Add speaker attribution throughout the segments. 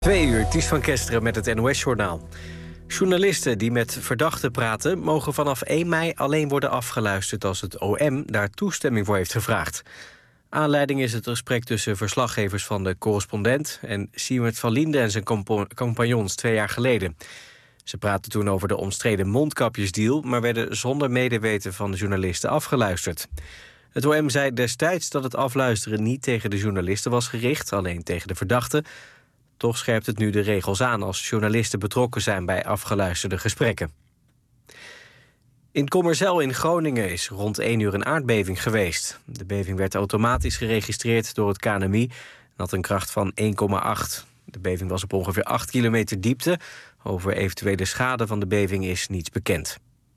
Speaker 1: 2 uur, Ties van Kesteren met het NOS-journaal. Journalisten die met verdachten praten mogen vanaf 1 mei alleen worden afgeluisterd als het OM daar toestemming voor heeft gevraagd. Aanleiding is het gesprek tussen verslaggevers van De Correspondent en Siewert van Liende en zijn compagnons 2 jaar geleden. Ze praten toen over de omstreden mondkapjesdeal, maar werden zonder medeweten van de journalisten afgeluisterd. Het OM zei destijds dat het afluisteren niet tegen de journalisten was gericht, alleen tegen de verdachten. Toch scherpt het nu de regels aan als journalisten betrokken zijn bij afgeluisterde gesprekken. In Kommerzijl in Groningen is rond 1 uur een aardbeving geweest. De beving werd automatisch geregistreerd door het KNMI en had een kracht van 1,8. De beving was op ongeveer 8 kilometer diepte. Over eventuele schade van de beving is niets bekend.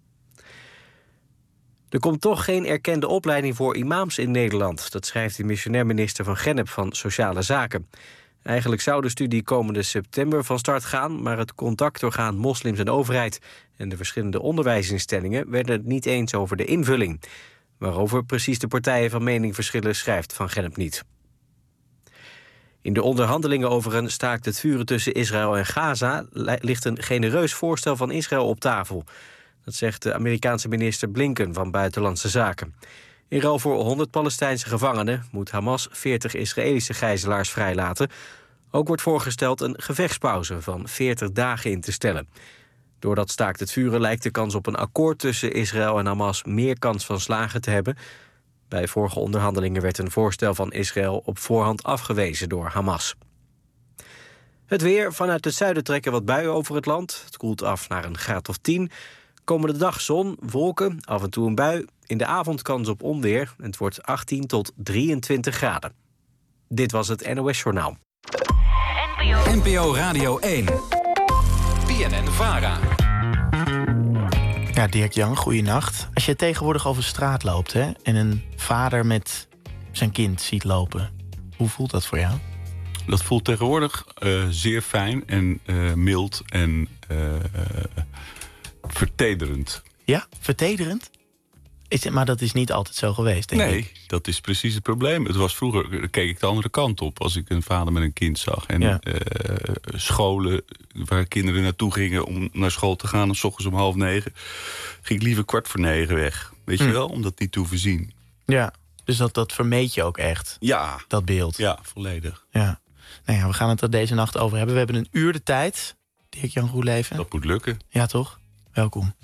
Speaker 1: Er komt toch geen erkende opleiding voor imams in Nederland. Dat schrijft de missionair minister van Gennep van Sociale Zaken. Eigenlijk zou de studie komende september van start gaan, maar het contactorgaan Moslims en Overheid en de verschillende onderwijsinstellingen werden het niet eens over de invulling. Waarover precies de partijen van mening verschillen, schrijft Van Gennep niet. In de onderhandelingen over een staakt het vuren tussen Israël en Gaza ligt een genereus voorstel van Israël op tafel. Dat zegt de Amerikaanse minister Blinken van Buitenlandse Zaken. In ruil voor 100 Palestijnse gevangenen moet Hamas 40 Israëlische gijzelaars vrijlaten. Ook wordt voorgesteld een gevechtspauze van 40 dagen in te stellen. Doordat staakt het vuren lijkt de kans op een akkoord tussen Israël en Hamas meer kans van slagen te hebben. Bij vorige onderhandelingen werd een voorstel van Israël op voorhand afgewezen door Hamas. Het weer, vanuit het zuiden trekken wat buien over het land. Het koelt af naar een graad of 10. Komende dag zon, wolken, af en toe een bui. In de avond kans op onweer. Het wordt 18 tot 23 graden. Dit was het NOS-journaal.
Speaker 2: NPO Radio 1. BNN-VARA.
Speaker 3: Ja, Dirk-Jan, goeienacht. Als je tegenwoordig over straat loopt, hè, en een vader met zijn kind ziet lopen, hoe voelt dat voor jou?
Speaker 4: Dat voelt tegenwoordig zeer fijn en mild en vertederend.
Speaker 3: Ja, vertederend? Maar dat is niet altijd zo geweest, denk ik.
Speaker 4: Nee, dat is precies het probleem. Het was vroeger, keek ik de andere kant op als ik een vader met een kind zag. En scholen waar kinderen naartoe gingen om naar school te gaan, en 's ochtends om 8:30, ging ik liever 8:45 weg. Weet je wel, om dat niet te hoeven zien.
Speaker 3: Ja, dus dat vermeed je ook echt,
Speaker 4: ja,
Speaker 3: dat beeld.
Speaker 4: Ja, volledig.
Speaker 3: Ja. Nou ja, we gaan het er deze nacht over hebben. We hebben een uur de tijd, Dirk-Jan Roeleven.
Speaker 4: Dat moet lukken.
Speaker 3: Ja, toch? Welkom.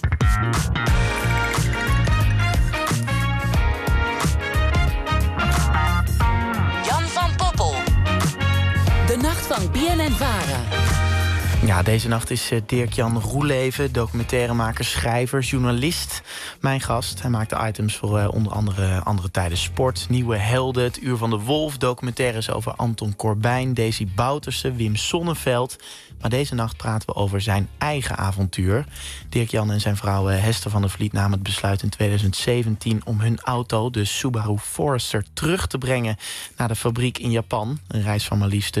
Speaker 5: De nacht van BNN-VARA.
Speaker 3: Ja, deze nacht is Dirk-Jan Roeleven, documentairemaker, schrijver, journalist, mijn gast. Hij maakt items voor onder andere tijden sport, Nieuwe Helden, Het Uur van de Wolf, documentaires over Anton Corbijn, Daisy Bouterse, Wim Sonneveld. Maar deze nacht praten we over zijn eigen avontuur. Dirk-Jan en zijn vrouw Hester van der Vliet namen het besluit in 2017 om hun auto, de Subaru Forester, terug te brengen naar de fabriek in Japan. Een reis van maar liefst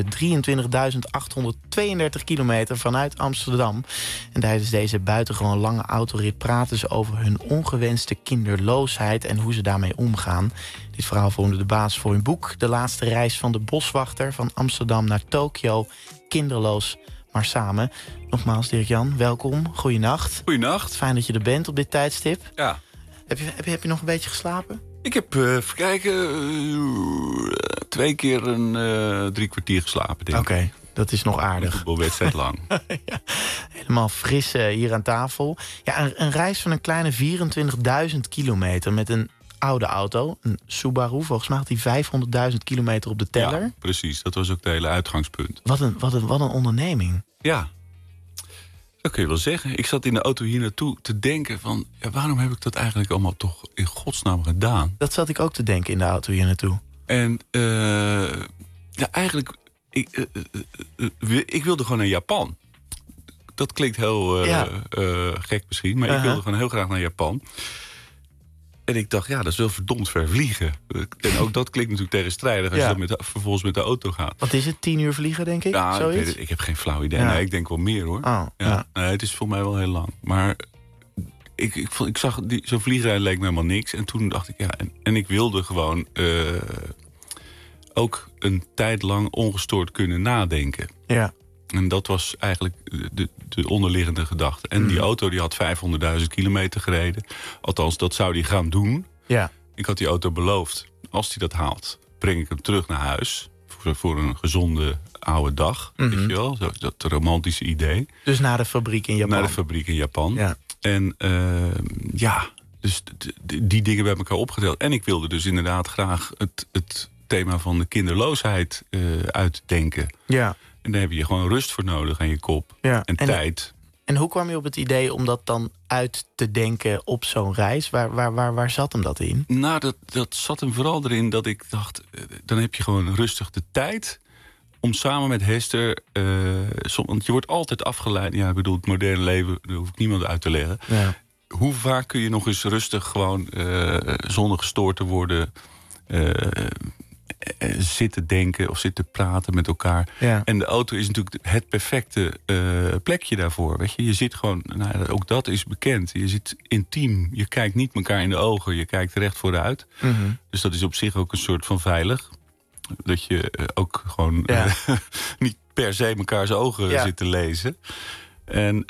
Speaker 3: 23.832 kilometer vanuit Amsterdam. En tijdens deze buitengewoon lange autorit praten ze over hun ongewenste kinderloosheid en hoe ze daarmee omgaan. Dit verhaal vormde de basis voor hun boek De Laatste Reis van de Boswachter, van Amsterdam naar Tokio, kinderloos maar samen. Nogmaals, Dirk-Jan, welkom. Goeienacht.
Speaker 4: Goeienacht.
Speaker 3: Fijn dat je er bent op dit tijdstip.
Speaker 4: Ja.
Speaker 3: Heb je nog een beetje geslapen?
Speaker 4: Ik heb, even kijken, 2 keer een 3 kwartier geslapen, denk ik.
Speaker 3: Oké, dat is nog aardig.
Speaker 4: Een voetbalwedstrijd lang.
Speaker 3: Ja, helemaal fris hier aan tafel. Ja, een reis van een kleine 24.000 kilometer met een oude auto, een Subaru. Volgens mij had hij 500.000 kilometer op de teller.
Speaker 4: Ja, precies. Dat was ook het hele uitgangspunt.
Speaker 3: Wat een onderneming.
Speaker 4: Ja, dat kun je wel zeggen. Ik zat in de auto hier naartoe te denken van, ja, waarom heb ik dat eigenlijk allemaal toch in godsnaam gedaan?
Speaker 3: Dat zat ik ook te denken in de auto hier naartoe.
Speaker 4: En ja, eigenlijk, ik wilde gewoon naar Japan. Dat klinkt heel gek misschien, maar ik wilde gewoon heel graag naar Japan. En ik dacht, ja, dat is wel verdomd ver vliegen. En ook dat klinkt natuurlijk tegenstrijdig als je dat vervolgens met de auto gaat.
Speaker 3: Wat is het, 10 uur vliegen, denk ik?
Speaker 4: Ja,
Speaker 3: zoiets?
Speaker 4: ik heb geen flauw idee.
Speaker 3: Ja.
Speaker 4: Nee, ik denk wel meer, hoor.
Speaker 3: Oh,
Speaker 4: ja. Nee, het is voor mij wel heel lang. Maar ik zag, zo'n vliegreis leek me helemaal niks. En toen dacht ik, ja, en ik wilde gewoon ook een tijd lang ongestoord kunnen nadenken.
Speaker 3: Ja.
Speaker 4: En dat was eigenlijk de onderliggende gedachte. En die auto die had 500.000 kilometer gereden. Althans, dat zou hij gaan doen.
Speaker 3: Ja.
Speaker 4: Ik had die auto beloofd. Als hij dat haalt, breng ik hem terug naar huis. Voor een gezonde oude dag. Weet je wel? Dat romantische idee.
Speaker 3: Dus naar de fabriek in Japan.
Speaker 4: Naar de fabriek in Japan.
Speaker 3: Ja.
Speaker 4: En dus die dingen bij elkaar opgeteld. En ik wilde dus inderdaad graag het thema van de kinderloosheid uitdenken.
Speaker 3: Ja.
Speaker 4: En daar heb je gewoon rust voor nodig aan je kop.
Speaker 3: Ja.
Speaker 4: En tijd.
Speaker 3: En hoe kwam je op het idee om dat dan uit te denken op zo'n reis? Waar zat hem dat in?
Speaker 4: Nou, dat zat hem vooral erin dat ik dacht... dan heb je gewoon rustig de tijd om samen met Hester... want je wordt altijd afgeleid. Ja, ik bedoel, het moderne leven, daar hoef ik niemand uit te leggen.
Speaker 3: Ja.
Speaker 4: Hoe vaak kun je nog eens rustig gewoon zonder gestoord te worden... zitten denken of zitten praten met elkaar.
Speaker 3: Ja.
Speaker 4: En de auto is natuurlijk het perfecte plekje daarvoor. Weet je zit gewoon, ook dat is bekend. Je zit intiem, je kijkt niet elkaar in de ogen, je kijkt recht vooruit.
Speaker 3: Mm-hmm.
Speaker 4: Dus dat is op zich ook een soort van veilig. Dat je ook gewoon niet per se mekaars ogen zit te lezen. En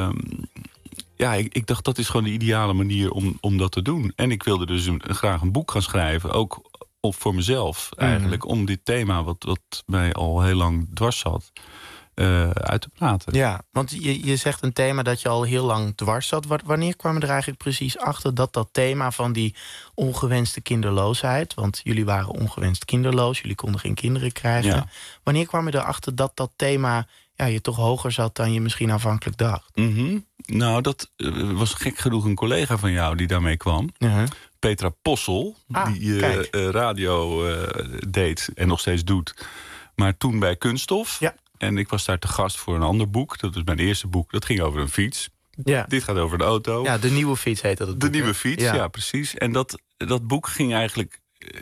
Speaker 4: ik dacht dat is gewoon de ideale manier om dat te doen. En ik wilde dus graag een boek gaan schrijven, ook voor mezelf eigenlijk, om dit thema wat mij al heel lang dwars zat, uit te praten.
Speaker 3: Ja, want je zegt een thema dat je al heel lang dwars zat. Wanneer kwam je er eigenlijk precies achter dat thema van die ongewenste kinderloosheid, want jullie waren ongewenst kinderloos, jullie konden geen kinderen krijgen. Ja. Wanneer kwam je erachter dat thema je toch hoger zat dan je misschien aanvankelijk dacht?
Speaker 4: Mm-hmm. Nou, dat was gek genoeg een collega van jou die daarmee kwam. Uh-huh. Petra Possel, die radio deed en nog steeds doet. Maar toen bij Kunststof. Ja. En ik was daar te gast voor een ander boek. Dat was mijn eerste boek. Dat ging over een fiets. Ja. Dit gaat over de auto.
Speaker 3: Ja, de nieuwe fiets heet dat het boek.
Speaker 4: De nieuwe fiets, ja precies. En dat boek ging eigenlijk...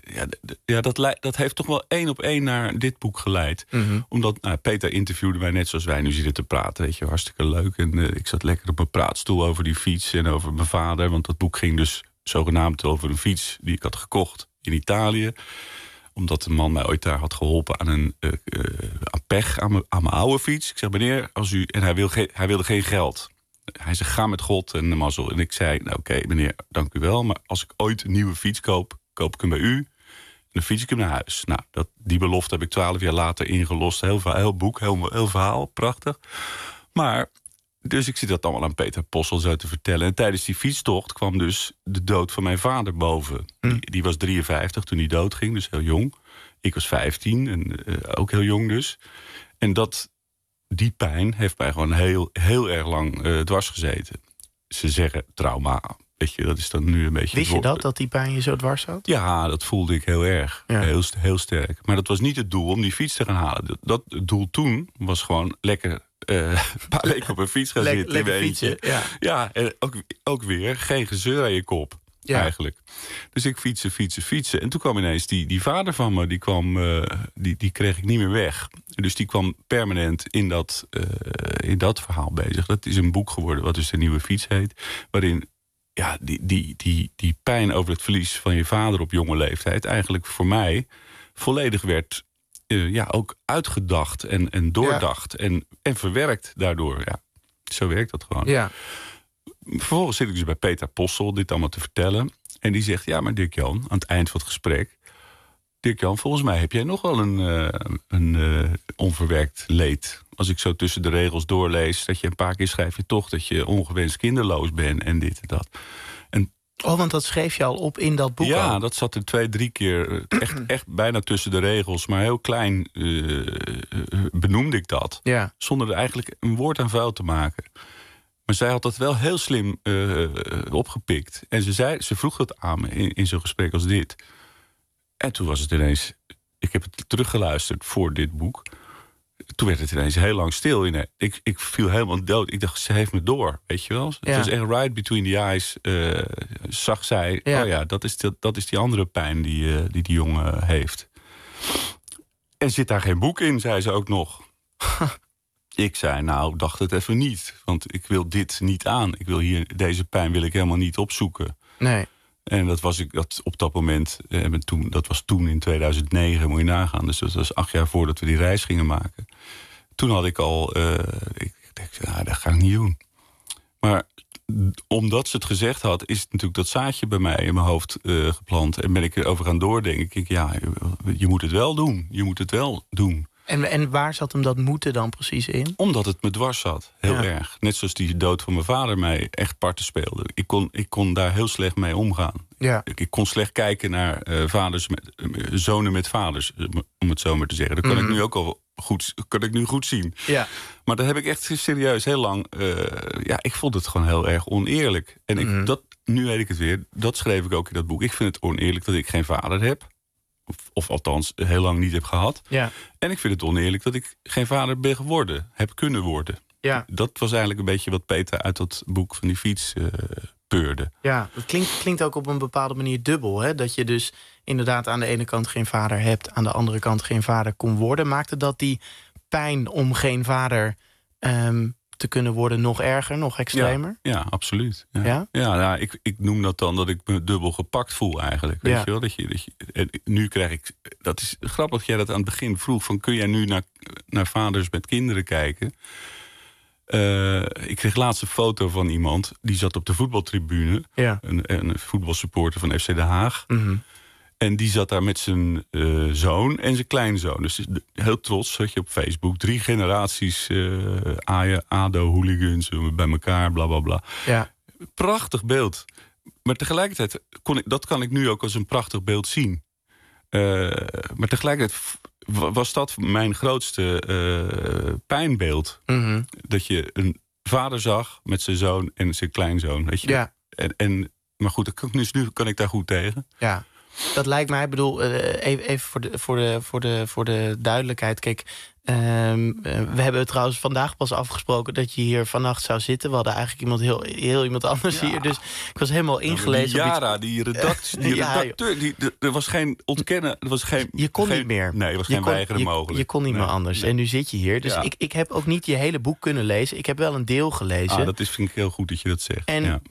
Speaker 4: dat heeft toch wel 1 op 1 naar dit boek geleid. Mm-hmm. Omdat Peter interviewde mij net zoals wij nu zitten te praten. Weet je, hartstikke leuk. En ik zat lekker op mijn praatstoel over die fiets en over mijn vader. Want dat boek ging dus zogenaamd over een fiets die ik had gekocht in Italië. Omdat een man mij ooit daar had geholpen aan een pech aan mijn oude fiets. Ik zeg, meneer, als u... En hij wilde geen geld. Hij zei, ga met God en de mazzel. En ik zei, oké, meneer, dank u wel. Maar als ik ooit een nieuwe fiets koop ik hem bij u. En dan fiets ik hem naar huis. Nou, die belofte heb ik 12 jaar later ingelost. Heel boek, heel verhaal, prachtig. Maar... Dus ik zit dat allemaal aan Peter Possel zo te vertellen. En tijdens die fietstocht kwam dus de dood van mijn vader boven. Die was 53 toen hij doodging, dus heel jong. Ik was 15 en ook heel jong dus. En die pijn heeft mij gewoon heel erg lang dwars gezeten. Ze zeggen trauma. Weet je, dat is dan nu een beetje...
Speaker 3: Wist je dat die pijn je zo dwars zat?
Speaker 4: Ja, dat voelde ik heel erg. Ja. Heel sterk. Maar dat was niet het doel om die fiets te gaan halen. Het doel toen was gewoon lekker... een paar weken op een fiets gaan zitten in mijn eentje. Ja, en ook weer geen gezeur aan je kop, eigenlijk. Dus ik fietsen. En toen kwam ineens die vader van me, die kreeg ik niet meer weg. Dus die kwam permanent in dat verhaal bezig. Dat is een boek geworden, wat dus de nieuwe fiets heet. Waarin die pijn over het verlies van je vader op jonge leeftijd... eigenlijk voor mij volledig werd... ook uitgedacht en doordacht en verwerkt daardoor. Ja, zo werkt dat gewoon. Ja. Vervolgens zit ik dus bij Peter Possel dit allemaal te vertellen. En die zegt, ja, maar Dirk-Jan, aan het eind van het gesprek... Dirk-Jan, volgens mij heb jij nog wel een onverwerkt leed. Als ik zo tussen de regels doorlees... dat je een paar keer schrijf je toch dat je ongewenst kinderloos bent en dit en dat.
Speaker 3: Want dat schreef je al op in dat boek?
Speaker 4: Ja,
Speaker 3: al?
Speaker 4: Dat zat er 2-3 keer echt bijna tussen de regels. Maar heel klein benoemde ik dat. Ja. Zonder er eigenlijk een woord aan vuil te maken. Maar zij had dat wel heel slim opgepikt. En ze vroeg dat aan me in zo'n gesprek als dit. En toen was het ineens... Ik heb het teruggeluisterd voor dit boek. Toen werd het ineens heel lang stil. Ik viel helemaal dood. Ik dacht, ze heeft me door, weet je wel. Ja. Het was echt right between the eyes. Zag zij, dat is die andere pijn die jongen heeft. En zit daar geen boek in, zei ze ook nog. Ik zei, dacht het even niet. Want ik wil dit niet aan. Deze pijn wil ik helemaal niet opzoeken.
Speaker 3: Nee.
Speaker 4: En dat was ik op dat moment. Dat was toen in 2009, moet je nagaan. Dus dat was 8 jaar voordat we die reis gingen maken. Toen had ik al... ik dacht, dat ga ik niet doen. Maar omdat ze het gezegd had, is het natuurlijk dat zaadje bij mij in mijn hoofd geplant. En ben ik erover gaan doordenken. Je moet het wel doen. Je moet het wel doen.
Speaker 3: En waar zat hem dat moeten dan precies in?
Speaker 4: Omdat het me dwars zat, heel erg. Net zoals die dood van mijn vader mij echt parten speelde. Ik kon daar heel slecht mee omgaan.
Speaker 3: Ja.
Speaker 4: Ik kon slecht kijken naar zonen met vaders, om het zo maar te zeggen. Dat kan ik nu ook al goed zien. Ja. Maar dat heb ik echt serieus heel lang... ik vond het gewoon heel erg oneerlijk. En nu weet ik het weer, dat schreef ik ook in dat boek. Ik vind het oneerlijk dat ik geen vader heb. Of althans heel lang niet heb gehad. Ja. En ik vind het oneerlijk dat ik geen vader ben geworden. Heb kunnen worden. Ja. Dat was eigenlijk een beetje wat Peter uit dat boek van die fiets peurde. Ja,
Speaker 3: dat klinkt ook op een bepaalde manier dubbel. Hè? Dat je dus inderdaad aan de ene kant geen vader hebt... aan de andere kant geen vader kon worden. Maakte dat die pijn om geen vader te kunnen worden nog erger, nog extremer?
Speaker 4: Ja, absoluut. Ja? Ik noem dat dan dat ik me dubbel gepakt voel eigenlijk. Weet je wel? En nu krijg ik... Dat is grappig dat jij dat aan het begin vroeg. Van, kun jij nu naar vaders met kinderen kijken? Ik kreeg laatst een foto van iemand. Die zat op de voetbaltribune. Ja. Een voetbalsupporter van FC Den Haag. Mm-hmm. En die zat daar met zijn zoon en zijn kleinzoon. Dus heel trots, zat je op Facebook. 3 generaties ADO-hooligans bij elkaar, bla bla bla. Ja. Prachtig beeld. Maar tegelijkertijd, kan ik nu ook als een prachtig beeld zien. Maar tegelijkertijd was dat mijn grootste pijnbeeld. Mm-hmm. Dat je een vader zag met zijn zoon en zijn kleinzoon. Weet je? Ja. Maar goed, nu kan ik daar goed tegen. Ja.
Speaker 3: Dat lijkt mij, ik bedoel, even voor de duidelijkheid. Kijk, we hebben trouwens vandaag pas afgesproken dat je hier vannacht zou zitten. We hadden eigenlijk heel iemand anders hier. Dus ik was helemaal ingelezen.
Speaker 4: Die redacteur, er was geen ontkennen.
Speaker 3: Je kon niet meer.
Speaker 4: Nee, er was geen weigeren mogelijk.
Speaker 3: Je kon niet meer anders. Nee. En nu zit je hier. Dus ik heb ook niet je hele boek kunnen lezen. Ik heb wel een deel gelezen.
Speaker 4: Vind ik heel goed dat je dat zegt.
Speaker 3: En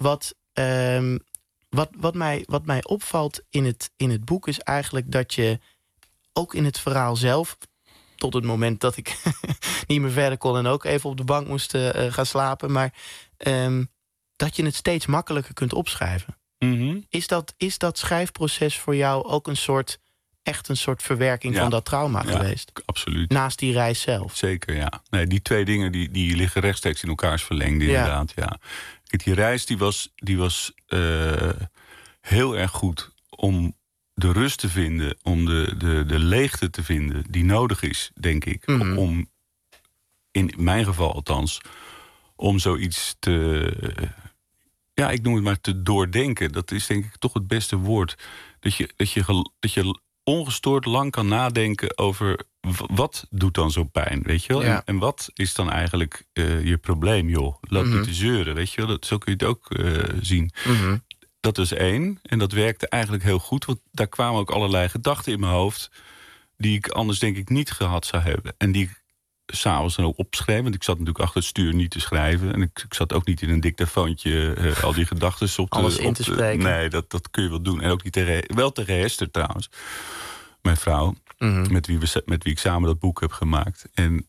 Speaker 3: wat mij opvalt in het boek is eigenlijk dat je ook in het verhaal zelf, tot het moment dat ik niet meer verder kon en ook even op de bank moest gaan slapen, maar dat je het steeds makkelijker kunt opschrijven. Mm-hmm. Is dat schrijfproces voor jou ook echt een soort verwerking van dat trauma geweest?
Speaker 4: Absoluut.
Speaker 3: Naast die reis zelf?
Speaker 4: Zeker, ja. Nee, die 2 dingen die liggen rechtstreeks in elkaars verlengde, inderdaad, ja. Die reis die was heel erg goed om de rust te vinden, om de leegte te vinden die nodig is, denk ik. Mm-hmm. Om, in mijn geval althans, om zoiets te... ik noem het maar te doordenken. Dat is denk ik toch het beste woord. Dat je ongestoord lang kan nadenken over wat doet dan zo pijn, weet je wel? Ja. En wat is dan eigenlijk je probleem, joh? Laat je te zeuren, weet je wel? Zo kun je het ook zien. Mm-hmm. Dat is 1. En dat werkte eigenlijk heel goed. Want daar kwamen ook allerlei gedachten in mijn hoofd die ik anders denk ik niet gehad zou hebben. En die ik 's avonds dan ook opschreef. Want ik zat natuurlijk achter het stuur niet te schrijven. En ik zat ook niet in een dictafoontje al die gedachten
Speaker 3: in te spreken.
Speaker 4: Nee, dat kun je wel doen. En ook niet wel tegen Hester trouwens. Mijn vrouw. Mm-hmm. Met wie ik samen dat boek heb gemaakt. En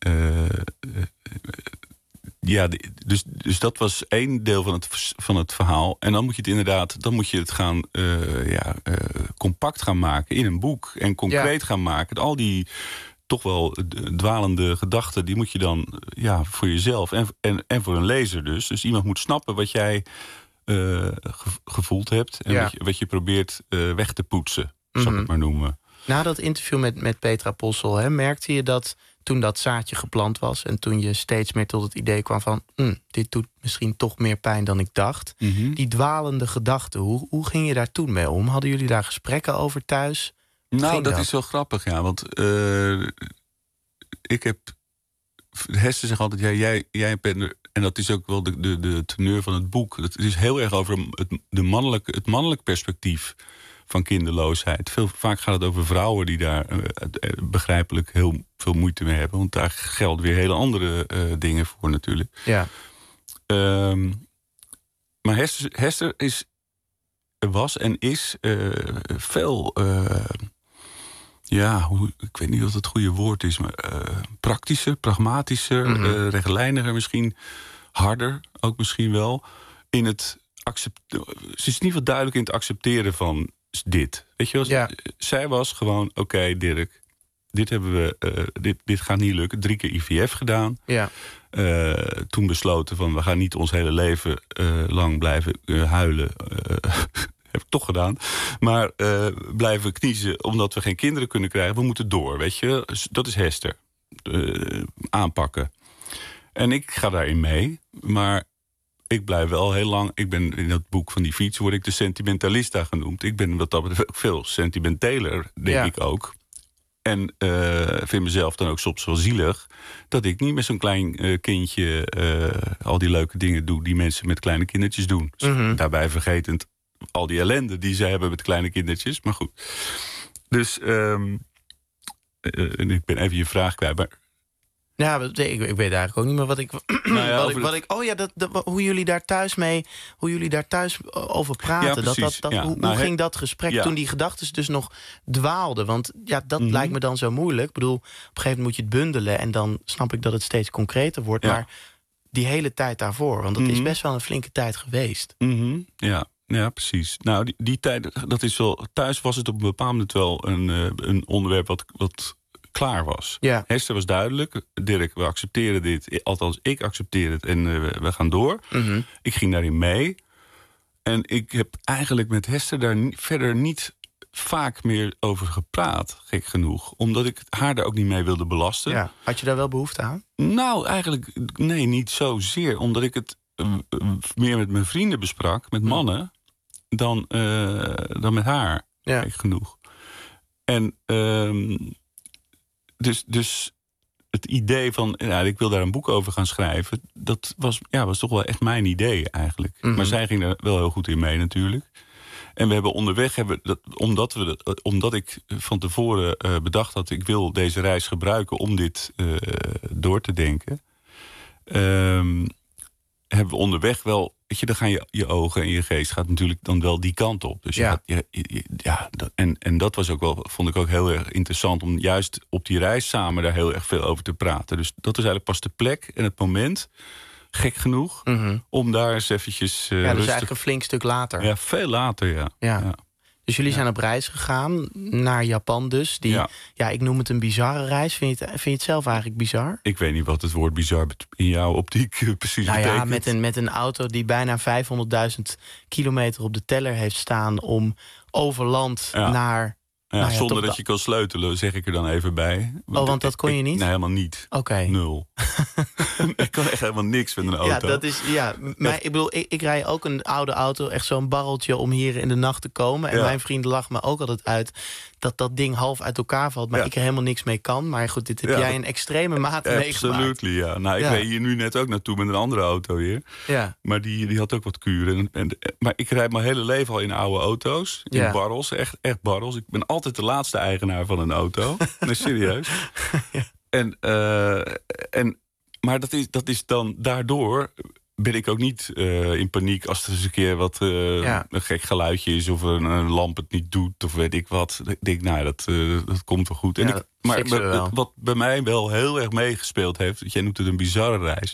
Speaker 4: dus dat was 1 deel van het verhaal. En dan moet je het gaan compact gaan maken in een boek. En concreet gaan maken. Al die toch wel dwalende gedachten, die moet je dan voor jezelf en voor een lezer dus. Dus iemand moet snappen wat jij gevoeld hebt. En wat je probeert weg te poetsen, zal ik het maar noemen.
Speaker 3: Na dat interview met Petra Possel, merkte je dat toen dat zaadje geplant was en toen je steeds meer tot het idee kwam van dit doet misschien toch meer pijn dan ik dacht. Mm-hmm. Die dwalende gedachten, hoe ging je daar toen mee om? Hadden jullie daar gesprekken over thuis?
Speaker 4: Nou, dat is wel grappig, ja. Want ik heb... Hester zegt altijd, jij bent... En dat is ook wel de teneur van het boek. Het is heel erg over het mannelijk perspectief van kinderloosheid. Vaak gaat het over vrouwen die daar begrijpelijk heel veel moeite mee hebben. Want daar gelden weer hele andere dingen voor natuurlijk. Ja. Maar Hester is was en is veel... ik weet niet wat het goede woord is, maar praktischer, pragmatischer, rechtlijniger misschien, harder ook misschien wel. Ze is in ieder geval duidelijk in het accepteren van dit. Weet je wel? Ja. Zij was gewoon, oké, Dirk, dit gaat niet lukken. 3 keer IVF gedaan. Ja. Toen besloten van, we gaan niet ons hele leven lang blijven huilen. Heb ik toch gedaan. Maar blijven kniezen omdat we geen kinderen kunnen krijgen. We moeten door, weet je. Dat is Hester. Aanpakken. En ik ga daarin mee. Maar ik blijf wel heel lang... Ik ben in dat boek van die fiets word ik de sentimentalista genoemd. Ik ben wat dat betreft veel sentimenteler, denk ik ook. En vind mezelf dan ook soms wel zielig... dat ik niet met zo'n klein kindje... al die leuke dingen doe die mensen met kleine kindertjes doen. Daarbij vergetend al die ellende die ze hebben met kleine kindertjes. Maar goed. Dus ik ben even je vraag kwijt. Maar...
Speaker 3: Ja, ik weet eigenlijk ook niet meer wat ik... hoe jullie daar thuis over praten. Ja, hoe ging dat gesprek toen die gedachten dus nog dwaalden? Want dat lijkt me dan zo moeilijk. Ik bedoel, op een gegeven moment moet je het bundelen... en dan snap ik dat het steeds concreter wordt. Ja. Maar die hele tijd daarvoor, want dat is best wel een flinke tijd geweest.
Speaker 4: Ja, precies. Nou, die tijd, dat is wel... Thuis was het op een bepaald moment wel een onderwerp wat klaar was. Ja. Hester was duidelijk. Dirk, we accepteren dit. Althans, ik accepteer het en we gaan door. Ik ging daarin mee. En ik heb eigenlijk met Hester daar verder niet vaak meer over gepraat, gek genoeg. Omdat ik haar daar ook niet mee wilde belasten.
Speaker 3: Ja. Had je daar wel behoefte aan?
Speaker 4: Nou, eigenlijk nee, niet zozeer. Omdat ik het meer met mijn vrienden besprak, met mannen, dan met haar, gek genoeg. En dus het idee van, ik wil daar een boek over gaan schrijven, dat was toch wel echt mijn idee eigenlijk. Maar zij ging er wel heel goed in mee natuurlijk. En we hebben onderweg, omdat ik van tevoren bedacht had, ik wil deze reis gebruiken om dit door te denken, hebben we onderweg wel, weet je, dan gaan je ogen en je geest gaat natuurlijk dan wel die kant op. Dus en dat was ook wel, vond ik ook heel erg interessant om juist op die reis samen daar heel erg veel over te praten. Dus dat is eigenlijk pas de plek en het moment, gek genoeg, om daar eens eventjes
Speaker 3: dus eigenlijk een flink stuk later.
Speaker 4: Ja, veel later, ja.
Speaker 3: Dus jullie zijn op reis gegaan naar Japan dus. Ik noem het een bizarre reis. Vind je het zelf eigenlijk bizar?
Speaker 4: Ik weet niet wat het woord bizar in jouw optiek precies betekent.
Speaker 3: Ja, met een auto die bijna 500.000 kilometer op de teller heeft staan om over land naar...
Speaker 4: zonder dat je kan sleutelen, zeg ik er dan even bij.
Speaker 3: Want dat kon je niet?
Speaker 4: Nee, helemaal niet.
Speaker 3: Oké.
Speaker 4: 0. Ik kan echt helemaal niks met een auto.
Speaker 3: Ja, dat is... Ja, maar ik bedoel, ik rij ook een oude auto, echt zo'n barreltje om hier in de nacht te komen. En mijn vrienden lachen me ook altijd uit dat ding half uit elkaar valt, maar ik er helemaal niks mee kan. Maar goed, dit heb jij in extreme mate meegemaakt.
Speaker 4: Absoluut, ja. Nou, ik reed hier nu net ook naartoe met een andere auto hier. Ja. Maar die had ook wat kuren. Maar ik rijd mijn hele leven al in oude auto's. In barrels, echt barrels. Ik ben altijd de laatste eigenaar van een auto. Nee, serieus. Maar dat is dan daardoor ben ik ook niet in paniek als er eens een keer wat een gek geluidje is of een lamp het niet doet of weet ik wat. Ik denk, dat komt wel goed. Wat bij mij wel heel erg meegespeeld heeft, jij noemt het een bizarre reis.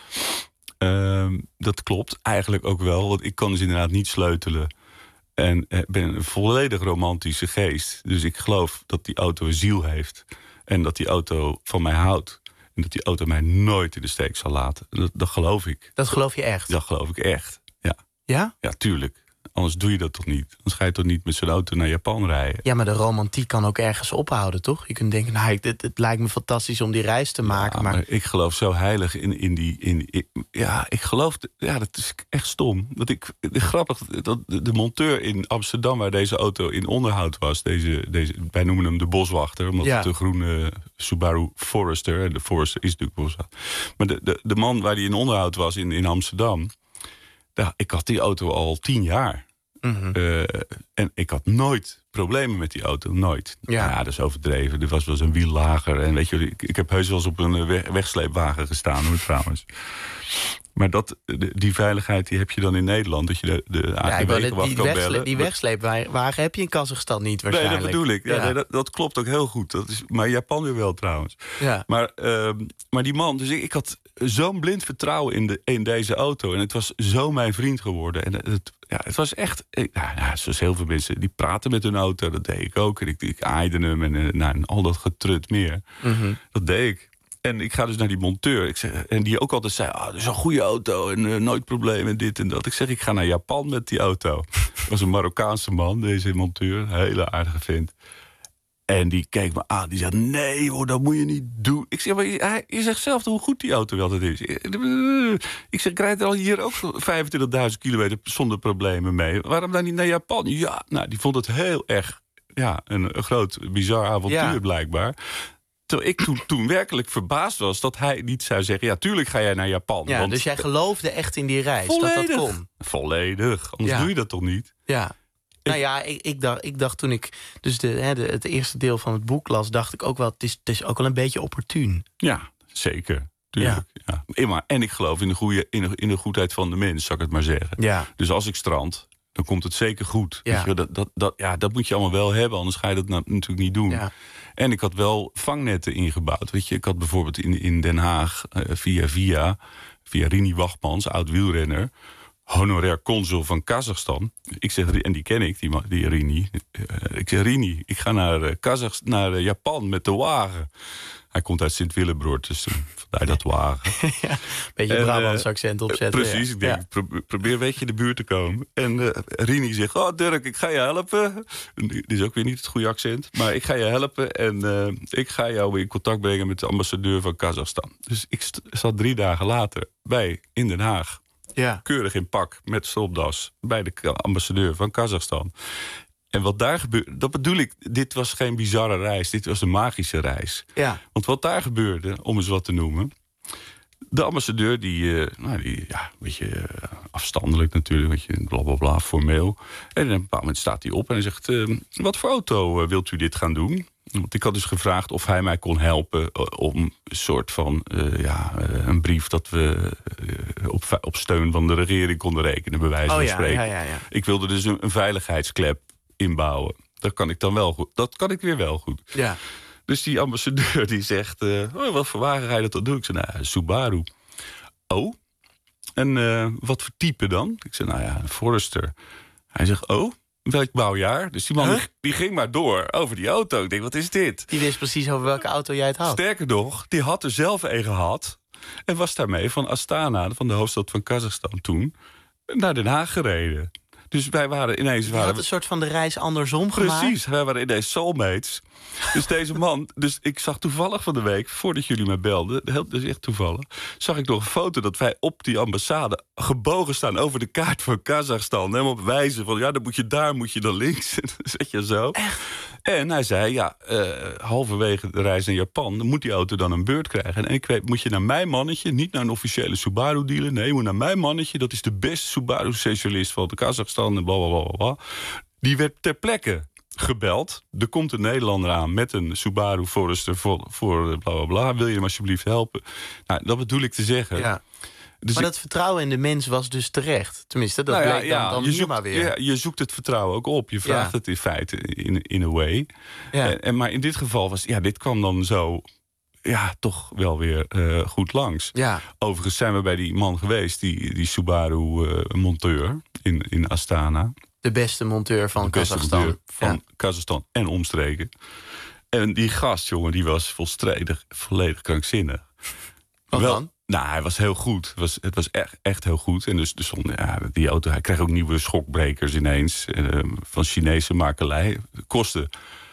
Speaker 4: Dat klopt eigenlijk ook wel, want ik kan dus inderdaad niet sleutelen. En ben een volledig romantische geest. Dus ik geloof dat die auto een ziel heeft. En dat die auto van mij houdt. En dat die auto mij nooit in de steek zal laten. Dat geloof ik.
Speaker 3: Dat geloof je echt?
Speaker 4: Dat geloof ik echt, ja.
Speaker 3: Ja?
Speaker 4: Ja, tuurlijk. Anders doe je dat toch niet? Anders ga je toch niet met zo'n auto naar Japan rijden?
Speaker 3: Ja, maar de romantiek kan ook ergens ophouden, toch? Je kunt denken, het lijkt me fantastisch om die reis te maken. Maar
Speaker 4: ik geloof zo heilig in die... ik geloof... Ja, dat is echt stom. Grappig, dat de monteur in Amsterdam, waar deze auto in onderhoud was... wij noemen hem de boswachter, omdat het de groene Subaru Forester... en de Forester is natuurlijk boswachter. Maar de man waar die in onderhoud was in Amsterdam... ik had die auto al 10 jaar.
Speaker 3: Mm-hmm.
Speaker 4: En ik had nooit problemen met die auto. Nooit.
Speaker 3: Ja.
Speaker 4: Dat is overdreven. Er was wel eens een wiel lager. En weet je, ik heb heus wel eens op een wegsleepwagen gestaan, hoor, trouwens. Maar die veiligheid die heb je dan in Nederland. Dat je de AGB kan bellen. Die
Speaker 3: wegsleepwagen heb je in Kazachstan niet waarschijnlijk.
Speaker 4: Nee, dat bedoel ik. Ja. Nee, dat klopt ook heel goed. Maar Japan weer wel trouwens.
Speaker 3: Ja.
Speaker 4: Maar die man, dus ik had zo'n blind vertrouwen in deze auto. En het was zo mijn vriend geworden. En het was echt... zoals heel veel mensen, die praten met hun auto. Dat deed ik ook. En ik aaide hem en al dat getrut meer.
Speaker 3: Mm-hmm.
Speaker 4: Dat deed ik. En ik ga dus naar die monteur. En die ook altijd zei, dat is een goede auto. En nooit problemen en dit en dat. Ik zeg, ik ga naar Japan met die auto. Dat was een Marokkaanse man, deze monteur. Een hele aardige vent. En die keek me aan. Die zei, nee hoor, dat moet je niet doen. Ik zeg, maar je zegt zelf hoe goed die auto altijd is. Ik zeg, ik rijd er al hier ook 25.000 kilometer zonder problemen mee. Waarom dan niet naar Japan? Ja, die vond het heel erg een groot, bizar avontuur blijkbaar. Terwijl ik toen werkelijk verbaasd was dat hij niet zou zeggen... ja, tuurlijk ga jij naar Japan.
Speaker 3: Ja,
Speaker 4: want
Speaker 3: dus jij geloofde echt in die reis,
Speaker 4: volledig,
Speaker 3: dat kon?
Speaker 4: Volledig, anders doe je dat toch niet?
Speaker 3: Ja. Ik dacht toen ik dus het eerste deel van het boek las... dacht ik ook wel, het is ook wel een beetje opportun.
Speaker 4: Ja, zeker. Tuurlijk. Ja. En ik geloof in de goedheid van de mens, zou ik het maar zeggen.
Speaker 3: Ja.
Speaker 4: Dus als ik strand, dan komt het zeker goed.
Speaker 3: Ja.
Speaker 4: Weet je, dat moet je allemaal wel hebben, anders ga je dat natuurlijk niet doen.
Speaker 3: Ja.
Speaker 4: En ik had wel vangnetten ingebouwd. Weet je, ik had bijvoorbeeld in Den Haag via Rini Wachtmans, oud wielrenner, honorair consul van Kazachstan. Ik zeg, en die ken ik, die Rini. Ik zeg, Rini, ik ga naar Japan met de wagen. Hij komt uit Sint-Willebroord, dus vandaar dat wagen.
Speaker 3: Beetje Brabants accent opzetten.
Speaker 4: Precies, ik denk, probeer een beetje in de buurt te komen. En Rini zegt, Dirk, ik ga je helpen. Dit is ook weer niet het goede accent. Maar ik ga je helpen en ik ga jou in contact brengen met de ambassadeur van Kazachstan. Dus ik zat 3 dagen later in Den Haag.
Speaker 3: Ja.
Speaker 4: Keurig in pak, met stropdas, bij de ambassadeur van Kazachstan. En wat daar gebeurde, dat bedoel ik, dit was geen bizarre reis, dit was een magische reis.
Speaker 3: Ja.
Speaker 4: Want wat daar gebeurde, om eens wat te noemen, de ambassadeur, een beetje afstandelijk natuurlijk, weet je, blablabla, formeel. En op een bepaald moment staat hij op en hij zegt, wat voor auto wilt u dit gaan doen? Want ik had dus gevraagd of hij mij kon helpen om een soort van een brief dat we op steun van de regering konden rekenen, bij wijze van spreken.
Speaker 3: Ja.
Speaker 4: Ik wilde dus een veiligheidsklep inbouwen. Dat kan ik dan wel goed. Dat kan ik weer wel goed.
Speaker 3: Ja.
Speaker 4: Dus die ambassadeur die zegt, wat voor wagen ga je dat dan doen? Ik zei, Subaru. Oh? En wat voor type dan? Ik zei, een Forester. Hij zegt, welk bouwjaar? Dus die man die ging maar door over die auto. Ik denk, wat is dit?
Speaker 3: Die wist precies over welke auto jij het had.
Speaker 4: Sterker nog, die had er zelf een gehad. En was daarmee van Astana, van de hoofdstad van Kazachstan toen, naar Den Haag gereden. Dus wij waren ineens...
Speaker 3: Je had een soort van de reis andersom gemaakt.
Speaker 4: Precies, wij waren ineens soulmates. Dus deze man... Dus ik zag toevallig van de week, voordat jullie mij belden, dus echt toevallig, zag ik nog een foto dat wij op die ambassade gebogen staan over de kaart van Kazachstan. Helemaal op wijze van, daar moet je dan links. Zet je zo.
Speaker 3: Echt?
Speaker 4: En hij zei, halverwege de reis naar Japan moet die auto dan een beurt krijgen. En ik weet, moet je naar mijn mannetje, niet naar een officiële Subaru-dealer. Nee, je moet naar mijn mannetje, dat is de beste Subaru-specialist van Kazachstan en blablabla. Die werd ter plekke gebeld. Er komt een Nederlander aan met een Subaru Forester voor blablabla. Wil je hem alsjeblieft helpen? Nou, dat bedoel ik te zeggen. Ja. Dus
Speaker 3: maar dat vertrouwen in de mens was dus terecht. Tenminste, dat bleek dan hier maar weer.
Speaker 4: Ja, je zoekt het vertrouwen ook op. Je vraagt het in feite in a way. Ja. Maar in dit geval was... dit kwam dan zo... toch weer goed langs. Ja. Overigens zijn we bij die man geweest, die Subaru-monteur in Astana.
Speaker 3: De beste monteur van Kazachstan.
Speaker 4: Kazachstan en omstreken. En die gast, jongen, die was volledig krankzinnig.
Speaker 3: Wat dan?
Speaker 4: Nou, hij was heel goed. Het was echt heel goed. En dus die auto, hij kreeg ook nieuwe schokbrekers ineens. Van Chinese makelij. Kosten.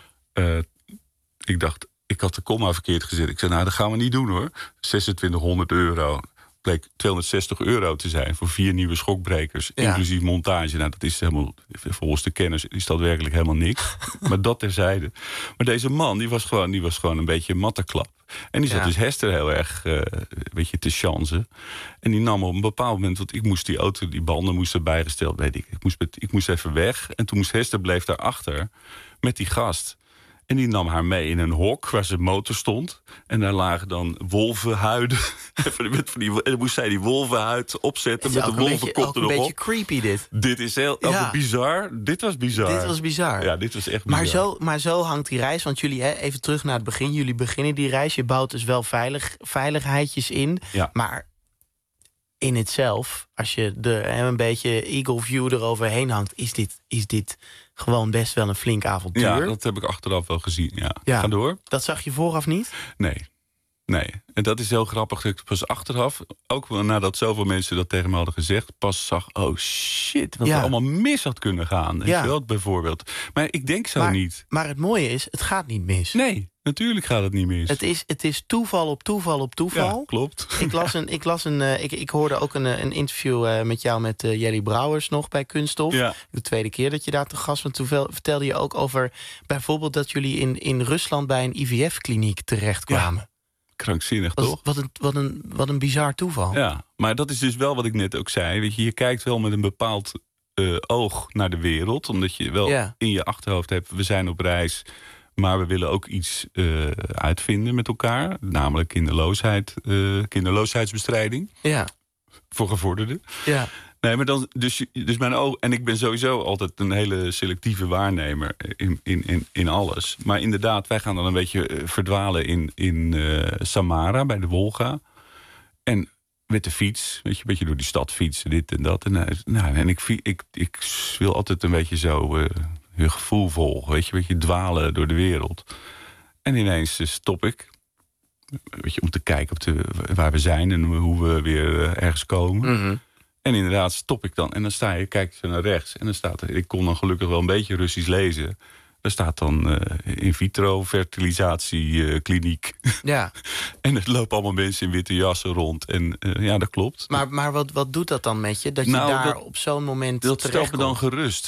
Speaker 4: Ik had de komma verkeerd gezet. Ik zei, dat gaan we niet doen hoor. €2600. Bleek €260 te zijn voor 4 nieuwe schokbrekers. Inclusief montage. Nou, dat is helemaal, volgens de kennis is dat werkelijk helemaal niks. Maar dat terzijde. Maar deze man, die was gewoon een beetje een mattenklap. En die zat dus Hester heel erg te chansen. En die nam op een bepaald moment... want ik moest die auto, die banden moesten bijgesteld, weet ik. Ik moest even weg. En toen Hester bleef daarachter met die gast. En die nam haar mee in een hok waar zijn motor stond. En daar lagen dan wolvenhuiden. En dan moest zij die wolvenhuid opzetten met de wolvenkop erop.
Speaker 3: Een beetje creepy dit.
Speaker 4: Dit is heel bizar. Dit was bizar.
Speaker 3: Dit was bizar.
Speaker 4: Ja, dit was echt bizar.
Speaker 3: Maar zo hangt die reis. Want jullie, even terug naar het begin. Jullie beginnen die reis. Je bouwt dus wel veiligheidjes in. Ja. Maar in het zelf, als je een beetje eagle view eroverheen hangt... is dit gewoon best wel een flink avontuur.
Speaker 4: Ja, dat heb ik achteraf wel gezien. Ja. Ga door.
Speaker 3: Dat zag je vooraf niet?
Speaker 4: Nee. En dat is heel grappig. Dat ik pas achteraf, ook nadat zoveel mensen dat tegen me hadden gezegd... pas zag, oh shit, wat er allemaal mis had kunnen gaan. Weet je wel, bijvoorbeeld. Maar ik denk zo niet.
Speaker 3: Maar het mooie is, het gaat niet mis.
Speaker 4: Nee, natuurlijk gaat het niet mis.
Speaker 3: Het is toeval op toeval op toeval.
Speaker 4: Ja, klopt.
Speaker 3: Ik hoorde ook een interview met jou met Jelly Brouwers nog bij Kunststof. Ja. De tweede keer dat je daar te gast was. Toen vertelde je ook over bijvoorbeeld dat jullie in Rusland bij een IVF-kliniek terechtkwamen. Ja.
Speaker 4: Krankzinnig, toch?
Speaker 3: Wat een bizar toeval.
Speaker 4: Ja, maar dat is dus wel wat ik net ook zei. Weet je kijkt wel met een bepaald oog naar de wereld. Omdat je wel in je achterhoofd hebt... we zijn op reis, maar we willen ook iets uitvinden met elkaar. Namelijk kinderloosheidsbestrijding. Ja. Voor gevorderden. Ja. Nee, maar dan, dus mijn oog... En ik ben sowieso altijd een hele selectieve waarnemer in alles. Maar inderdaad, wij gaan dan een beetje verdwalen in Samara, bij de Wolga. En met de fiets, weet je, een beetje door die stad fietsen, dit en dat. En ik wil altijd een beetje zo je gevoel volgen, weet je, een beetje dwalen door de wereld. En ineens stop ik. Weet je, om te kijken waar we zijn en hoe we weer ergens komen. Mm-hmm. En inderdaad stop ik dan. En dan kijk ik naar rechts. En dan staat er, ik kon dan gelukkig wel een beetje Russisch lezen. Daar staat dan in vitro fertilisatiekliniek. Ja. En er lopen allemaal mensen in witte jassen rond. En ja, dat klopt.
Speaker 3: Maar wat doet dat dan met je? Dat je daar op zo'n moment
Speaker 4: dat stelt me dan gerust.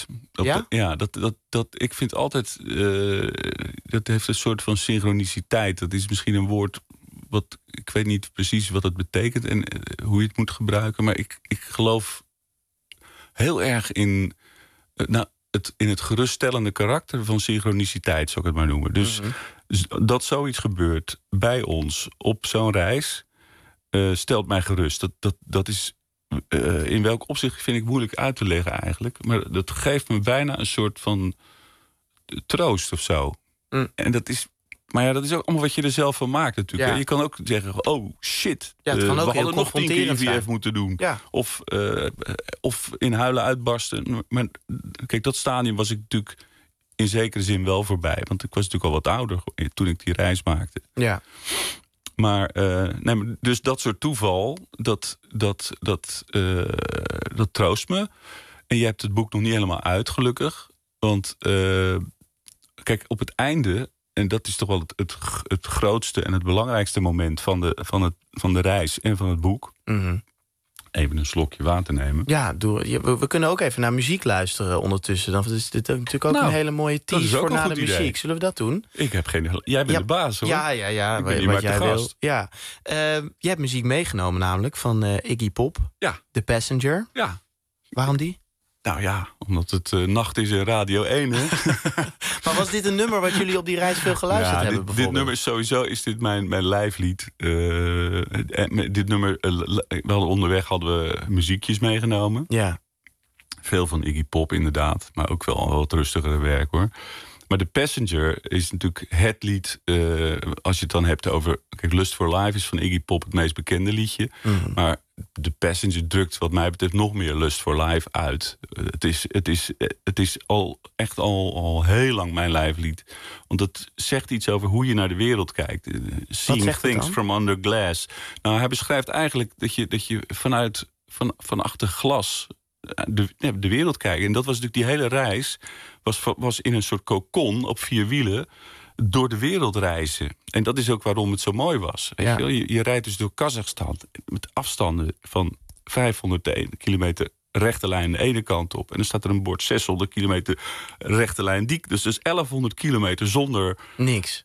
Speaker 4: Ik vind altijd... dat heeft een soort van synchroniciteit. Dat is misschien een woord... ik weet niet precies wat het betekent en hoe je het moet gebruiken. Maar ik geloof heel erg in het geruststellende karakter van synchroniciteit, zou ik het maar noemen. Dus dat zoiets gebeurt bij ons op zo'n reis, stelt mij gerust. Dat is in welk opzicht vind ik moeilijk uit te leggen eigenlijk. Maar dat geeft me bijna een soort van troost of zo. En dat is... Maar ja, dat is ook allemaal wat je er zelf van maakt natuurlijk. Ja. Je kan ook zeggen, oh shit,
Speaker 3: we hadden
Speaker 4: nog 10 keer IVF moeten doen. Ja. Of in huilen uitbarsten. Maar kijk, dat stadium was ik natuurlijk in zekere zin wel voorbij. Want ik was natuurlijk al wat ouder toen ik die reis maakte. Ja. Maar, dus dat soort toeval, dat troost me. En je hebt het boek nog niet helemaal uit, gelukkig. Want, kijk, op het einde... En dat is toch wel het grootste en het belangrijkste moment van de reis en van het boek. Mm-hmm. Even een slokje water nemen.
Speaker 3: Ja, we kunnen ook even naar muziek luisteren ondertussen. Dan is dit natuurlijk ook een hele mooie tease voor na de muziek. Idee. Zullen we dat doen?
Speaker 4: Ik heb geen... Jij bent de baas, hoor.
Speaker 3: Ja. Ik ben wat jij wil. Ja. Jij hebt muziek meegenomen namelijk van Iggy Pop. Ja. The Passenger. Ja. Waarom die?
Speaker 4: Nou ja, omdat het nacht is in Radio 1, hè?
Speaker 3: Maar was dit een nummer wat jullie op die reis veel geluisterd hebben, bijvoorbeeld?
Speaker 4: Dit nummer sowieso is dit mijn lijflied. Dit nummer, wel onderweg hadden we muziekjes meegenomen. Ja. Veel van Iggy Pop, inderdaad. Maar ook wel wat rustigere werk, hoor. Maar The Passenger is natuurlijk het lied... als je het dan hebt over... Kijk, Lust for Life is van Iggy Pop het meest bekende liedje. Mm-hmm. Maar The Passenger drukt wat mij betreft nog meer Lust for Life uit. Het is al heel lang mijn lijflied. Want het zegt iets over hoe je naar de wereld kijkt. Seeing things from under glass. Nou, hij beschrijft eigenlijk dat je van achter glas... de wereld kijken. En dat was natuurlijk die hele reis... was in een soort cocon op 4 wielen... door de wereld reizen. En dat is ook waarom het zo mooi was. Weet je wel? Je rijdt dus door Kazachstan... met afstanden van 500 kilometer rechte lijn de ene kant op. En dan staat er een bord 600 kilometer rechte lijn dik. Dus 1100 kilometer zonder...
Speaker 3: Niks.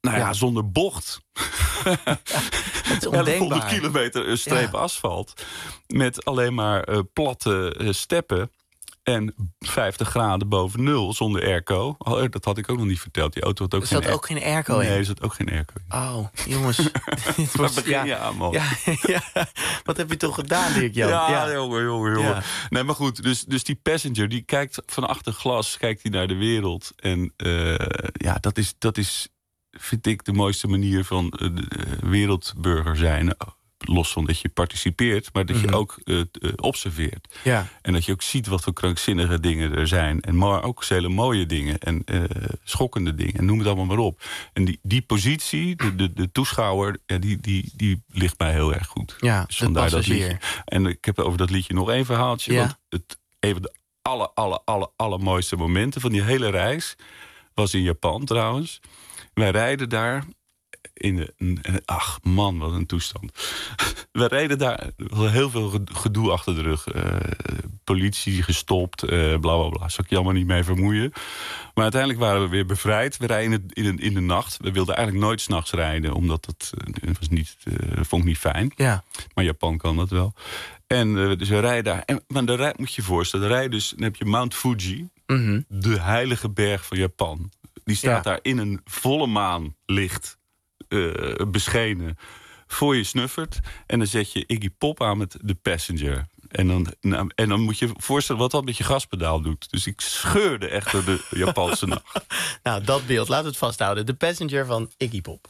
Speaker 4: Nou ja, zonder bocht.
Speaker 3: Het is ondenkbaar.
Speaker 4: 100 kilometer streep asfalt. Met alleen maar platte steppen. En 50 graden boven nul zonder airco. Oh, dat had ik ook nog niet verteld. Die auto had ook geen airco.
Speaker 3: Er zat ook geen airco in?
Speaker 4: Nee, er zat ook geen airco in.
Speaker 3: Oh, jongens.
Speaker 4: Waar begin je aan, man?
Speaker 3: Ja. Wat heb je toch gedaan, Dirk-Jan?
Speaker 4: Ja, jongen.
Speaker 3: Ja.
Speaker 4: Nee, maar goed, dus die passenger, die kijkt van achter glas, kijkt hij naar de wereld. En dat is, vind ik, de mooiste manier van wereldburger zijn. Los van dat je participeert, maar dat je ook observeert. Ja. En dat je ook ziet wat voor krankzinnige dingen er zijn. Maar ook hele mooie dingen en schokkende dingen. En noem het allemaal maar op. En die positie, de toeschouwer, die ligt mij heel erg goed.
Speaker 3: Ja,
Speaker 4: dus vandaar dat liedje. En ik heb over dat liedje nog één verhaaltje. Ja. Want even de allermooiste momenten van die hele reis was in Japan trouwens. Wij rijden daar ach man, wat een toestand. We reden daar, er was heel veel gedoe achter de rug. Politie gestopt, bla bla bla. Zal ik je allemaal niet mee vermoeien. Maar uiteindelijk waren we weer bevrijd. We rijden in de nacht. We wilden eigenlijk nooit 's nachts rijden, omdat dat vond ik niet fijn. Ja. Maar Japan kan dat wel. En dus we rijden daar. Maar moet je je voorstellen, dan heb je Mount Fuji, de heilige berg van Japan. Die staat daar in een volle maanlicht. Beschenen voor je snuffert. En dan zet je Iggy Pop aan met The Passenger. En dan moet je voorstellen wat dat met je gaspedaal doet. Dus ik scheurde echt door de Japanse nacht.
Speaker 3: Nou, dat beeld, laten we het vasthouden. The Passenger van Iggy Pop.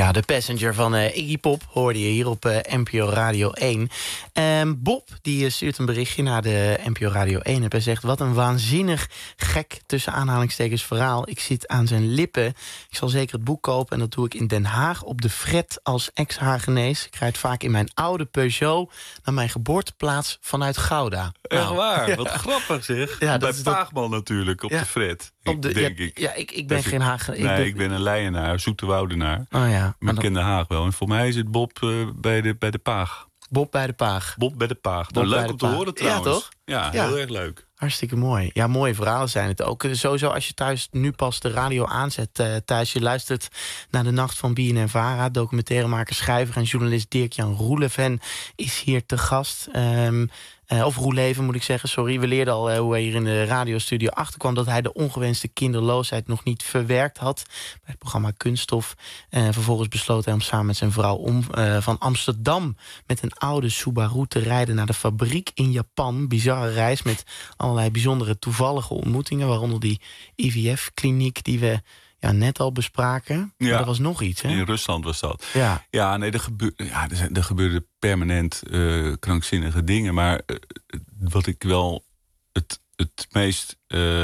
Speaker 3: Ja, de Passenger van Iggy Pop hoorde je hier op NPO Radio 1. Bob die stuurt een berichtje naar de NPO Radio 1 en hij zegt: wat een waanzinnig gek, tussen aanhalingstekens, verhaal. Ik zit aan zijn lippen. Ik zal zeker het boek kopen en dat doe ik in Den Haag op de Fret als ex-Hagenees. Ik rijd vaak in mijn oude Peugeot naar mijn geboorteplaats vanuit Gouda.
Speaker 4: Echt waar? Ja. Wat grappig zeg. Ja, bij Paagman natuurlijk, op de Fret. Denk ik.
Speaker 3: Ja, ik ben geen Hagenees.
Speaker 4: Ik ben een Leienaar, Zoeterwoudenaar.
Speaker 3: Oh ja.
Speaker 4: Maar ik ken Den Haag wel. En voor mij is het Bob bij de Paag.
Speaker 3: Bob bij de Paag.
Speaker 4: Bob bij de Paag. Leuk om te horen trouwens.
Speaker 3: Ja, toch?
Speaker 4: Ja, heel erg leuk.
Speaker 3: Hartstikke mooi. Ja, mooie verhalen zijn het ook. Sowieso als je thuis nu pas de radio aanzet. Thuis je luistert naar de Nacht van BNN-Vara. Documentairemaker, schrijver en journalist Dirk-Jan Roeleven is hier te gast. Of Roeleven moet ik zeggen, sorry. We leerden al hoe hij hier in de radiostudio achterkwam dat hij de ongewenste kinderloosheid nog niet verwerkt had bij het programma Kunststof. Vervolgens besloot hij om samen met zijn vrouw van Amsterdam met een oude Subaru te rijden naar de fabriek in Japan. Bizarre reis met allerlei bijzondere toevallige ontmoetingen, waaronder die IVF-kliniek die we net al bespraken. Maar er was nog iets, hè?
Speaker 4: In Rusland was dat.
Speaker 3: Ja,
Speaker 4: nee, er gebeurde permanent krankzinnige dingen. Maar wat ik wel het meest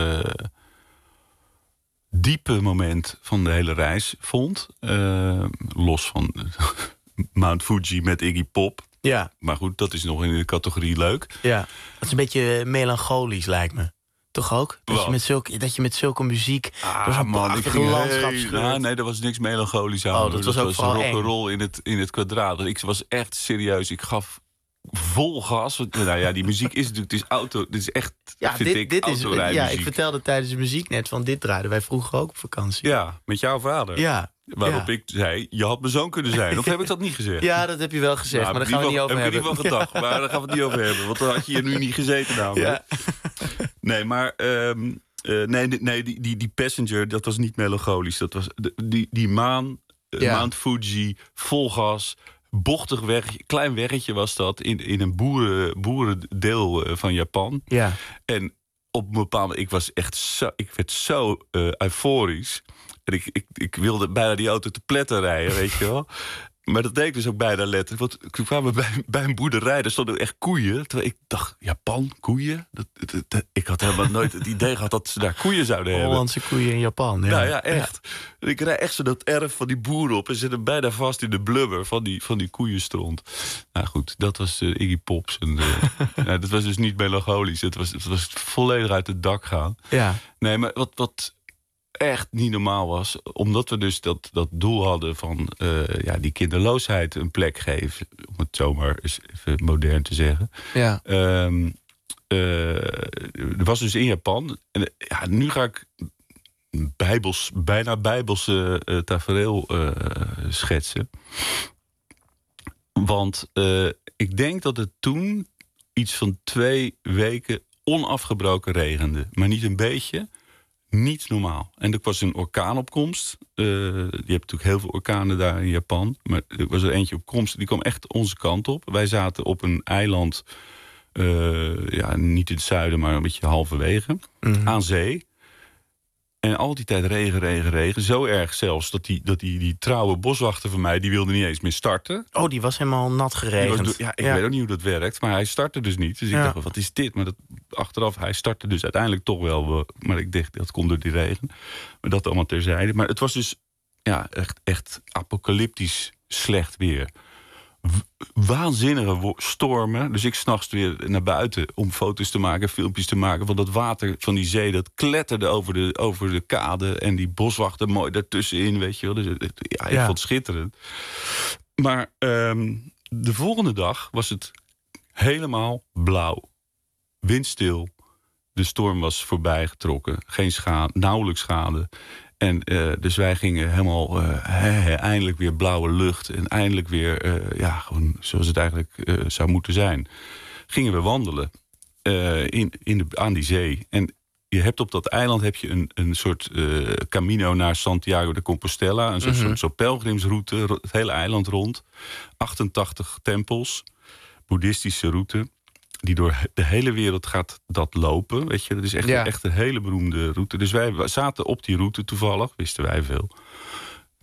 Speaker 4: diepe moment van de hele reis vond, los van Mount Fuji met Iggy Pop.
Speaker 3: Ja.
Speaker 4: Maar goed, dat is nog in de categorie leuk.
Speaker 3: Ja, dat is een beetje melancholisch, lijkt me. Toch ook? Dat je met zulke muziek door zo'n prachtige landschap scheurt.
Speaker 4: Nee, er was niks melancholisch aan.
Speaker 3: Dat was
Speaker 4: rock'n'roll in het kwadraat. Ik was echt serieus. Ik gaf vol gas. Nou ja, die muziek is natuurlijk... Het is auto. Dit is echt, dit autorijmuziek.
Speaker 3: Ik vertelde tijdens de muziek net van dit draaiden wij vroeger ook op vakantie.
Speaker 4: Ja, met jouw vader.
Speaker 3: Ja.
Speaker 4: Waarop ik zei, je had mijn zoon kunnen zijn. Of heb ik dat niet gezegd?
Speaker 3: Ja, dat heb je wel gezegd, maar daar gaan we het niet over hebben.
Speaker 4: Heb ik niet van gedacht, maar daar gaan we het niet over hebben. Want dan had je hier nu niet gezeten namelijk. Ja. Nee, maar die Passenger, dat was niet melancholisch. Dat was die Mount Fuji, vol gas, bochtig weg, klein weggetje was dat, in een boerendeel van Japan.
Speaker 3: Ja.
Speaker 4: En op een bepaald moment, ik werd zo euforisch. En ik wilde bijna die auto te pletten rijden, weet je wel. Maar dat deed ik dus ook bijna letterlijk. Want toen kwamen we bij een boerderij, daar stonden echt koeien. Terwijl ik dacht, Japan, koeien? Ik had helemaal nooit het idee gehad dat ze daar koeien zouden hebben.
Speaker 3: Hollandse koeien in Japan, ja.
Speaker 4: Nou ja, echt. Ja. Ik rijd echt zo dat erf van die boeren op en zit hem bijna vast in de blubber van die koeienstront. Nou goed, dat was Iggy Pops. Dat was dus niet melancholisch. Het was volledig uit het dak gaan.
Speaker 3: Ja.
Speaker 4: Nee, maar wat echt niet normaal was, omdat we dus dat doel hadden van die kinderloosheid een plek geven, om het zomaar eens even modern te zeggen.
Speaker 3: Ja.
Speaker 4: Er was dus in Japan, en nu ga ik bijna bijbelse tafereel schetsen. Want ik denk dat het toen iets van 2 weken onafgebroken regende. Maar niet een beetje. Niet normaal. En er was een orkaanopkomst. Je hebt natuurlijk heel veel orkanen daar in Japan. Maar er was er eentje op komst. Die kwam echt onze kant op. Wij zaten op een eiland. Niet in het zuiden, maar een beetje halverwege. Mm-hmm. Aan zee. En al die tijd regen. Zo erg zelfs dat die trouwe boswachter van mij, die wilde niet eens meer starten.
Speaker 3: Oh, die was helemaal nat geregend.
Speaker 4: Ik weet ook niet hoe dat werkt, maar hij startte dus niet. Dus ik dacht, wat is dit? Maar achteraf, hij startte dus uiteindelijk toch wel. Maar ik dacht, dat komt door die regen. Maar dat allemaal terzijde. Maar het was dus echt apocalyptisch slecht weer. Waanzinnige stormen. Dus ik 's nachts weer naar buiten om foto's te maken, filmpjes te maken. Want dat water van die zee, dat kletterde over de kade. En die boswachter mooi daartussenin, weet je wel. Dus ik vond het schitterend. Maar de volgende dag was het helemaal blauw. Windstil. De storm was voorbij getrokken. Geen schade, nauwelijks schade. En dus wij gingen helemaal eindelijk weer blauwe lucht. En eindelijk weer, gewoon zoals het eigenlijk zou moeten zijn. Gingen we wandelen aan die zee. En je hebt op dat eiland een soort camino naar Santiago de Compostela. Een soort pelgrimsroute, het hele eiland rond. 88 tempels, boeddhistische route. Die door de hele wereld gaat dat lopen. Weet je, dat is echt een hele beroemde route. Dus wij zaten op die route toevallig, wisten wij veel.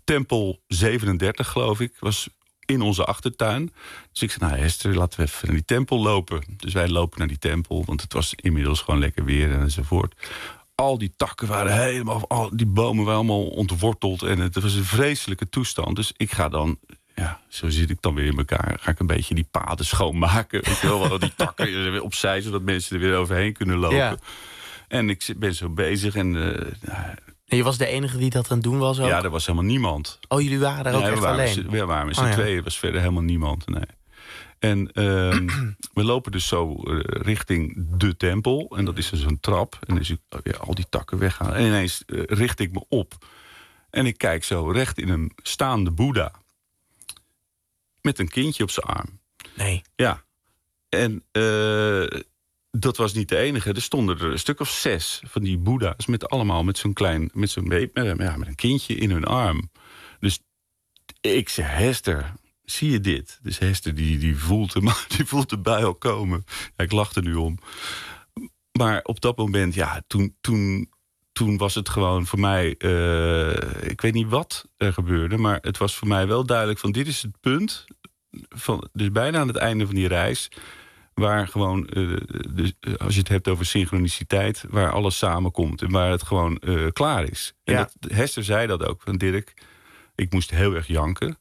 Speaker 4: Tempel 37, geloof ik, was in onze achtertuin. Dus ik zei, Hester, laten we even naar die tempel lopen. Dus wij lopen naar die tempel, want het was inmiddels gewoon lekker weer enzovoort. Al die takken waren helemaal, die bomen waren allemaal ontworteld en het was een vreselijke toestand. Dus ik ga dan, zo zit ik dan weer in elkaar, ga ik een beetje die paden schoonmaken. Weet je wel, die takken weer opzij, zodat mensen er weer overheen kunnen lopen. Ja. En ik ben zo bezig en
Speaker 3: je was de enige die dat aan het doen was ook?
Speaker 4: Ja, er was helemaal niemand.
Speaker 3: Oh, jullie waren daar ook echt alleen?
Speaker 4: We waren met z'n tweeën, er was verder helemaal niemand. Nee. En we lopen dus zo richting de tempel. En dat is dus een trap. En dus al die takken weggaan. En ineens richt ik me op. En ik kijk zo recht in een staande Boeddha. Met een kindje op zijn arm.
Speaker 3: Nee.
Speaker 4: Ja. En dat was niet de enige. Er stonden er een stuk of 6 van die Boeddha's. Allemaal met een kindje in hun arm. Dus ik zei, Hester, zie je dit? Dus Hester die voelt de bui al komen. Ja, ik lach er nu om. Maar op dat moment, toen was het gewoon voor mij, ik weet niet wat er gebeurde, maar het was voor mij wel duidelijk van dit is het punt, dus bijna aan het einde van die reis, waar gewoon, als je het hebt over synchroniciteit, waar alles samenkomt en waar het gewoon klaar is. En Hester zei dat ook, van Dirk, ik moest heel erg janken.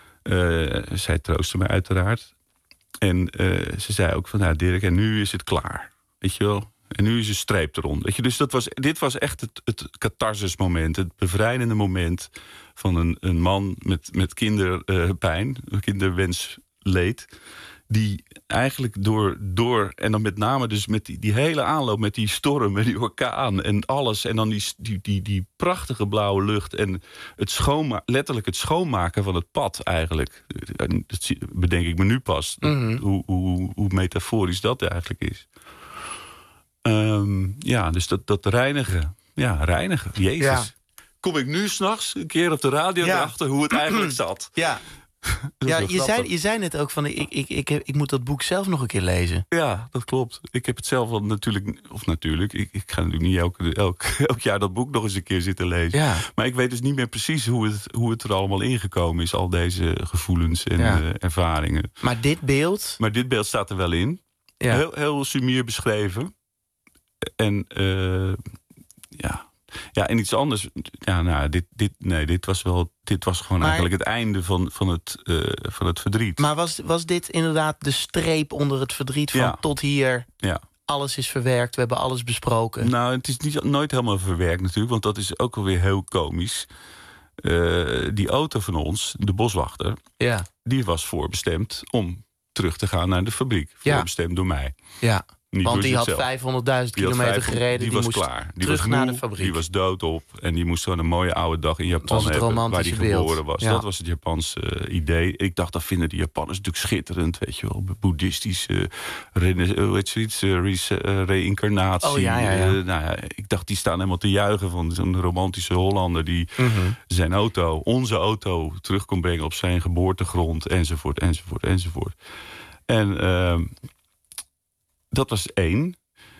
Speaker 4: Zij troostte mij uiteraard. En ze zei ook van, Dirk, en nu is het klaar. Weet je wel? En nu is een streep eronder. Weet je? Dus dit was echt het catharsismoment. Het bevrijdende moment van een man met kinderpijn, kinderwensleed. Die eigenlijk door en dan met name dus met die hele aanloop, met die storm, met die orkaan en alles. En dan die prachtige blauwe lucht en letterlijk het schoonmaken van het pad eigenlijk. Dat bedenk ik me nu pas, hoe metaforisch dat eigenlijk is. Dus dat reinigen. Ja, reinigen. Jezus. Ja. Kom ik nu 's nachts een keer op de radio erachter hoe het eigenlijk zat.
Speaker 3: Ja. Ja, je zei net ook van ik moet dat boek zelf nog een keer lezen.
Speaker 4: Ja, dat klopt. Ik heb het zelf al natuurlijk. Ik ga natuurlijk niet elk jaar dat boek nog eens een keer zitten lezen. Ja. Maar ik weet dus niet meer precies hoe het er allemaal ingekomen is. Al deze gevoelens en ervaringen.
Speaker 3: Maar dit beeld
Speaker 4: staat er wel in. Ja. Heel sumier beschreven. En en iets anders. Dit was gewoon eigenlijk het einde van het verdriet.
Speaker 3: Maar was dit inderdaad de streep onder het verdriet van tot hier? Ja. Alles is verwerkt, we hebben alles besproken.
Speaker 4: Nou, het is nooit helemaal verwerkt natuurlijk, want dat is ook alweer heel komisch. Die auto van ons, de boswachter, die was voorbestemd om terug te gaan naar de fabriek. Voorbestemd door mij. Ja.
Speaker 3: Want die had 500.000 kilometer gereden.
Speaker 4: Die was klaar. Die was
Speaker 3: naar de fabriek.
Speaker 4: Die was doodop. En die moest gewoon een mooie oude dag in Japan hebben. Waar hij geboren was. Ja. Dat was het Japanse idee. Ik dacht, dat vinden de Japanners natuurlijk schitterend. Weet je wel, boeddhistische reïncarnatie.
Speaker 3: Oh, ja.
Speaker 4: Ik dacht, die staan helemaal te juichen van zo'n romantische Hollander die zijn auto, onze auto, terug kon brengen op zijn geboortegrond. Enzovoort. En dat was 1.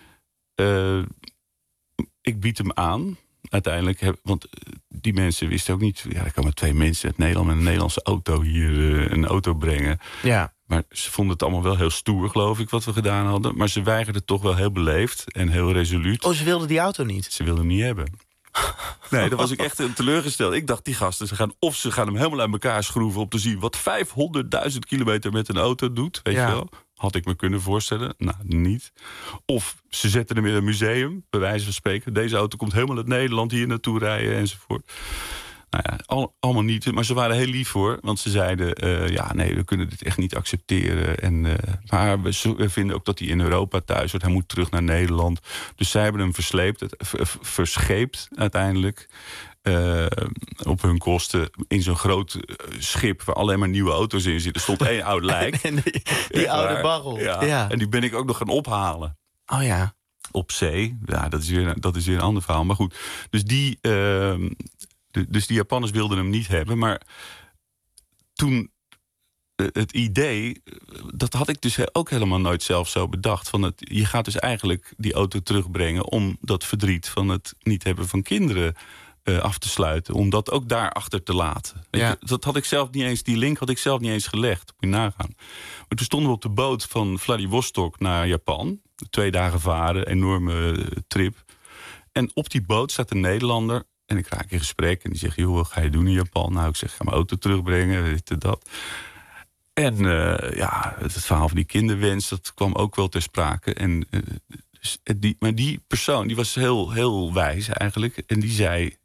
Speaker 4: Ik bied hem aan. Uiteindelijk, want die mensen wisten ook niet. Ja, er kwamen 2 mensen uit Nederland met een Nederlandse auto hier een auto brengen. Ja. Maar ze vonden het allemaal wel heel stoer, geloof ik, wat we gedaan hadden. Maar ze weigerden toch wel heel beleefd en heel resoluut.
Speaker 3: Oh, ze wilden die auto niet?
Speaker 4: Ze wilden hem niet hebben. Nee, daar was ik echt teleurgesteld. Ik dacht, die gasten, ze gaan hem helemaal uit elkaar schroeven om te zien wat 500.000 kilometer met een auto doet. Weet je wel? Had ik me kunnen voorstellen. Nou, niet. Of ze zetten hem in een museum, bij wijze van spreken. Deze auto komt helemaal uit Nederland hier naartoe rijden enzovoort. Nou ja, allemaal niet. Maar ze waren heel lief voor. Want ze zeiden, we kunnen dit echt niet accepteren. Maar we vinden ook dat hij in Europa thuis wordt. Hij moet terug naar Nederland. Dus zij hebben hem verscheept uiteindelijk. Op hun kosten in zo'n groot schip waar alleen maar nieuwe auto's in zitten. Er stond 1 oud lijk.
Speaker 3: En die oude barrel.
Speaker 4: Ja. En die ben ik ook nog gaan ophalen.
Speaker 3: Oh ja.
Speaker 4: Op zee. Ja, dat is weer een ander verhaal. Maar goed, dus die Japanners wilden hem niet hebben. Maar toen het idee, dat had ik dus ook helemaal nooit zelf zo bedacht. Je gaat dus eigenlijk die auto terugbrengen om dat verdriet van het niet hebben van kinderen af te sluiten. Om dat ook daarachter te laten. Weet je, dat had ik zelf niet eens, die link had ik zelf niet eens gelegd. Moet je nagaan. Maar toen stonden we op de boot van Vladivostok naar Japan. 2 dagen varen, enorme trip. En op die boot staat een Nederlander. En ik raak in gesprek en die zegt, joh, wat ga je doen in Japan? Nou, ik zeg, ik ga mijn auto terugbrengen, dit en dat. En het verhaal van die kinderwens, dat kwam ook wel ter sprake. En, maar die persoon, die was heel, heel wijs eigenlijk. En die zei,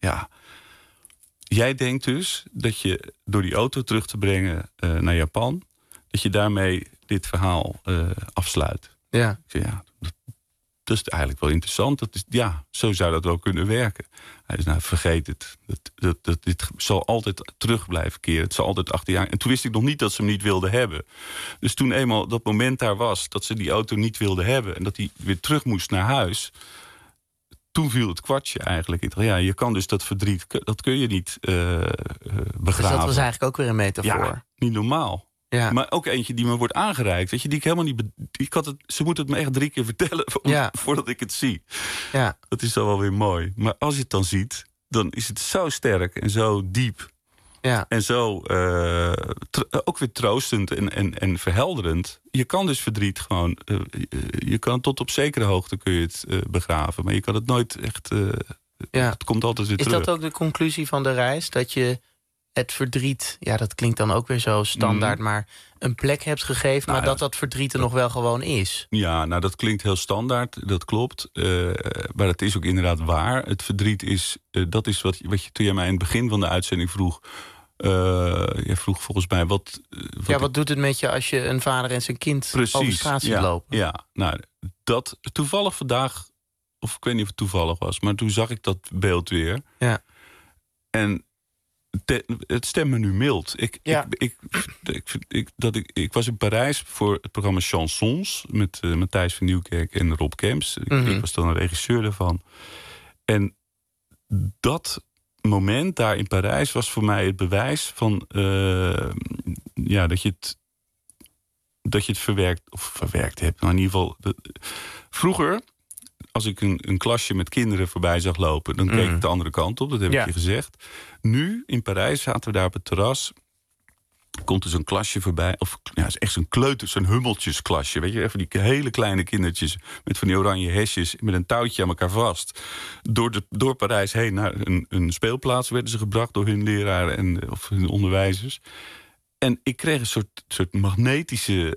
Speaker 4: jij denkt dus dat je door die auto terug te brengen naar Japan, dat je daarmee dit verhaal afsluit.
Speaker 3: Ja.
Speaker 4: Ik zei, dat is eigenlijk wel interessant. Dat is, zo zou dat wel kunnen werken. Hij zei, nou, vergeet het. Dit zal altijd terug blijven keren. Het zal altijd achter je aan. En toen wist ik nog niet dat ze hem niet wilden hebben. Dus toen eenmaal dat moment daar was, dat ze die auto niet wilden hebben en dat hij weer terug moest naar huis, toen viel het kwartje eigenlijk. Ik dacht, je kan dus dat verdriet, dat kun je niet begraven. Dus
Speaker 3: dat was eigenlijk ook weer een metafoor.
Speaker 4: Ja, niet normaal. Ja. Maar ook eentje die me wordt aangereikt. Weet je, die ik helemaal niet. Ze moeten het me echt 3 keer vertellen voordat ik het zie. Ja. Dat is dan wel weer mooi. Maar als je het dan ziet, dan is het zo sterk en zo diep. Ja. En zo ook weer troostend en verhelderend. Je kan dus verdriet gewoon. Je kan tot op zekere hoogte kun je het begraven. Maar je kan het nooit echt. Het komt altijd weer terug.
Speaker 3: Is dat ook de conclusie van de reis? Dat je het verdriet, dat klinkt dan ook weer zo standaard, maar een plek hebt gegeven, maar dat verdriet er nog wel gewoon is. Ja,
Speaker 4: nou dat klinkt heel standaard, dat klopt. Maar het is ook inderdaad waar. Het verdriet is, dat is wat je toen jij mij in het begin van de uitzending vroeg. Jij vroeg volgens mij wat
Speaker 3: doet het met je als je een vader en zijn kind over de straat ziet lopen? Ja,
Speaker 4: nou dat toevallig vandaag, of ik weet niet of het toevallig was, maar toen zag ik dat beeld weer. Ja. En het stemt me nu mild. Ik was in Parijs voor het programma Chansons met Matthijs van Nieuwkerk en Rob Kemps. Ik was dan een regisseur daarvan. En dat moment daar in Parijs was voor mij het bewijs van dat je het verwerkt hebt. Nou, in ieder geval, vroeger, als ik een klasje met kinderen voorbij zag lopen, dan keek ik de andere kant op, dat heb ik je gezegd. Nu, in Parijs, zaten we daar op het terras. Komt er zo'n klasje voorbij, het is echt zo'n zo'n hummeltjesklasje. Weet je, even die hele kleine kindertjes met van die oranje hesjes met een touwtje aan elkaar vast. Door Parijs heen naar een speelplaats werden ze gebracht door hun leraren of hun onderwijzers. En ik kreeg een soort magnetische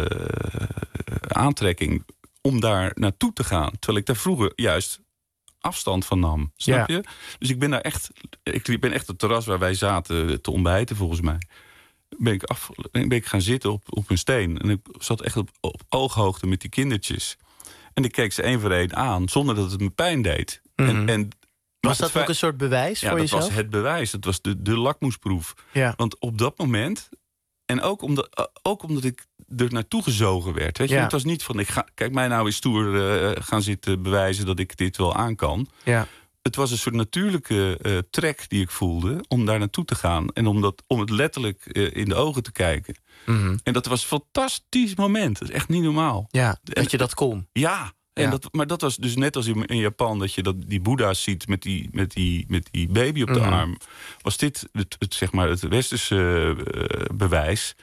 Speaker 4: aantrekking om daar naartoe te gaan. Terwijl ik daar vroeger juist afstand van nam. Snap je? Dus ik ben daar echt. Ik ben echt het terras waar wij zaten te ontbijten, volgens mij. Ben ik gaan zitten op een steen. En ik zat echt op ooghoogte met die kindertjes. En ik keek ze 1 voor 1 aan, zonder dat het me pijn deed. En
Speaker 3: was dat ook een soort bewijs voor jezelf?
Speaker 4: Ja, dat was het bewijs. Dat was de lakmoesproef. Ja. Want op dat moment, en ook omdat ik er naartoe gezogen werd. Weet je? Het was niet van, kijk mij nou eens stoer gaan zitten bewijzen dat ik dit wel aan kan. Ja. Het was een soort natuurlijke trek die ik voelde om daar naartoe te gaan. En om het letterlijk in de ogen te kijken. Mm-hmm. En dat was een fantastisch moment. Dat is echt niet normaal. Ja,
Speaker 3: dat je dat kon.
Speaker 4: Ja. Maar dat was dus net als in Japan, dat je die boeddha's ziet met die baby op de arm. Was dit het westerse bewijs.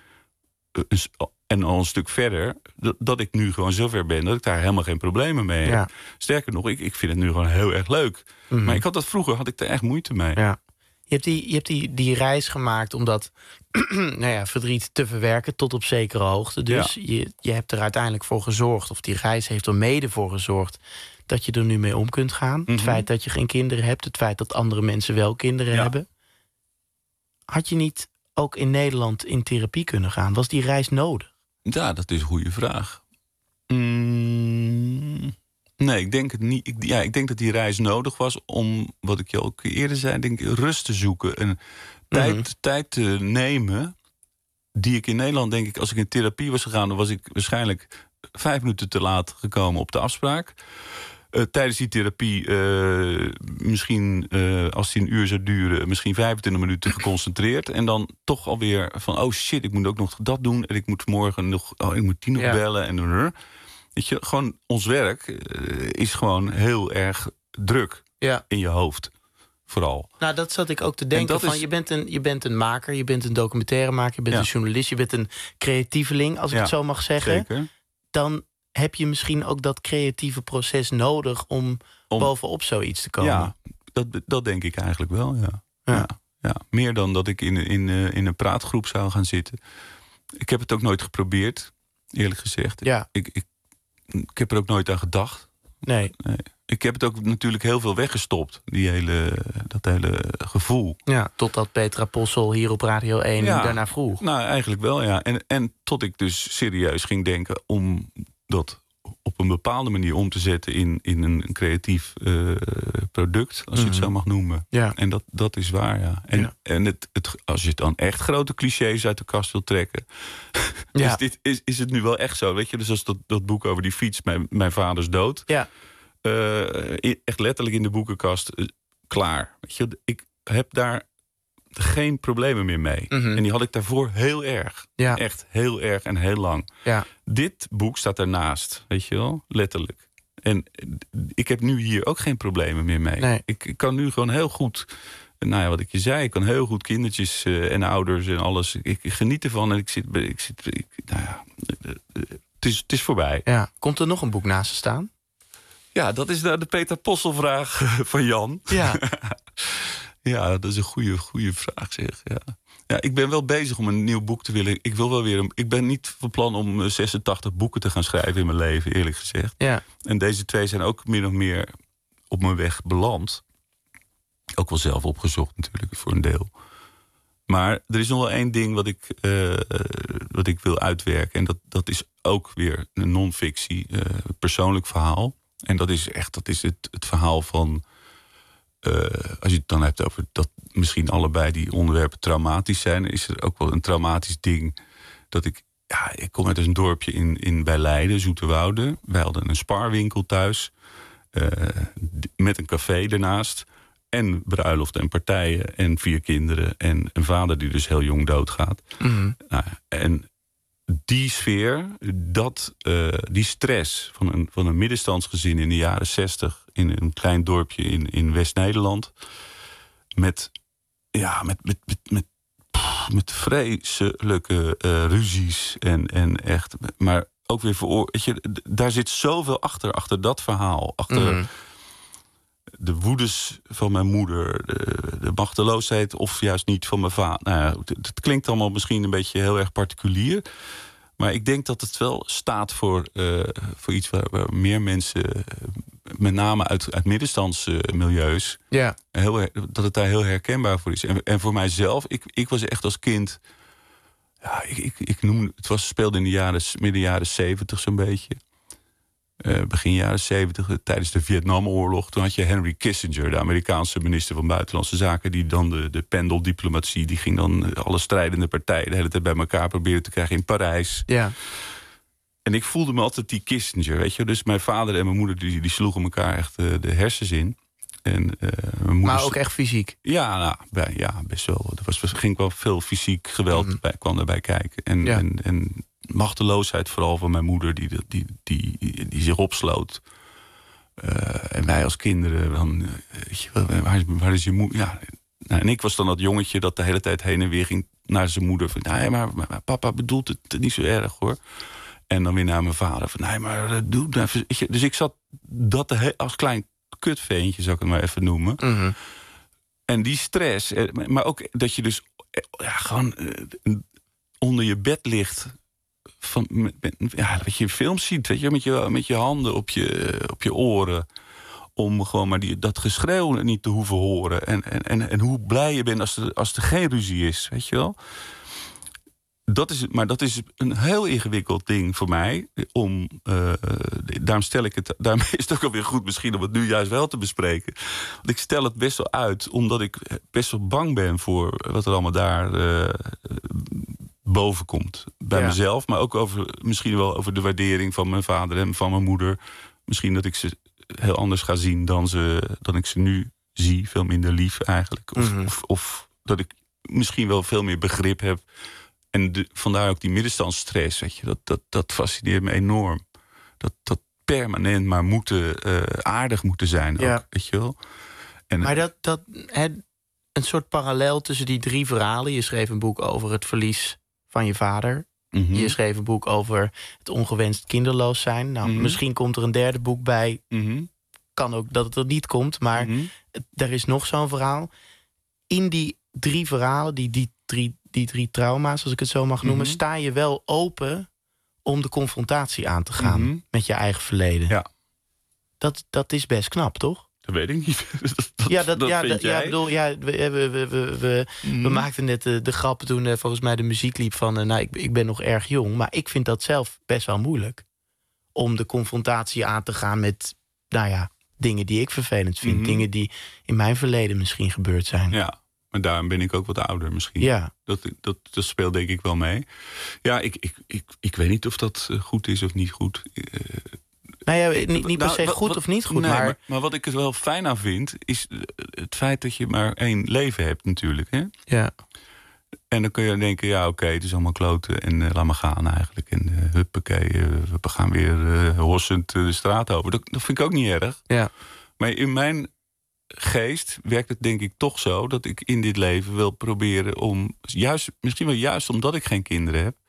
Speaker 4: En al een stuk verder, dat ik nu gewoon zover ben dat ik daar helemaal geen problemen mee heb. Ja. Sterker nog, ik vind het nu gewoon heel erg leuk. Mm-hmm. Maar vroeger had ik daar echt moeite mee. Ja.
Speaker 3: Je hebt die reis gemaakt om dat verdriet te verwerken tot op zekere hoogte. Dus je hebt er uiteindelijk voor gezorgd, of die reis heeft er mede voor gezorgd, dat je er nu mee om kunt gaan. Mm-hmm. Het feit dat je geen kinderen hebt, het feit dat andere mensen wel kinderen hebben. Had je niet ook in Nederland in therapie kunnen gaan? Was die reis nodig?
Speaker 4: Ja, dat is een goede vraag. Nee, ik denk het niet. Ik denk dat die reis nodig was om, wat ik je ook eerder zei, rust te zoeken. En tijd te nemen, die ik in Nederland, denk ik, als ik in therapie was gegaan, dan was ik waarschijnlijk 5 minuten te laat gekomen op de afspraak. Tijdens die therapie, misschien als die 1 uur zou duren, misschien 25 minuten geconcentreerd. En dan toch alweer van, oh shit, ik moet ook nog dat doen. En ik moet morgen nog, ik moet die nog bellen. En weet je, gewoon ons werk is gewoon heel erg druk in je hoofd. vooral.
Speaker 3: Nou, dat zat ik ook te denken. Van, je bent een maker, je bent een documentairemaker... je bent een journalist, je bent een creatieveling... als ik het zo mag zeggen.
Speaker 4: Zeker.
Speaker 3: Dan heb je misschien ook dat creatieve proces nodig... om bovenop zoiets te komen.
Speaker 4: Ja, dat denk ik eigenlijk wel, ja. Meer dan dat ik in een praatgroep zou gaan zitten. Ik heb het ook nooit geprobeerd, eerlijk gezegd.
Speaker 3: Ja.
Speaker 4: Ik heb er ook nooit aan gedacht.
Speaker 3: Nee.
Speaker 4: Ik heb het ook natuurlijk heel veel weggestopt, dat hele gevoel.
Speaker 3: Ja, totdat Petra Possel hier op Radio 1 daarna vroeg.
Speaker 4: Nou, eigenlijk wel, ja. En tot ik dus serieus ging denken om dat op een bepaalde manier om te zetten in een creatief product, als je het zo mag noemen. Ja. En dat is waar, ja. En als je het dan echt grote clichés uit de kast wil trekken, is het nu wel echt zo, weet je? Dus als dat boek over die fiets, mijn vaders dood, echt letterlijk in de boekenkast, klaar. Weet je, ik heb daar geen problemen meer mee. Mm-hmm. En die had ik daarvoor heel erg. Ja. Echt heel erg en heel lang. Ja. Dit boek staat ernaast, weet je wel? Letterlijk. En ik heb nu hier ook geen problemen meer mee. Nee. Ik kan nu gewoon heel goed... Nou ja, wat ik je zei, ik kan heel goed kindertjes en ouders en alles. Ik geniet ervan en het is voorbij. Ja.
Speaker 3: Komt er nog een boek naast te staan?
Speaker 4: Ja, dat is de Petra Possel-vraag van Jan. Ja. Ja, dat is een goede vraag, zeg. Ja, ik ben wel bezig om een nieuw boek te willen. Ik ben niet van plan om 86 boeken te gaan schrijven in mijn leven, eerlijk gezegd. Ja. En deze 2 zijn ook min of meer op mijn weg beland. Ook wel zelf opgezocht natuurlijk, voor een deel. Maar er is nog wel 1 ding wat ik wil uitwerken. En dat is ook weer een non-fictie, persoonlijk verhaal. En dat is het verhaal van... als je het dan hebt over dat misschien allebei die onderwerpen traumatisch zijn... is er ook wel een traumatisch ding dat ik kom uit een dorpje bij Leiden, Zoeterwoude. Wij hadden een spaarwinkel thuis met een café ernaast... en bruiloft en partijen en 4 kinderen... en een vader die dus heel jong doodgaat. Mm-hmm. Nou, en die sfeer, die stress van een middenstandsgezin in de jaren 60... in een klein dorpje in West-Nederland... met vreselijke ruzies en echt... maar ook weer daar zit zoveel achter dat verhaal. Achter de woedes van mijn moeder, de machteloosheid of juist niet van mijn vader. Nou ja, het klinkt allemaal misschien een beetje heel erg particulier... maar ik denk dat het wel staat voor iets waar meer mensen... met name uit middenstandsmilieus... dat het daar heel herkenbaar voor is. En voor mijzelf, ik was echt als kind... Ja, speelde in midden jaren 70 zo'n beetje. Begin jaren 70, tijdens de Vietnamoorlog. Toen had je Henry Kissinger, de Amerikaanse minister van Buitenlandse Zaken... die dan de pendeldiplomatie, die ging dan alle strijdende partijen... de hele tijd bij elkaar proberen te krijgen in Parijs. Ja. En ik voelde me altijd die Kissinger, weet je. Dus mijn vader en mijn moeder die sloegen elkaar echt de hersens in. En, mijn moeder
Speaker 3: maar ook echt fysiek?
Speaker 4: Ja, best wel. Ging wel veel fysiek geweld kwam erbij kijken. En machteloosheid vooral van mijn moeder die zich opsloot. En wij als kinderen, dan, waar is je moeder? Ja, en ik was dan dat jongetje dat de hele tijd heen en weer ging naar zijn moeder. Van, nee, maar papa bedoelt het niet zo erg, hoor. En dan weer naar mijn vader. Van, nee, maar doe nou. Dus ik zat als klein kutveentje, zou ik het maar even noemen. Mm-hmm. En die stress, maar ook dat je dus gewoon onder je bed ligt... dat je films ziet, weet je, met je handen op je oren... om gewoon maar dat geschreeuw niet te hoeven horen. En hoe blij je bent als er geen ruzie is, weet je wel. Dat is een heel ingewikkeld ding voor mij. Daarom is het ook alweer goed misschien om het nu juist wel te bespreken. Want ik stel het best wel uit, omdat ik best wel bang ben voor wat er allemaal daar boven komt. Bij mezelf, maar ook misschien wel over de waardering van mijn vader en van mijn moeder. Misschien dat ik ze heel anders ga zien dan ik ze nu zie. Veel minder lief eigenlijk. Of dat ik misschien wel veel meer begrip heb. En vandaar ook die middenstandsstress, weet je, dat fascineert me enorm. Dat permanent maar aardig moeten zijn ook, weet je wel.
Speaker 3: Maar een soort parallel tussen die 3 verhalen. Je schreef een boek over het verlies van je vader.
Speaker 4: Mm-hmm.
Speaker 3: Je schreef een boek over het ongewenst kinderloos zijn. Nou, misschien komt er een 3e boek bij. Kan ook dat het er niet komt. Maar er is nog zo'n verhaal. In die 3 verhalen, die 3 trauma's, als ik het zo mag noemen, sta je wel open om de confrontatie aan te gaan met je eigen verleden.
Speaker 4: Ja.
Speaker 3: Dat is best knap, toch?
Speaker 4: Dat weet ik niet.
Speaker 3: We maakten net de grap toen volgens mij de muziek liep van... ik ben nog erg jong, maar ik vind dat zelf best wel moeilijk. Om de confrontatie aan te gaan met, dingen die ik vervelend vind. Dingen die in mijn verleden misschien gebeurd zijn.
Speaker 4: Ja, maar daarom ben ik ook wat ouder misschien.
Speaker 3: Ja.
Speaker 4: Dat speelt denk ik wel mee. Ja, ik weet niet of dat goed is of niet goed.
Speaker 3: Niet per se goed of niet goed.
Speaker 4: Nee, maar wat ik er wel fijn aan vind, is het feit dat je maar 1 leven hebt natuurlijk. Hè?
Speaker 3: Ja.
Speaker 4: En dan kun je denken, oké, het is allemaal kloten en laat maar gaan eigenlijk. En huppakee, we gaan weer hossend de straat over. Dat vind ik ook niet erg.
Speaker 3: Ja.
Speaker 4: Maar in mijn geest werkt het denk ik toch zo dat ik in dit leven wil proberen om, misschien wel juist omdat ik geen kinderen heb,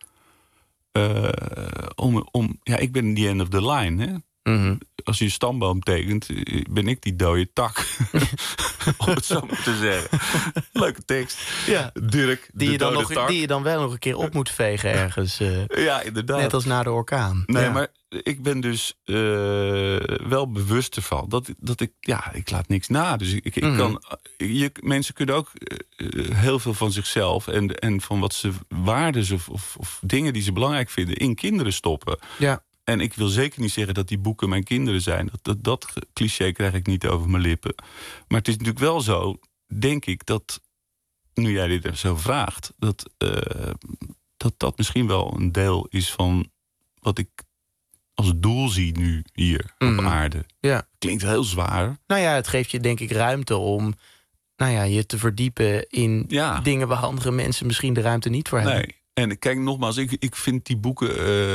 Speaker 4: ik ben the end of the line, hè? Als je een stamboom tekent, ben ik die dode tak. Om het zo maar te zeggen. Leuke tekst.
Speaker 3: Ja.
Speaker 4: Dirk, die
Speaker 3: je dan wel nog een keer op moet vegen ergens.
Speaker 4: Ja, inderdaad.
Speaker 3: Net als na de orkaan.
Speaker 4: Nee, maar ik ben dus wel bewust ervan. Dat ik laat niks na. Dus ik kan... mensen kunnen ook heel veel van zichzelf en van wat ze waarden of dingen die ze belangrijk vinden in kinderen stoppen. Ja. En ik wil zeker niet zeggen dat die boeken mijn kinderen zijn. Dat cliché krijg ik niet over mijn lippen. Maar het is natuurlijk wel zo, denk ik, dat nu jij dit zo vraagt, dat misschien wel een deel is van wat ik als doel zie nu hier op aarde. Ja. Klinkt heel zwaar.
Speaker 3: Nou ja, het geeft je denk ik ruimte om je te verdiepen in dingen waar andere mensen misschien de ruimte niet voor hebben.
Speaker 4: Nee. En kijk, nogmaals, ik vind die boeken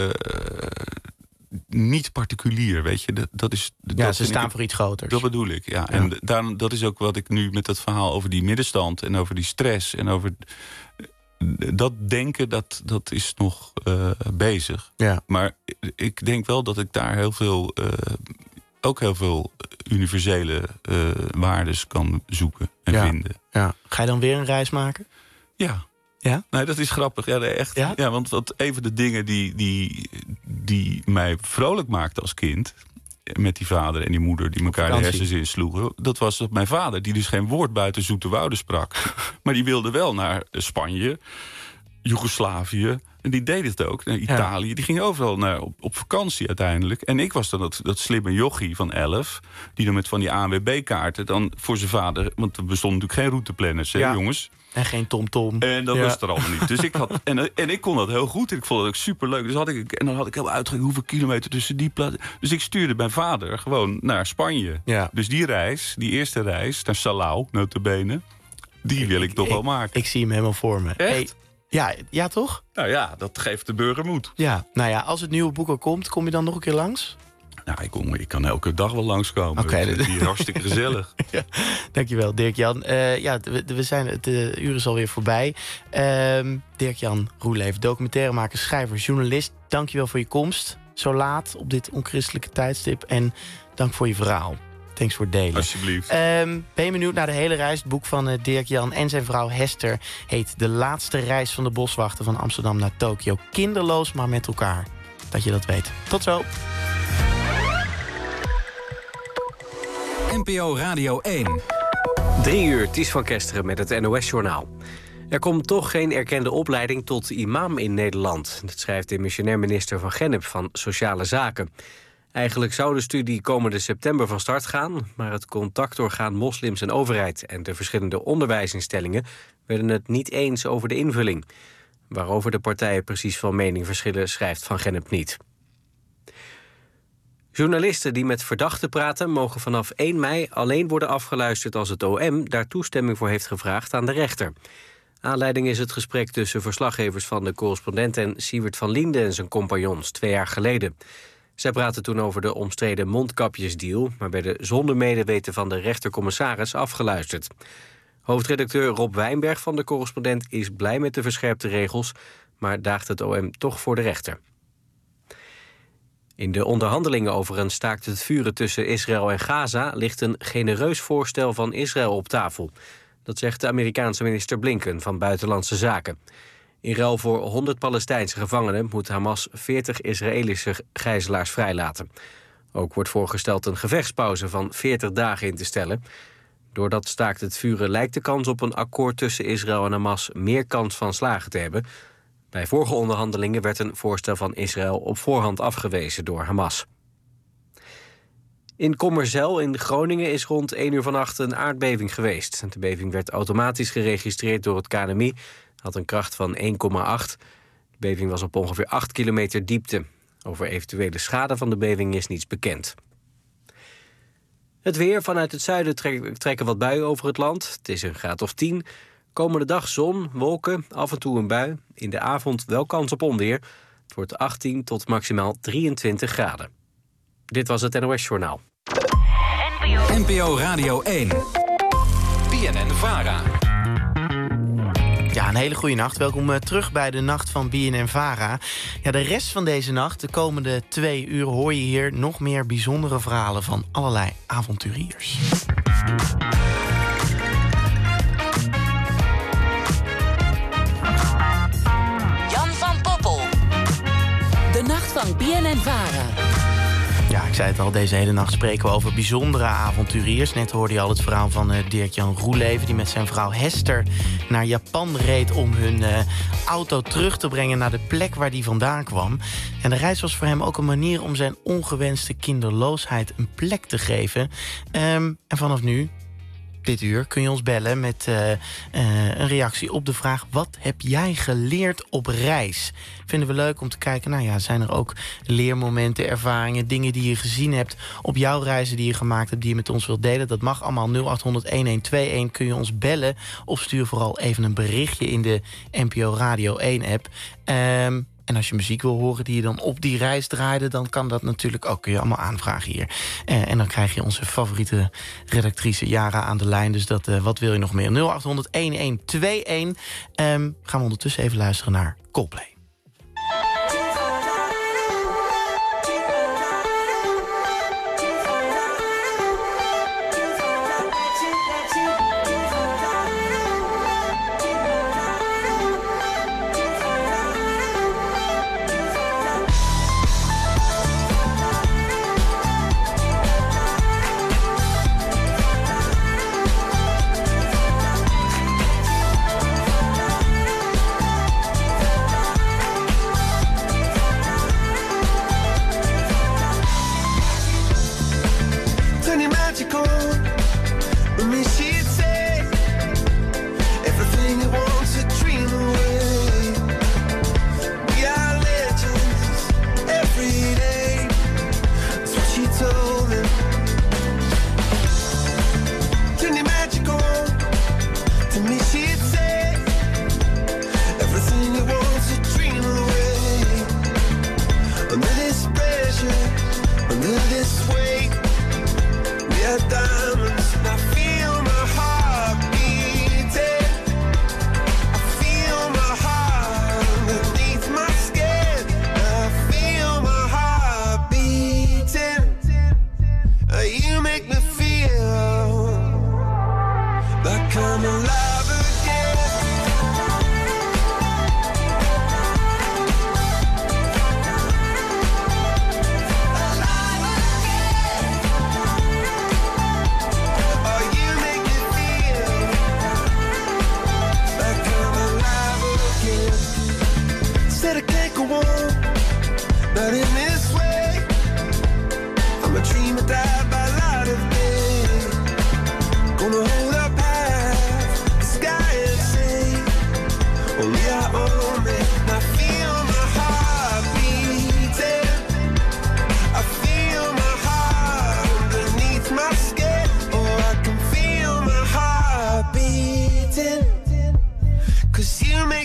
Speaker 4: niet particulier, weet je.
Speaker 3: Ze staan voor iets groters.
Speaker 4: Dat bedoel ik, ja. En dat is ook wat ik nu met dat verhaal over die middenstand en over die stress en over dat denken, dat is nog bezig. Ja. Maar ik denk wel dat ik daar heel veel universele waardes kan zoeken en vinden.
Speaker 3: Ja. Ga je dan weer een reis maken?
Speaker 4: Ja.
Speaker 3: Ja?
Speaker 4: Nee, dat is grappig. Ja, echt. Ja? Ja, want even de dingen die mij vrolijk maakten als kind, met die vader en die moeder die elkaar de hersens insloegen, dat was dat mijn vader, die dus geen woord buiten Zoeterwoude sprak, maar die wilde wel naar Spanje, Joegoslavië, en die deed het ook, naar Italië. Die ging overal op vakantie uiteindelijk. En ik was dan dat slimme jochie van 11... die dan met van die ANWB-kaarten dan voor zijn vader, want er bestonden natuurlijk geen routeplanners, hè, jongens.
Speaker 3: En geen TomTom.
Speaker 4: En dat was er allemaal niet. Dus ik had en ik kon dat heel goed. Ik vond het ook superleuk. Dus dan had ik heel uitgerekend hoeveel kilometer tussen die plaatsen. Dus ik stuurde mijn vader gewoon naar Spanje. Ja. Dus die eerste reis naar Salau, nota-bene, die wil ik toch wel maken.
Speaker 3: Ik zie hem helemaal voor me.
Speaker 4: Echt?
Speaker 3: Ja, toch?
Speaker 4: Nou ja, dat geeft de burger moed.
Speaker 3: Ja, als het nieuwe boek al komt, kom je dan nog een keer langs?
Speaker 4: Nou, ik kan elke dag wel langskomen. Okay. Die is hartstikke gezellig.
Speaker 3: Ja, dankjewel, Dirk-Jan. Het uur is alweer voorbij. Dirk-Jan Roeleven, documentairemaker, schrijver, journalist. Dankjewel voor je komst. Zo laat op dit onchristelijke tijdstip. En dank voor je verhaal. Thanks voor het delen.
Speaker 4: Alsjeblieft.
Speaker 3: Ben je benieuwd naar de hele reis? Het boek van Dirk-Jan en zijn vrouw Hester heet De Laatste Reis van de Boswachter van Amsterdam naar Tokio. Kinderloos, maar met elkaar. Dat je dat weet. Tot zo.
Speaker 2: NPO Radio 1.
Speaker 1: 3 uur, Ties van Kesteren met het NOS-journaal. Er komt toch geen erkende opleiding tot imam in Nederland. Dat schrijft de missionair minister van Gennep van Sociale Zaken. Eigenlijk zou de studie komende september van start gaan, maar het contactorgaan Moslims en Overheid en de verschillende onderwijsinstellingen werden het niet eens over de invulling. Waarover de partijen precies van mening verschillen, schrijft Van Gennep niet. Journalisten die met verdachten praten mogen vanaf 1 mei alleen worden afgeluisterd als het OM daar toestemming voor heeft gevraagd aan de rechter. Aanleiding is het gesprek tussen verslaggevers van De Correspondent en Siewert van Liende en zijn compagnons 2 jaar geleden. Zij praten toen over de omstreden mondkapjesdeal, maar werden zonder medeweten van de rechtercommissaris afgeluisterd. Hoofdredacteur Rob Wijnberg van De Correspondent is blij met de verscherpte regels, maar daagt het OM toch voor de rechter. In de onderhandelingen over een staakt het vuren tussen Israël en Gaza ligt een genereus voorstel van Israël op tafel. Dat zegt de Amerikaanse minister Blinken van Buitenlandse Zaken. In ruil voor 100 Palestijnse gevangenen moet Hamas 40 Israëlische gijzelaars vrijlaten. Ook wordt voorgesteld een gevechtspauze van 40 dagen in te stellen. Doordat staakt het vuren lijkt de kans op een akkoord tussen Israël en Hamas meer kans van slagen te hebben. Bij vorige onderhandelingen werd een voorstel van Israël op voorhand afgewezen door Hamas. In Kommerzijl in Groningen is rond 1 uur vannacht een aardbeving geweest. De beving werd automatisch geregistreerd door het KNMI. Had een kracht van 1,8. De beving was op ongeveer 8 kilometer diepte. Over eventuele schade van de beving is niets bekend. Het weer. Vanuit het zuiden trekken wat buien over het land. Het is een graad of 10. Komende dag zon, wolken, af en toe een bui. In de avond wel kans op onweer. Het wordt 18 tot maximaal 23 graden. Dit was het NOS Journaal.
Speaker 2: NPO Radio 1. BNN-VARA.
Speaker 3: Ja, een hele goede nacht. Welkom terug bij de Nacht van BNN-VARA. Ja, de rest van deze nacht, de komende 2 uur, hoor je hier nog meer bijzondere verhalen van allerlei avonturiers.
Speaker 5: Jan van Poppel. De Nacht van BNN-VARA.
Speaker 3: Ja, ik zei het al, deze hele nacht spreken we over bijzondere avonturiers. Net hoorde je al het verhaal van Dirk-Jan Roeleven, die met zijn vrouw Hester naar Japan reed om hun auto terug te brengen naar de plek waar die vandaan kwam. En de reis was voor hem ook een manier om zijn ongewenste kinderloosheid een plek te geven. En vanaf nu, dit uur, kun je ons bellen met een reactie op de vraag: wat heb jij geleerd op reis? Vinden we leuk om te kijken, nou ja, zijn er ook leermomenten, ervaringen, dingen die je gezien hebt op jouw reizen die je gemaakt hebt, die je met ons wilt delen? Dat mag allemaal. 0800-1121 kun je ons bellen of stuur vooral even een berichtje in de NPO Radio 1 app. En als je muziek wil horen die je dan op die reis draaide, dan kan dat natuurlijk ook. Kun je allemaal aanvragen hier. En dan krijg je onze favoriete redactrice Jara aan de lijn. Dus dat, wat wil je nog meer? 0800-1121. Gaan we ondertussen even luisteren naar Coldplay.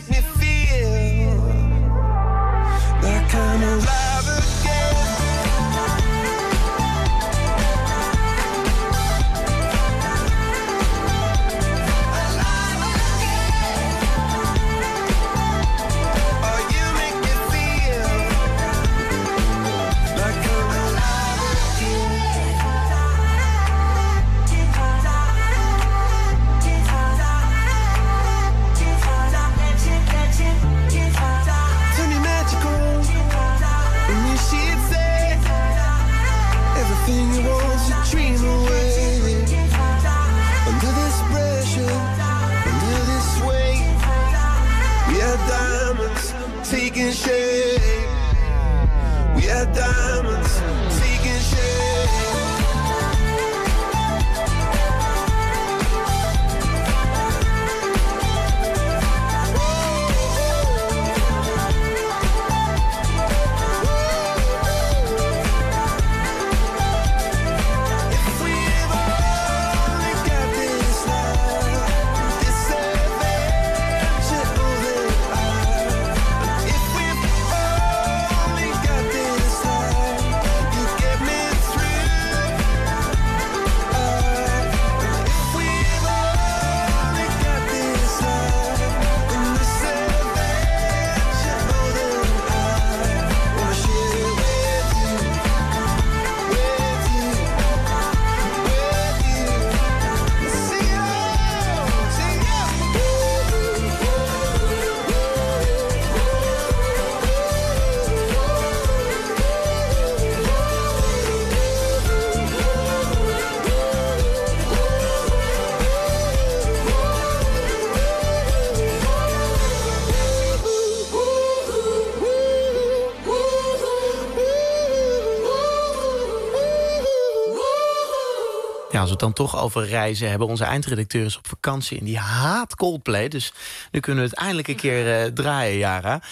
Speaker 6: Like I'm alive again. had diamonds taking shape. We had diamonds taking shape.
Speaker 3: Als we het dan toch over reizen hebben. Onze eindredacteur is op vakantie en die haat Coldplay. Dus nu kunnen we het eindelijk een keer draaien, Yara.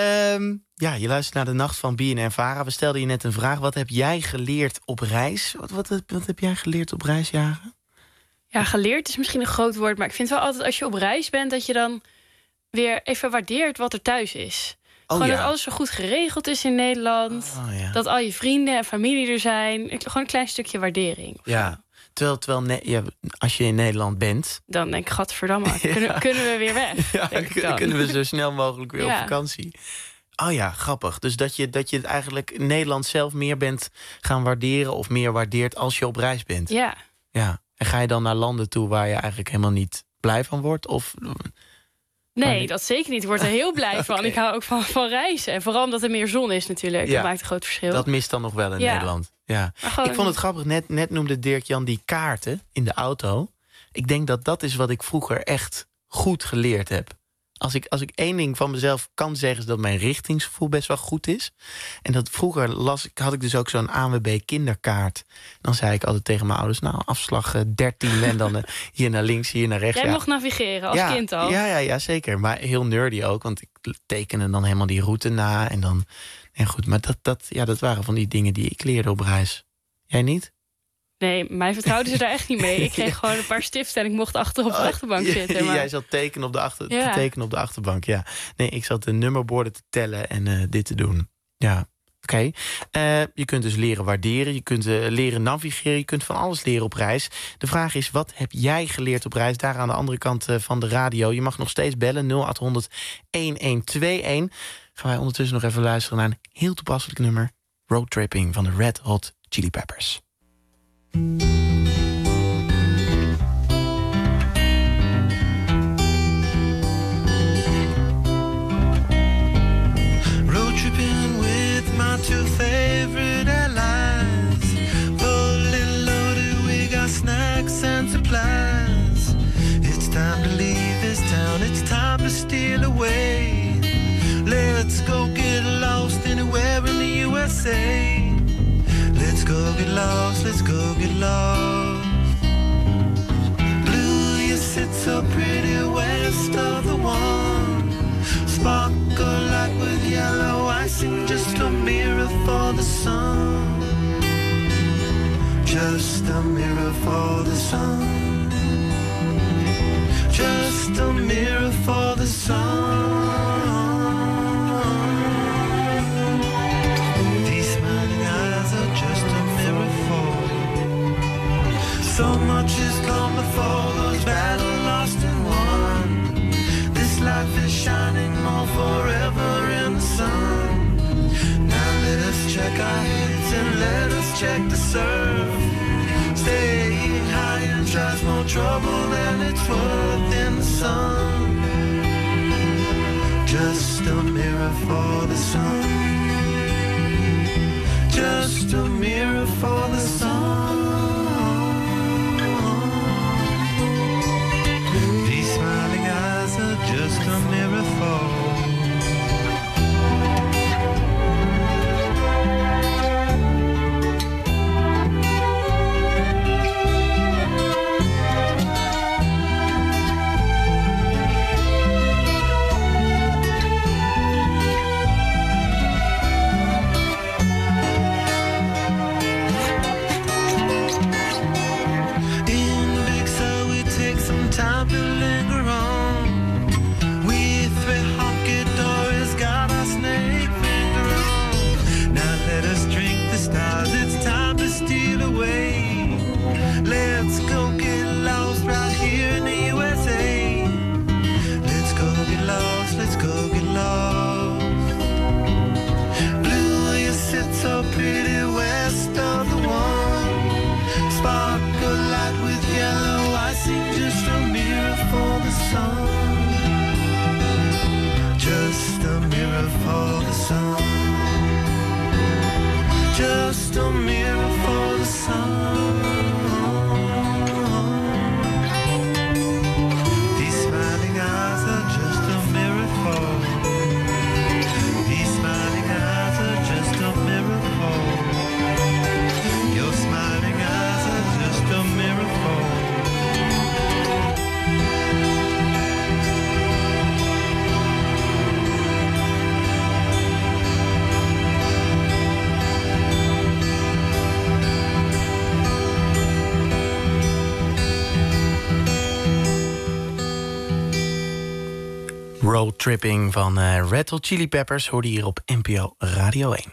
Speaker 3: Je luistert naar de Nacht van BNN-Vara. We stelden je net een vraag. Wat heb jij geleerd op reis? Wat heb jij geleerd op reis, Yara?
Speaker 7: Ja, geleerd is misschien een groot woord. Maar ik vind wel altijd als je op reis bent, dat je dan weer even waardeert wat er thuis is. Gewoon dat alles zo goed geregeld is in Nederland. Dat al je vrienden en familie er zijn. Gewoon een klein stukje waardering.
Speaker 3: Ja. Terwijl als je in Nederland bent,
Speaker 7: dan denk ik, gadverdamme, kunnen we weer weg?
Speaker 3: Kunnen we zo snel mogelijk weer op vakantie. Oh ja, grappig. Dus dat je het eigenlijk in Nederland zelf meer bent gaan waarderen of meer waardeert als je op reis bent.
Speaker 7: Ja.
Speaker 3: En ga je dan naar landen toe waar je eigenlijk helemaal niet blij van wordt? Of...
Speaker 7: Nee, dat zeker niet. Ik word er heel blij van. Ik hou ook van reizen. En vooral omdat er meer zon is natuurlijk. Dat maakt een groot verschil.
Speaker 3: Dat mist dan nog wel in Nederland. Ja. Ik vond het grappig. Net noemde Dirk-Jan die kaarten in de auto. Ik denk dat is wat ik vroeger echt goed geleerd heb. Als ik één ding van mezelf kan zeggen, is dat mijn richtingsgevoel best wel goed is. En dat vroeger had ik dus ook zo'n ANWB kinderkaart. Dan zei ik altijd tegen mijn ouders, afslag 13 en dan hier naar links, hier naar rechts.
Speaker 7: Jij mocht navigeren als kind al?
Speaker 3: Ja, zeker. Maar heel nerdy ook, want ik tekende dan helemaal die route na. En goed, maar dat waren van die dingen die ik leerde op reis. Jij niet?
Speaker 7: Nee, mij vertrouwden ze daar echt niet mee. Ik kreeg gewoon een paar stiften en ik mocht achter op de achterbank zitten. Maar...
Speaker 3: Jij zat tekenen op de achterbank, ja. Nee, ik zat de nummerborden te tellen en dit te doen. Ja, oké. Je kunt dus leren waarderen, je kunt leren navigeren, je kunt van alles leren op reis. De vraag is, wat heb jij geleerd op reis? Daar aan de andere kant van de radio. Je mag nog steeds bellen, 0800 1121. Gaan wij ondertussen nog even luisteren naar een heel toepasselijk nummer. Roadtripping van de Red Hot Chili Peppers.
Speaker 6: Road tripping with my two favorite allies. Fully loaded, we got snacks and supplies. It's time to leave this town, it's time to steal away. Let's go get lost anywhere in the USA. Let's go get lost, let's go get lost. Blue, you sit so pretty west of the one. Sparkle like with yellow icing, just a mirror for the sun. Just a mirror for the sun. Just a mirror for the sun. So much has come before, those battles lost and won. This life is shining more forever in the sun. Now let us check our heads and let us check the surf. Staying high drives more trouble than it's worth in the sun. Just a mirror for the sun. Just a mirror for the sun. Just a mirror for and time to linger on. We three honky doors got our snake finger on. Now let us drink the stars, it's time to steal away. Let's go get lost right here in the USA. Let's go get lost, let's go get lost. Blue, you sit so pretty west of the one. Sparkle light with yellow, I see just a mirror for the sun. Just a mirror for the sun. Just a mirror for the sun. These smiling eyes are just a mirror for. These smiling eyes are just a mirror for. Your smiling eyes are just a mirror for.
Speaker 3: Roadtripping van Red Hot Chili Peppers hoorde hier op NPO Radio 1.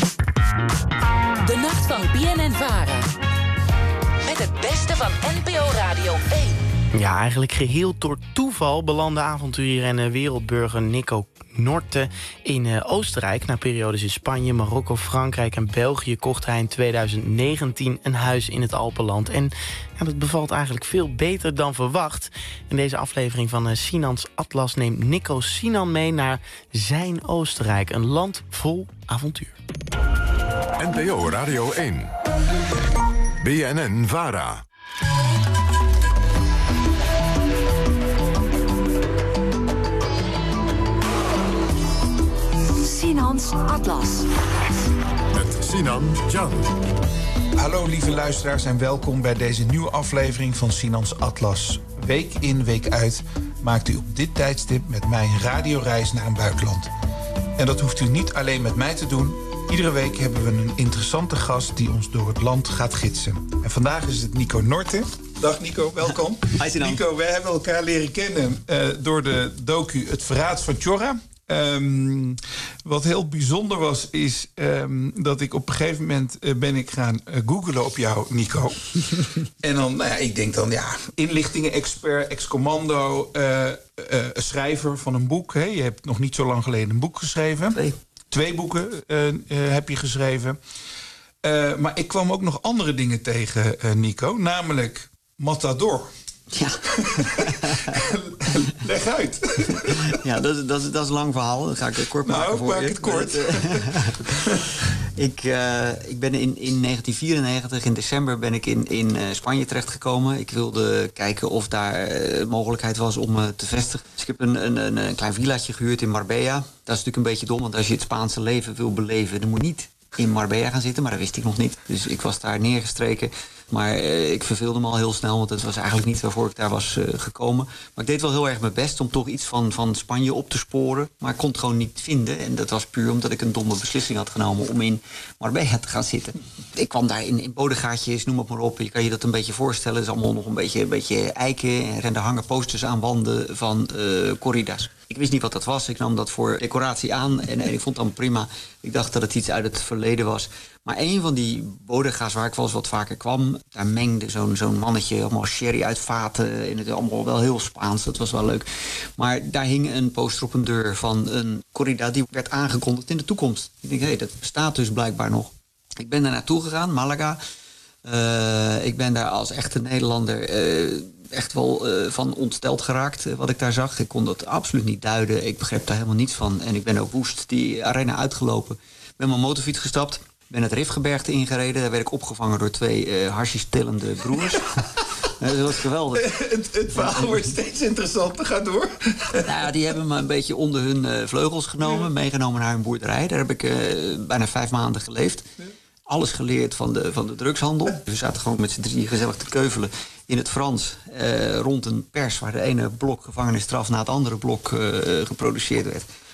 Speaker 5: De nacht van BNN-Vara. Met het beste van NPO Radio 1.
Speaker 3: Ja, eigenlijk geheel door toeval belandde avonturier en wereldburger Nico Norte in Oostenrijk. Na periodes in Spanje, Marokko, Frankrijk en België kocht hij in 2019 een huis in het Alpenland. En ja, dat bevalt eigenlijk veel beter dan verwacht. In deze aflevering van Sinans Atlas neemt Nico Sinan mee naar zijn Oostenrijk. Een land vol avontuur.
Speaker 8: NPO Radio 1. BNN-Vara.
Speaker 5: Sinans Atlas.
Speaker 8: Met Sinan Can.
Speaker 9: Hallo lieve luisteraars en welkom bij deze nieuwe aflevering van Sinans Atlas. Week in, week uit maakt u op dit tijdstip met mij een radioreis naar een buitenland. En dat hoeft u niet alleen met mij te doen. Iedere week hebben we een interessante gast die ons door het land gaat gidsen. En vandaag is het Nico Norte. Dag Nico, welkom.
Speaker 10: Hi Sinan.
Speaker 9: Nico, wij hebben elkaar leren kennen door de docu Het Verraad van Tjorra. Wat heel bijzonder was, is dat ik op een gegeven moment ben ik gaan googlen op jou, Nico. En dan, nou ja, ik denk dan, ja, inlichtingen-expert, ex-commando, schrijver van een boek. Hè? Je hebt nog niet zo lang geleden een boek geschreven. 2 boeken heb je geschreven. Maar ik kwam ook nog andere dingen tegen, Nico. Namelijk Matador.
Speaker 10: Ja.
Speaker 9: Leg uit.
Speaker 10: Ja, dat is een lang verhaal. Dat ga ik kort maken voor je.
Speaker 9: Maak het kort.
Speaker 10: Ik ben in 1994, in december, ben ik in Spanje terechtgekomen. Ik wilde kijken of daar mogelijkheid was om te vestigen. Dus ik heb een klein villaatje gehuurd in Marbella. Dat is natuurlijk een beetje dom, want als je het Spaanse leven wil beleven, dan moet je niet in Marbella gaan zitten, maar dat wist ik nog niet. Dus ik was daar neergestreken. Maar ik verveelde me al heel snel, want het was eigenlijk niet waarvoor ik daar was gekomen. Maar ik deed wel heel erg mijn best om toch iets van Spanje op te sporen. Maar ik kon het gewoon niet vinden. En dat was puur omdat ik een domme beslissing had genomen om in Marbella te gaan zitten. Ik kwam daar in bodegaatjes, noem het maar op. Je kan je dat een beetje voorstellen. Het is allemaal nog een beetje eiken. En er hangen posters aan wanden van corridas. Ik wist niet wat dat was. Ik nam dat voor decoratie aan en ik vond het dan prima. Ik dacht dat het iets uit het verleden was. Maar een van die bodega's waar ik wel eens wat vaker kwam, daar mengde zo'n mannetje allemaal sherry uit vaten. En het allemaal wel heel Spaans, dat was wel leuk. Maar daar hing een poster op een deur van een corrida die werd aangekondigd in de toekomst. Ik denk, hé, dat bestaat dus blijkbaar nog. Ik ben daar naartoe gegaan, Malaga. Ik ben daar als echte Nederlander echt wel van ontsteld geraakt wat ik daar zag. Ik kon dat absoluut niet duiden. Ik begreep daar helemaal niets van. En ik ben ook woest die arena uitgelopen. Ben mijn motorfiets gestapt. Ben het Rifgebergte ingereden. Daar werd ik opgevangen door 2 hashish-tillende broers. Dat was geweldig.
Speaker 9: Het verhaal wordt steeds interessanter. Ga door.
Speaker 10: Nou ja, die hebben me een beetje onder hun vleugels genomen. Meegenomen naar hun boerderij. Daar heb ik bijna 5 maanden geleefd. Alles geleerd van de drugshandel. We zaten gewoon met z'n 3 gezellig te keuvelen in het Frans. Rond een pers waar de ene blok gevangenisstraf na het andere blok geproduceerd werd.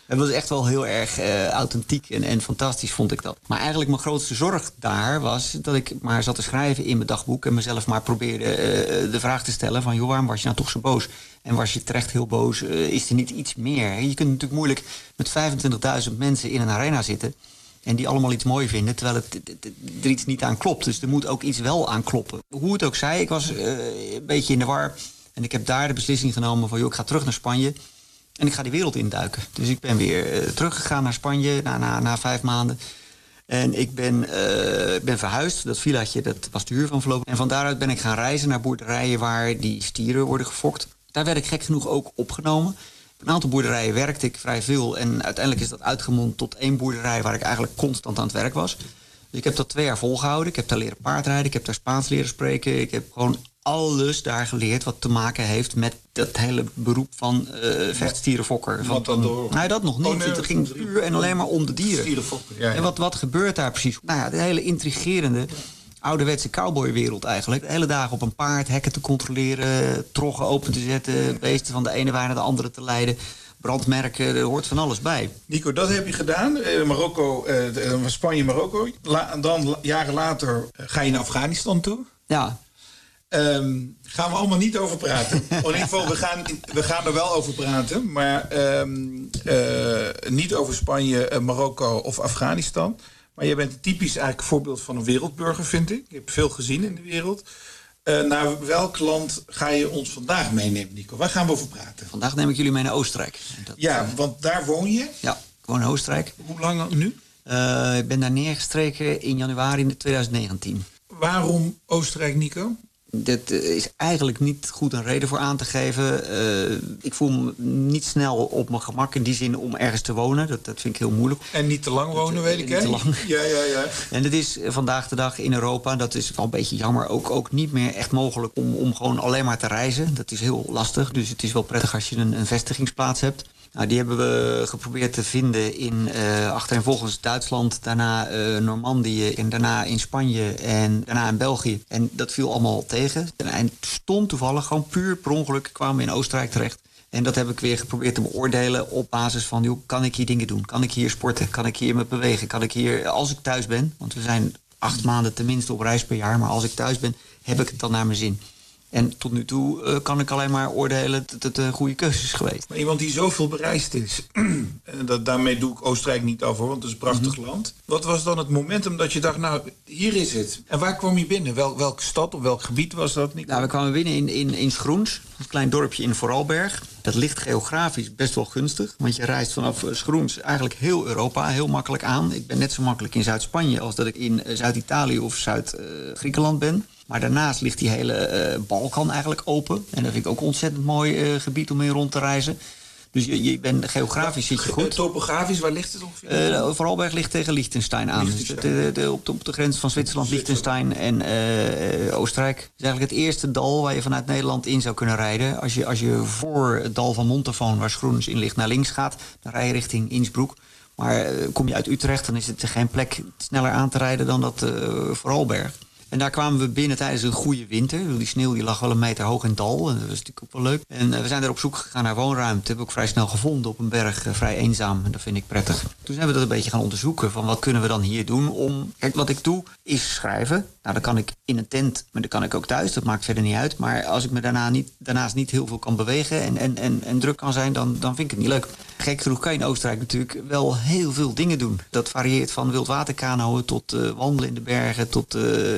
Speaker 10: Het was echt wel heel erg authentiek en fantastisch vond ik dat. Maar eigenlijk mijn grootste zorg daar was dat ik maar zat te schrijven in mijn dagboek en mezelf maar probeerde de vraag te stellen van, joh, waarom was je nou toch zo boos? En was je terecht heel boos? Is er niet iets meer? Je kunt natuurlijk moeilijk met 25.000 mensen in een arena zitten en die allemaal iets mooi vinden, terwijl er iets niet aan klopt. Dus er moet ook iets wel aan kloppen. Hoe het ook zij, ik was een beetje in de war. En ik heb daar de beslissing genomen van, joh, ik ga terug naar Spanje en ik ga die wereld induiken. Dus ik ben weer teruggegaan naar Spanje na 5 maanden. En ik ben verhuisd. Dat villaatje, dat was te huur van voorlopig. En van daaruit ben ik gaan reizen naar boerderijen waar die stieren worden gefokt. Daar werd ik gek genoeg ook opgenomen. Op een aantal boerderijen werkte ik vrij veel. En uiteindelijk is dat uitgemond tot 1 boerderij waar ik eigenlijk constant aan het werk was. Dus ik heb dat 2 jaar volgehouden. Ik heb daar leren paardrijden. Ik heb daar Spaans leren spreken. Ik heb gewoon alles daar geleerd wat te maken heeft met dat hele beroep van vechtstierenfokker.
Speaker 9: Wat dan door?
Speaker 10: Nee, dat nog niet. Nee, het ging puur en alleen maar om de dieren.
Speaker 9: Stierenfokker, ja.
Speaker 10: En wat gebeurt daar precies? Nou ja, de hele intrigerende ouderwetse cowboywereld eigenlijk. De hele dagen op een paard, hekken te controleren, troggen open te zetten, beesten van de ene waar naar de andere te leiden, brandmerken, er hoort van alles bij.
Speaker 9: Nico, dat heb je gedaan. Marokko, Spanje, Marokko. Dan jaren later ga je naar Afghanistan toe.
Speaker 10: Ja.
Speaker 9: Gaan we allemaal niet over praten. In ieder geval, we gaan er wel over praten. Maar niet over Spanje, Marokko of Afghanistan. Maar je bent een typisch eigenlijk voorbeeld van een wereldburger, vind ik. Je hebt veel gezien in de wereld. Naar welk land ga je ons vandaag meenemen, Nico? Waar gaan we over praten?
Speaker 10: Vandaag neem ik jullie mee naar Oostenrijk.
Speaker 9: Want daar woon je?
Speaker 10: Ja, ik woon in Oostenrijk.
Speaker 9: Hoe lang nu?
Speaker 10: Ik ben daar neergestreken in januari 2019.
Speaker 9: Waarom Oostenrijk, Nico?
Speaker 10: Dat is eigenlijk niet goed een reden voor aan te geven. Ik voel me niet snel op mijn gemak in die zin om ergens te wonen. Dat vind ik heel moeilijk.
Speaker 9: En niet te lang wonen, weet ik, hè?
Speaker 10: Niet te lang.
Speaker 9: Ja.
Speaker 10: En het is vandaag de dag in Europa, dat is wel een beetje jammer, ook niet meer echt mogelijk om gewoon alleen maar te reizen. Dat is heel lastig. Dus het is wel prettig als je een vestigingsplaats hebt. Nou, die hebben we geprobeerd te vinden in achtereenvolgens Duitsland, daarna Normandië en daarna in Spanje en daarna in België. En dat viel allemaal tegen. En stond toevallig, gewoon puur per ongeluk, kwamen we in Oostenrijk terecht. En dat heb ik weer geprobeerd te beoordelen op basis van, joh, kan ik hier dingen doen? Kan ik hier sporten? Kan ik hier me bewegen? Kan ik hier, als ik thuis ben, want we zijn 8 maanden tenminste op reis per jaar, maar als ik thuis ben, heb ik het dan naar mijn zin. En tot nu toe kan ik alleen maar oordelen dat het een goede keuze is geweest.
Speaker 9: Maar iemand die zoveel bereisd is, daarmee doe ik Oostenrijk niet over, want het is een prachtig land. Wat was dan het momentum dat je dacht, nou, hier is het. En waar kwam je binnen? Welke stad of welk gebied was dat? Nico?
Speaker 10: Nou, we kwamen binnen in Schroens, een klein dorpje in Vorarlberg. Dat ligt geografisch best wel gunstig, want je reist vanaf Schroens eigenlijk heel Europa heel makkelijk aan. Ik ben net zo makkelijk in Zuid-Spanje als dat ik in Zuid-Italië of Zuid-Griekenland ben. Maar daarnaast ligt die hele Balkan eigenlijk open. En dat vind ik ook een ontzettend mooi gebied om in rond te reizen. Dus je bent geografisch zit je goed.
Speaker 9: Topografisch, waar ligt het ongeveer?
Speaker 10: Vorarlberg ligt tegen Liechtenstein aan. Dus op de grens van Zwitserland, Liechtenstein en Oostenrijk. Het is eigenlijk het eerste dal waar je vanuit Nederland in zou kunnen rijden. Als je voor het dal van Montafon, waar Schroens in ligt, naar links gaat, dan rij je richting Innsbruck. Maar kom je uit Utrecht, dan is het geen plek sneller aan te rijden dan dat Vorarlberg. En daar kwamen we binnen tijdens een goede winter. Die sneeuw die lag wel 1 meter hoog in het dal. En dat was natuurlijk ook wel leuk. En we zijn er op zoek gegaan naar woonruimte. Dat hebben we ook vrij snel gevonden op een berg. Vrij eenzaam. En dat vind ik prettig. Toen zijn we dat een beetje gaan onderzoeken. Van wat kunnen we dan hier doen? Kijk, wat ik doe is schrijven. Nou, dat kan ik in een tent. Maar dat kan ik ook thuis. Dat maakt verder niet uit. Maar als ik me daarnaast niet heel veel kan bewegen. En druk kan zijn. Dan vind ik het niet leuk. Gek genoeg kan je in Oostenrijk natuurlijk wel heel veel dingen doen. Dat varieert van wildwaterkanoën tot wandelen in de bergen. Tot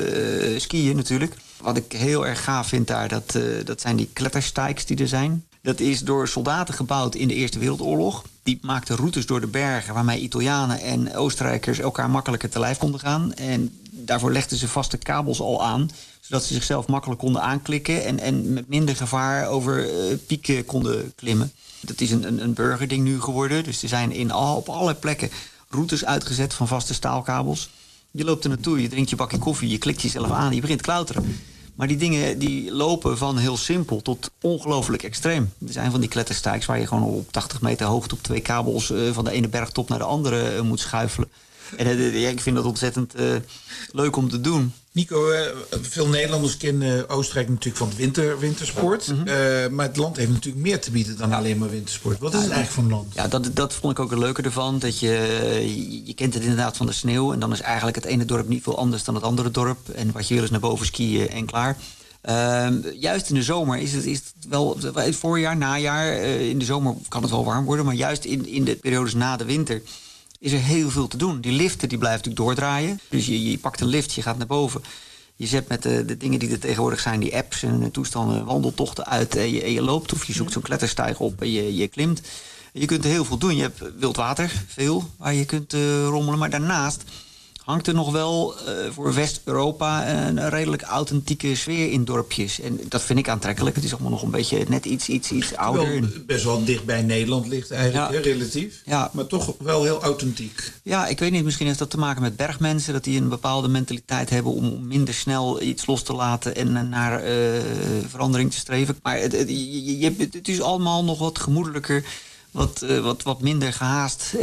Speaker 10: skiën natuurlijk. Wat ik heel erg gaaf vind daar, dat zijn die kletterstijks die er zijn. Dat is door soldaten gebouwd in de Eerste Wereldoorlog. Die maakten routes door de bergen waarmee Italianen en Oostenrijkers elkaar makkelijker te lijf konden gaan. En daarvoor legden ze vaste kabels al aan, zodat ze zichzelf makkelijk konden aanklikken en met minder gevaar over pieken konden klimmen. Dat is een burgerding nu geworden. Dus er zijn op allerlei plekken routes uitgezet van vaste staalkabels. Je loopt er naartoe, je drinkt je bakje koffie, je klikt jezelf aan, je begint te klauteren. Maar die dingen die lopen van heel simpel tot ongelooflijk extreem. Er zijn van die kletterstijks waar je gewoon op 80 meter hoogte op 2 kabels van de ene bergtop naar de andere moet schuifelen. En ik vind dat ontzettend leuk om te doen.
Speaker 11: Nico, veel Nederlanders kennen Oostenrijk natuurlijk van het wintersport. Mm-hmm. Maar het land heeft natuurlijk meer te bieden dan alleen maar wintersport. Wat is het eigenlijk voor een land?
Speaker 10: Ja, dat vond ik ook het leuke ervan. Dat je kent het inderdaad van de sneeuw. En dan is eigenlijk het ene dorp niet veel anders dan het andere dorp. En wat je wil is naar boven skiën en klaar. Juist in de zomer is het wel, het voorjaar, najaar, in de zomer kan het wel warm worden, maar juist in de periodes na de winter is er heel veel te doen. Die liften die blijven natuurlijk doordraaien. Dus je pakt een lift, je gaat naar boven. Je zet met de dingen die er tegenwoordig zijn, die apps en toestanden, wandeltochten uit en je loopt of je zoekt zo'n kletterstijg op en je klimt. Je kunt er heel veel doen. Je hebt wildwater, veel, waar je kunt rommelen, maar daarnaast hangt er nog wel voor West-Europa een redelijk authentieke sfeer in dorpjes. En dat vind ik aantrekkelijk. Het is allemaal nog een beetje net iets ouder.
Speaker 11: Wel best wel dicht bij Nederland ligt eigenlijk,
Speaker 10: ja.
Speaker 11: Relatief. Ja. Maar toch wel heel authentiek.
Speaker 10: Ja, ik weet niet, misschien heeft dat te maken met bergmensen. Dat die een bepaalde mentaliteit hebben om minder snel iets los te laten en naar verandering te streven. Maar het is allemaal nog wat gemoedelijker. Wat minder gehaast.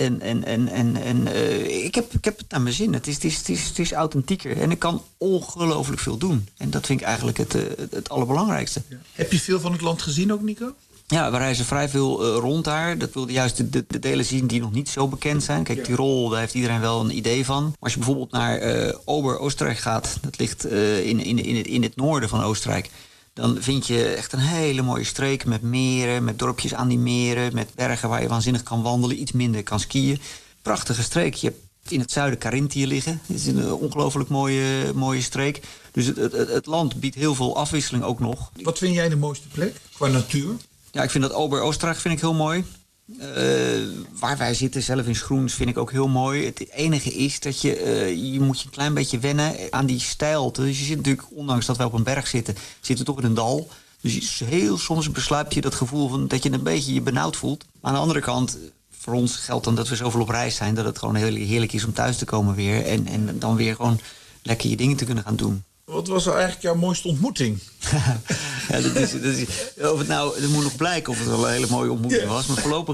Speaker 10: Ik heb het naar mijn zin. Het is authentieker. En ik kan ongelooflijk veel doen. En dat vind ik eigenlijk het allerbelangrijkste.
Speaker 11: Ja. Heb je veel van het land gezien ook, Nico?
Speaker 10: Ja, we reizen vrij veel rond daar. Dat wilde juist de delen zien die nog niet zo bekend zijn. Kijk, Tirol, daar heeft iedereen wel een idee van. Maar als je bijvoorbeeld naar Ober-Oostenrijk gaat, dat ligt in het noorden van Oostenrijk, dan vind je echt een hele mooie streek met meren, met dorpjes aan die meren, met bergen waar je waanzinnig kan wandelen, iets minder kan skiën. Prachtige streek. Je hebt in het zuiden Carinthië liggen. Het is een ongelooflijk mooie streek. Dus het land biedt heel veel afwisseling ook nog.
Speaker 11: Wat vind jij de mooiste plek qua natuur?
Speaker 10: Ja, ik vind dat Ober-Oostenrijk vind ik heel mooi. Waar wij zitten, zelf in Schroens, vind ik ook heel mooi. Het enige is dat je moet je een klein beetje wennen aan die steilte. Dus je zit natuurlijk, ondanks dat wij op een berg zitten, zitten we toch in een dal. Dus heel soms besluip je dat gevoel van dat je een beetje je benauwd voelt. Maar aan de andere kant, voor ons geldt dan dat we zoveel op reis zijn, dat het gewoon heel heerlijk is om thuis te komen weer. En dan weer gewoon lekker je dingen te kunnen gaan doen.
Speaker 11: Wat was nou eigenlijk jouw mooiste ontmoeting?
Speaker 10: Ja, dat moet nog blijken of het wel een hele mooie ontmoeting was. Maar voorlopig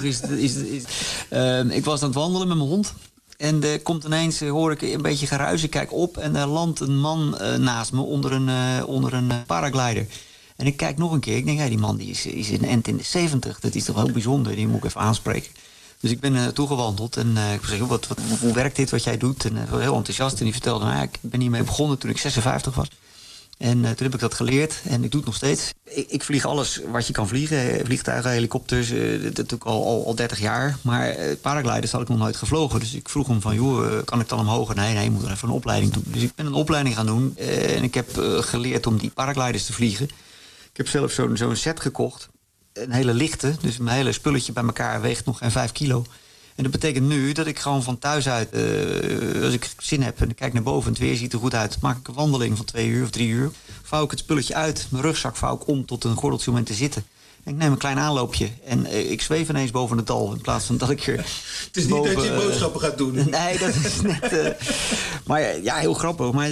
Speaker 10: ik was aan het wandelen met mijn hond. En er komt ineens, hoor ik een beetje geruis. Ik kijk op en er landt een man naast me onder een paraglider. En ik kijk nog een keer. Ik denk, die man die is een end in de 70. Dat is toch heel bijzonder. Die moet ik even aanspreken. Dus ik ben naartoe gewandeld en ik zei, hoe werkt dit wat jij doet? En was heel enthousiast. En die vertelde, ik ben hiermee begonnen toen ik 56 was. En toen heb ik dat geleerd en ik doe het nog steeds. Ik vlieg alles wat je kan vliegen. Vliegtuigen, helikopters, dat doe ik al 30 jaar. Maar paragliders had ik nog nooit gevlogen. Dus ik vroeg hem van, kan ik dan omhoog? Nee, je moet er even een opleiding doen. Dus ik ben een opleiding gaan doen. En ik heb geleerd om die paragliders te vliegen. Ik heb zelf zo'n set gekocht. Een hele lichte, dus mijn hele spulletje bij elkaar weegt nog geen 5 kilo. En dat betekent nu dat ik gewoon van thuis uit, als ik zin heb en ik kijk naar boven en het weer ziet er goed uit, maak ik een wandeling van 2 uur of 3 uur. Vouw ik het spulletje uit, mijn rugzak vouw ik om tot een gordeltje om in te zitten. En ik neem een klein aanloopje en ik zweef ineens boven het dal in plaats van dat ik er.
Speaker 11: Het is niet dat je boodschappen gaat doen.
Speaker 10: Nee, dat is net. Maar ja, heel grappig. Maar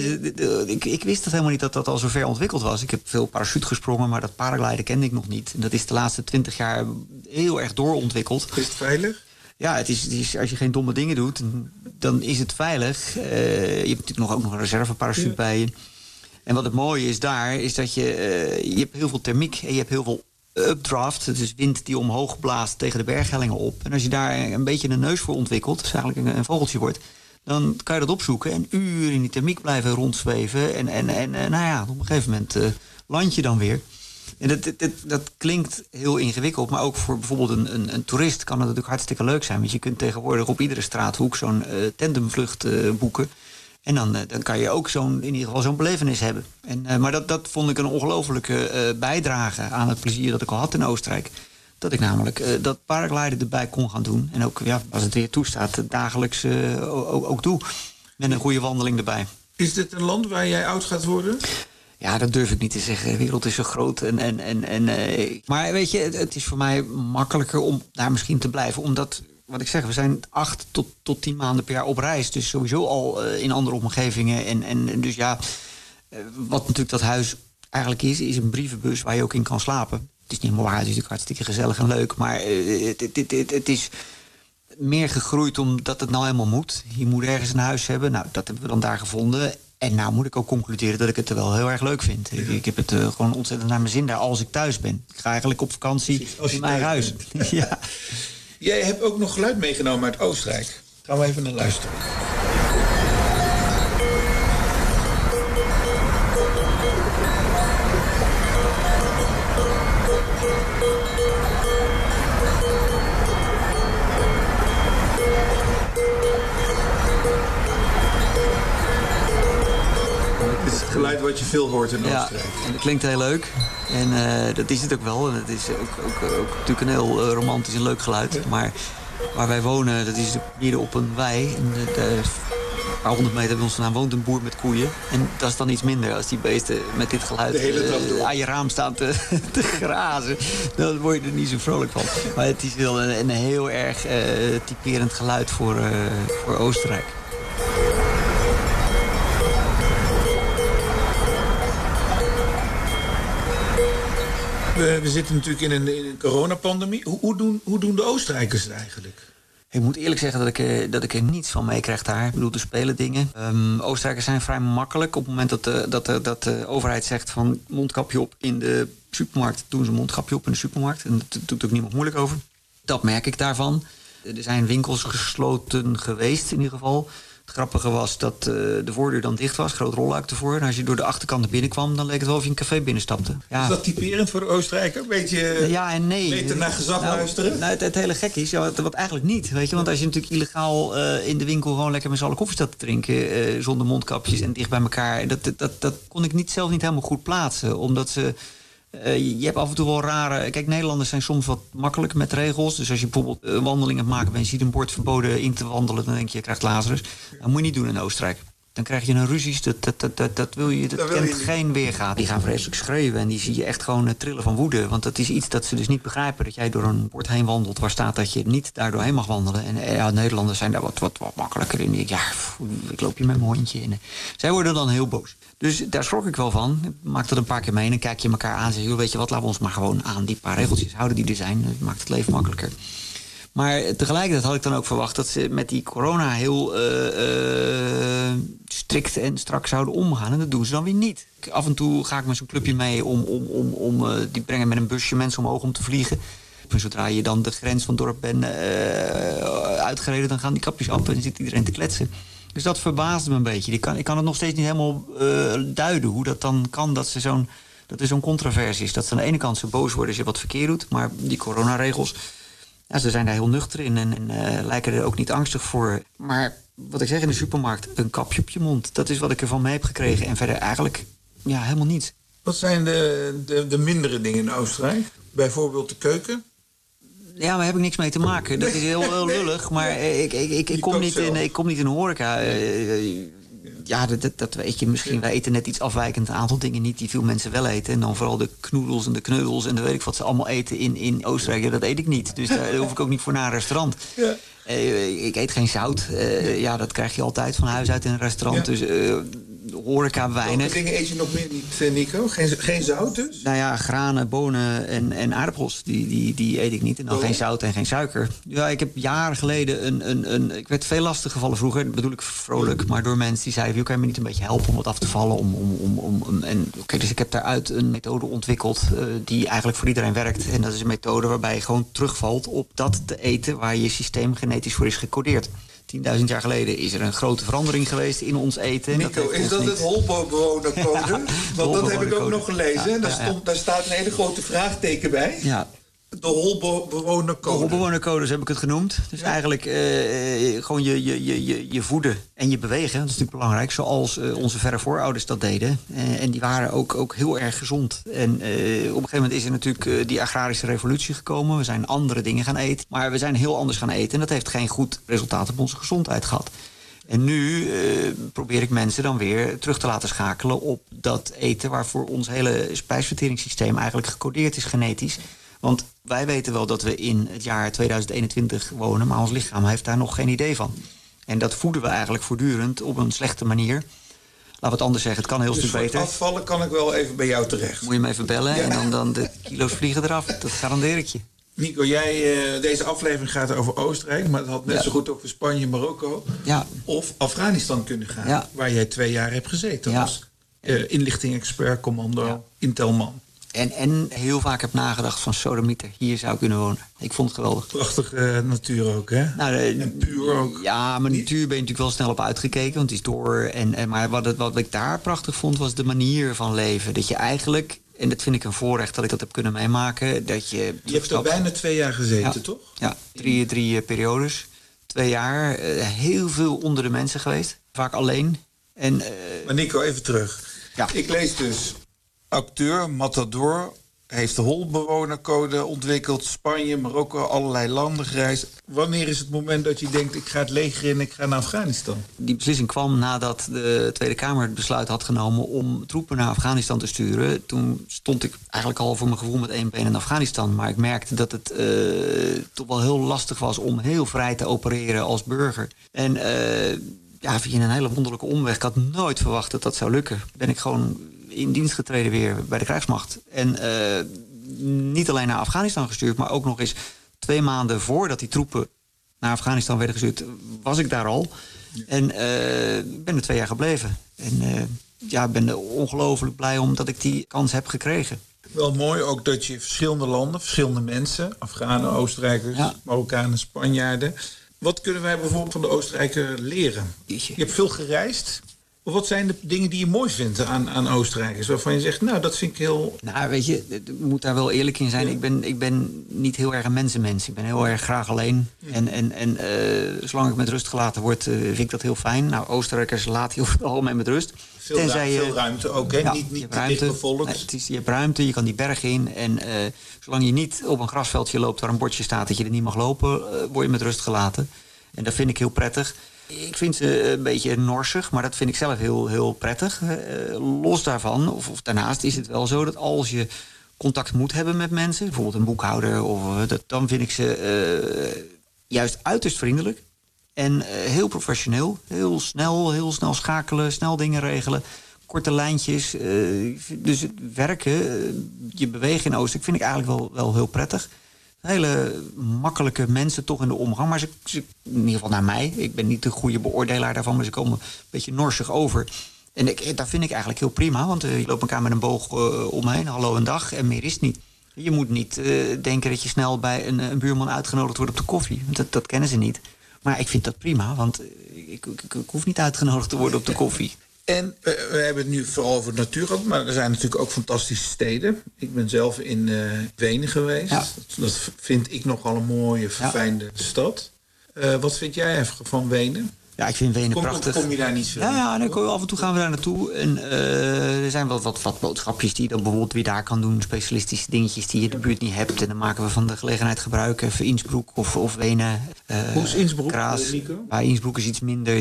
Speaker 10: ik wist dat helemaal niet dat dat al zo ver ontwikkeld was. Ik heb veel parachute gesprongen, maar dat paragliden kende ik nog niet. En dat is de laatste 20 jaar heel erg doorontwikkeld.
Speaker 11: Is het veilig?
Speaker 10: Ja, het is, als je geen domme dingen doet, dan is het veilig. Je hebt natuurlijk ook nog een reserveparachute bij je. En wat het mooie is daar, is dat je hebt heel veel thermiek en je hebt heel veel updraft. Het is wind die omhoog blaast tegen de berghellingen op. En als je daar een beetje een neus voor ontwikkelt, dus eigenlijk een vogeltje wordt, dan kan je dat opzoeken en uren in die thermiek blijven rondzweven. En op een gegeven moment land je dan weer. En dat klinkt heel ingewikkeld, maar ook voor bijvoorbeeld een toerist kan het natuurlijk hartstikke leuk zijn. Want je kunt tegenwoordig op iedere straathoek zo'n tandemvlucht boeken. En dan kan je ook in ieder geval zo'n belevenis hebben. Maar dat vond ik een ongelofelijke bijdrage aan het plezier dat ik al had in Oostenrijk. Dat ik namelijk dat paragliden erbij kon gaan doen. En ook, als het weer toestaat, dagelijks ook doe. Met een goede wandeling erbij.
Speaker 11: Is dit een land waar jij oud gaat worden?
Speaker 10: Ja, dat durf ik niet te zeggen. De wereld is zo groot. Maar weet je, het is voor mij makkelijker om daar misschien te blijven. Omdat, wat ik zeg, we zijn 8 tot 10 maanden per jaar op reis. Dus sowieso al in andere omgevingen. En dus wat natuurlijk dat huis eigenlijk is een brievenbus waar je ook in kan slapen. Het is niet helemaal waar, het is natuurlijk hartstikke gezellig en leuk. Maar het is meer gegroeid omdat het nou helemaal moet. Je moet ergens een huis hebben. Nou, dat hebben we dan daar gevonden. En nou moet ik ook concluderen dat ik het er wel heel erg leuk vind. Ik heb het gewoon ontzettend naar mijn zin daar als ik thuis ben. Ik ga eigenlijk op vakantie in mijn huis. Ja.
Speaker 11: Jij hebt ook nog geluid meegenomen uit Oostenrijk. Gaan we even naar luisteren. Dit is het geluid wat je veel hoort in Oostenrijk.
Speaker 10: Ja, en dat klinkt heel leuk. En dat is het ook wel. En het is ook natuurlijk een heel romantisch en leuk geluid. Maar waar wij wonen, dat is midden op een wei. En een paar 100 meter bij ons vandaan woont een boer met koeien. En dat is dan iets minder als die beesten met dit geluid aan je raam staan te grazen. Dan word je er niet zo vrolijk van. Maar het is wel een heel erg typerend geluid voor Oostenrijk.
Speaker 11: We zitten natuurlijk in een coronapandemie. Hoe doen de Oostenrijkers het eigenlijk?
Speaker 10: Ik moet eerlijk zeggen dat ik er niets van meekrijg daar. Ik bedoel, er spelen dingen. Oostenrijkers zijn vrij makkelijk. Op het moment dat de overheid zegt van mondkapje op in de supermarkt, doen ze mondkapje op in de supermarkt. En dat doet ook niemand moeilijk over. Dat merk ik daarvan. Er zijn winkels gesloten geweest in ieder geval. Het grappige was dat de voordeur dan dicht was, groot rolluik ervoor. En als je door de achterkant naar binnen kwam, dan leek het wel of je een café binnenstapte. Ja.
Speaker 11: Is dat typerend voor de Oostenrijker? Beetje
Speaker 10: ja en nee.
Speaker 11: Beter naar gezag luisteren?
Speaker 10: Nou, het hele gek is, wat eigenlijk niet. Weet je? Want als je natuurlijk illegaal in de winkel gewoon lekker met z'n allen koffie staat te drinken, zonder mondkapjes en dicht bij elkaar, dat kon ik zelf niet helemaal goed plaatsen. Omdat ze... je hebt af en toe wel rare... Kijk, Nederlanders zijn soms wat makkelijk met regels. Dus als je bijvoorbeeld een wandeling hebt maken en je ziet een bord verboden in te wandelen, dan denk je krijgt Lazarus. Dat moet je niet doen in Oostenrijk. Dan krijg je een ruzies, dat wil je, dat kent geen weerga. Die gaan vreselijk schreeuwen en die zie je echt gewoon trillen van woede. Want dat is iets dat ze dus niet begrijpen. Dat jij door een bord heen wandelt waar staat dat je niet daardoor heen mag wandelen. En Nederlanders zijn daar wat makkelijker in. Ik loop hier met mijn hondje. En zij worden dan heel boos. Dus daar schrok ik wel van. Ik maak dat een paar keer mee en dan kijk je elkaar aan en zeg je, weet je wat, laten we ons maar gewoon aan die paar regeltjes houden die er zijn. Dat maakt het leven makkelijker. Maar tegelijkertijd had ik dan ook verwacht dat ze met die corona heel strikt en strak zouden omgaan. En dat doen ze dan weer niet. Af en toe ga ik met zo'n clubje mee die brengen met een busje mensen omhoog om te vliegen. En zodra je dan de grens van het dorp bent uitgereden, dan gaan die kapjes af en zit iedereen te kletsen. Dus dat verbaasde me een beetje. Ik kan het nog steeds niet helemaal duiden hoe dat dan kan dat er zo'n controversie is. Dat ze aan de ene kant zo boos worden als je wat verkeerd doet, maar die coronaregels, ja, ze zijn daar heel nuchter in en lijken er ook niet angstig voor. Maar wat ik zeg in de supermarkt, een kapje op je mond. Dat is wat ik ervan mee heb gekregen. En verder eigenlijk helemaal niets.
Speaker 11: Wat zijn de mindere dingen in Oostenrijk? Bijvoorbeeld de keuken?
Speaker 10: Ja, daar heb ik niks mee te maken. Dat is heel lullig. Maar ik kom niet in de horeca. Dat weet je misschien. Wij eten net iets afwijkend een aantal dingen niet die veel mensen wel eten. En dan vooral de knoedels en de kneudels en dan weet ik wat ze allemaal eten in Oostenrijk. Ja, dat eet ik niet. Dus daar hoef ik ook niet voor naar een restaurant. Ja. Ik eet geen zout. Dat krijg je altijd van huis uit in een restaurant. Ja. Dus horeca weinig.
Speaker 11: Welke dingen eet je nog meer niet, Nico? Geen zout dus?
Speaker 10: Nou ja, granen, bonen en aardappels. Die eet ik niet. En dan geen zout en geen suiker. Ja, ik heb jaren geleden ik werd veel lastig gevallen vroeger. Dat bedoel ik vrolijk. Maar door mensen die zeiden, kan je me niet een beetje helpen om wat af te vallen? Dus ik heb daaruit een methode ontwikkeld die eigenlijk voor iedereen werkt. En dat is een methode waarbij je gewoon terugvalt op dat te eten waar je systeem genetisch voor is gecodeerd. 10.000 jaar geleden is er een grote verandering geweest in ons eten.
Speaker 11: Nico, is dat het Holbewonercode? Want dat heb ik ook nog gelezen. Daar staat een hele grote vraagteken bij. Ja. De Holbewonercode.
Speaker 10: De Holbewonercodes heb ik het genoemd. Dus eigenlijk gewoon je voeden en je bewegen. Dat is natuurlijk belangrijk. Zoals onze verre voorouders dat deden. En die waren ook heel erg gezond. En op een gegeven moment is er natuurlijk die agrarische revolutie gekomen. We zijn andere dingen gaan eten. Maar we zijn heel anders gaan eten. En dat heeft geen goed resultaat op onze gezondheid gehad. En nu probeer ik mensen dan weer terug te laten schakelen op dat eten waarvoor ons hele spijsverteringssysteem eigenlijk gecodeerd is genetisch. Want wij weten wel dat we in het jaar 2021 wonen, maar ons lichaam heeft daar nog geen idee van. En dat voeden we eigenlijk voortdurend op een slechte manier. Laten we het anders zeggen, het kan heel stuk beter.
Speaker 11: Dus voor afvallen kan ik wel even bij jou terecht.
Speaker 10: Moet je me even bellen en dan de kilo's vliegen eraf. Dat garandeer ik je.
Speaker 11: Nico, deze aflevering gaat over Oostenrijk, maar het had net zo goed over Spanje, Marokko of Afghanistan kunnen gaan, waar jij 2 jaar hebt gezeten als inlichting-expert, commando, intelman.
Speaker 10: En heel vaak heb nagedacht van sodemieter, hier zou ik kunnen wonen. Ik vond het geweldig.
Speaker 11: Prachtige natuur ook, hè? En puur ook.
Speaker 10: Ja, maar natuur ben je natuurlijk wel snel op uitgekeken, want het is door. Maar wat ik daar prachtig vond, was de manier van leven. Dat je eigenlijk, en dat vind ik een voorrecht dat ik dat heb kunnen meemaken, dat je...
Speaker 11: Je hebt er bijna 2 jaar gezeten, toch?
Speaker 10: Ja, drie periodes. 2 jaar, heel veel onder de mensen geweest. Vaak alleen.
Speaker 11: Maar Nico, even terug.
Speaker 10: Ja.
Speaker 11: Ik lees dus... Acteur, matador, heeft de holbewonercode ontwikkeld. Spanje, Marokko, allerlei landen gereisd. Wanneer is het moment dat je denkt, ik ga het leger in, ik ga naar Afghanistan?
Speaker 10: Die beslissing kwam nadat de Tweede Kamer het besluit had genomen om troepen naar Afghanistan te sturen. Toen stond ik eigenlijk al voor mijn gevoel met 1 been in Afghanistan. Maar ik merkte dat het toch wel heel lastig was om heel vrij te opereren als burger. En via een hele wonderlijke omweg. Ik had nooit verwacht dat dat zou lukken. Ben ik gewoon in dienst getreden weer bij de krijgsmacht. En niet alleen naar Afghanistan gestuurd, maar ook nog eens 2 maanden voordat die troepen naar Afghanistan werden gestuurd, was ik daar al. En ben er 2 jaar gebleven. En ben er ongelooflijk blij om dat ik die kans heb gekregen.
Speaker 11: Wel mooi ook dat je verschillende landen, verschillende mensen, Afghanen, Oostenrijkers, Marokkanen, Spanjaarden. Wat kunnen wij bijvoorbeeld van de Oostenrijker leren? Je hebt veel gereisd. Wat zijn de dingen die je mooi vindt aan Oostenrijkers? Waarvan je zegt, nou, dat vind ik heel...
Speaker 10: Nou, weet je, ik moet daar wel eerlijk in zijn. Ja. Ik ben niet heel erg een mensenmens. Ik ben heel erg graag alleen. Ja. En zolang ik met rust gelaten word, vind ik dat heel fijn. Nou, Oostenrijkers laat je over het algemeen met rust.
Speaker 11: Veel ruimte ook, hè?
Speaker 10: Ja,
Speaker 11: niet te dicht bevolkt.
Speaker 10: Nee, je hebt ruimte, je kan die berg in. En zolang je niet op een grasveldje loopt waar een bordje staat dat je er niet mag lopen, word je met rust gelaten. En dat vind ik heel prettig. Ik vind ze een beetje norsig, maar dat vind ik zelf heel, heel prettig. Los daarvan, of daarnaast is het wel zo dat als je contact moet hebben met mensen, bijvoorbeeld een boekhouder, dan vind ik ze juist uiterst vriendelijk. En heel professioneel, heel snel schakelen, snel dingen regelen. Korte lijntjes. Dus het werken, je bewegen in Oostenrijk vind ik eigenlijk wel heel prettig. Hele makkelijke mensen toch in de omgang. Maar ze, in ieder geval naar mij. Ik ben niet de goede beoordelaar daarvan, maar ze komen een beetje norsig over. En dat vind ik eigenlijk heel prima. Want je loopt elkaar met een boog omheen. Hallo en dag. En meer is het niet. Je moet niet denken dat je snel bij een buurman uitgenodigd wordt op de koffie. Dat kennen ze niet. Maar ik vind dat prima. Want ik hoef niet uitgenodigd te worden op de koffie.
Speaker 11: En we hebben het nu vooral over de natuur gehad, maar er zijn natuurlijk ook fantastische steden. Ik ben zelf in Wenen geweest. Ja. Dat vind ik nogal een mooie, verfijnde stad. Wat vind jij even van Wenen?
Speaker 10: Ja, ik vind Wenen prachtig.
Speaker 11: Kom je daar niet zo?
Speaker 10: Ja, af en toe gaan we daar naartoe. En er zijn wel wat boodschapjes die je dan bijvoorbeeld weer daar kan doen. Specialistische dingetjes die je in de buurt niet hebt. En dan maken we van de gelegenheid gebruik. Even Innsbruck of Wenen.
Speaker 11: Hoe is Innsbruck,
Speaker 10: Kraas.
Speaker 11: Nico?
Speaker 10: Ja, Innsbruck is iets minder.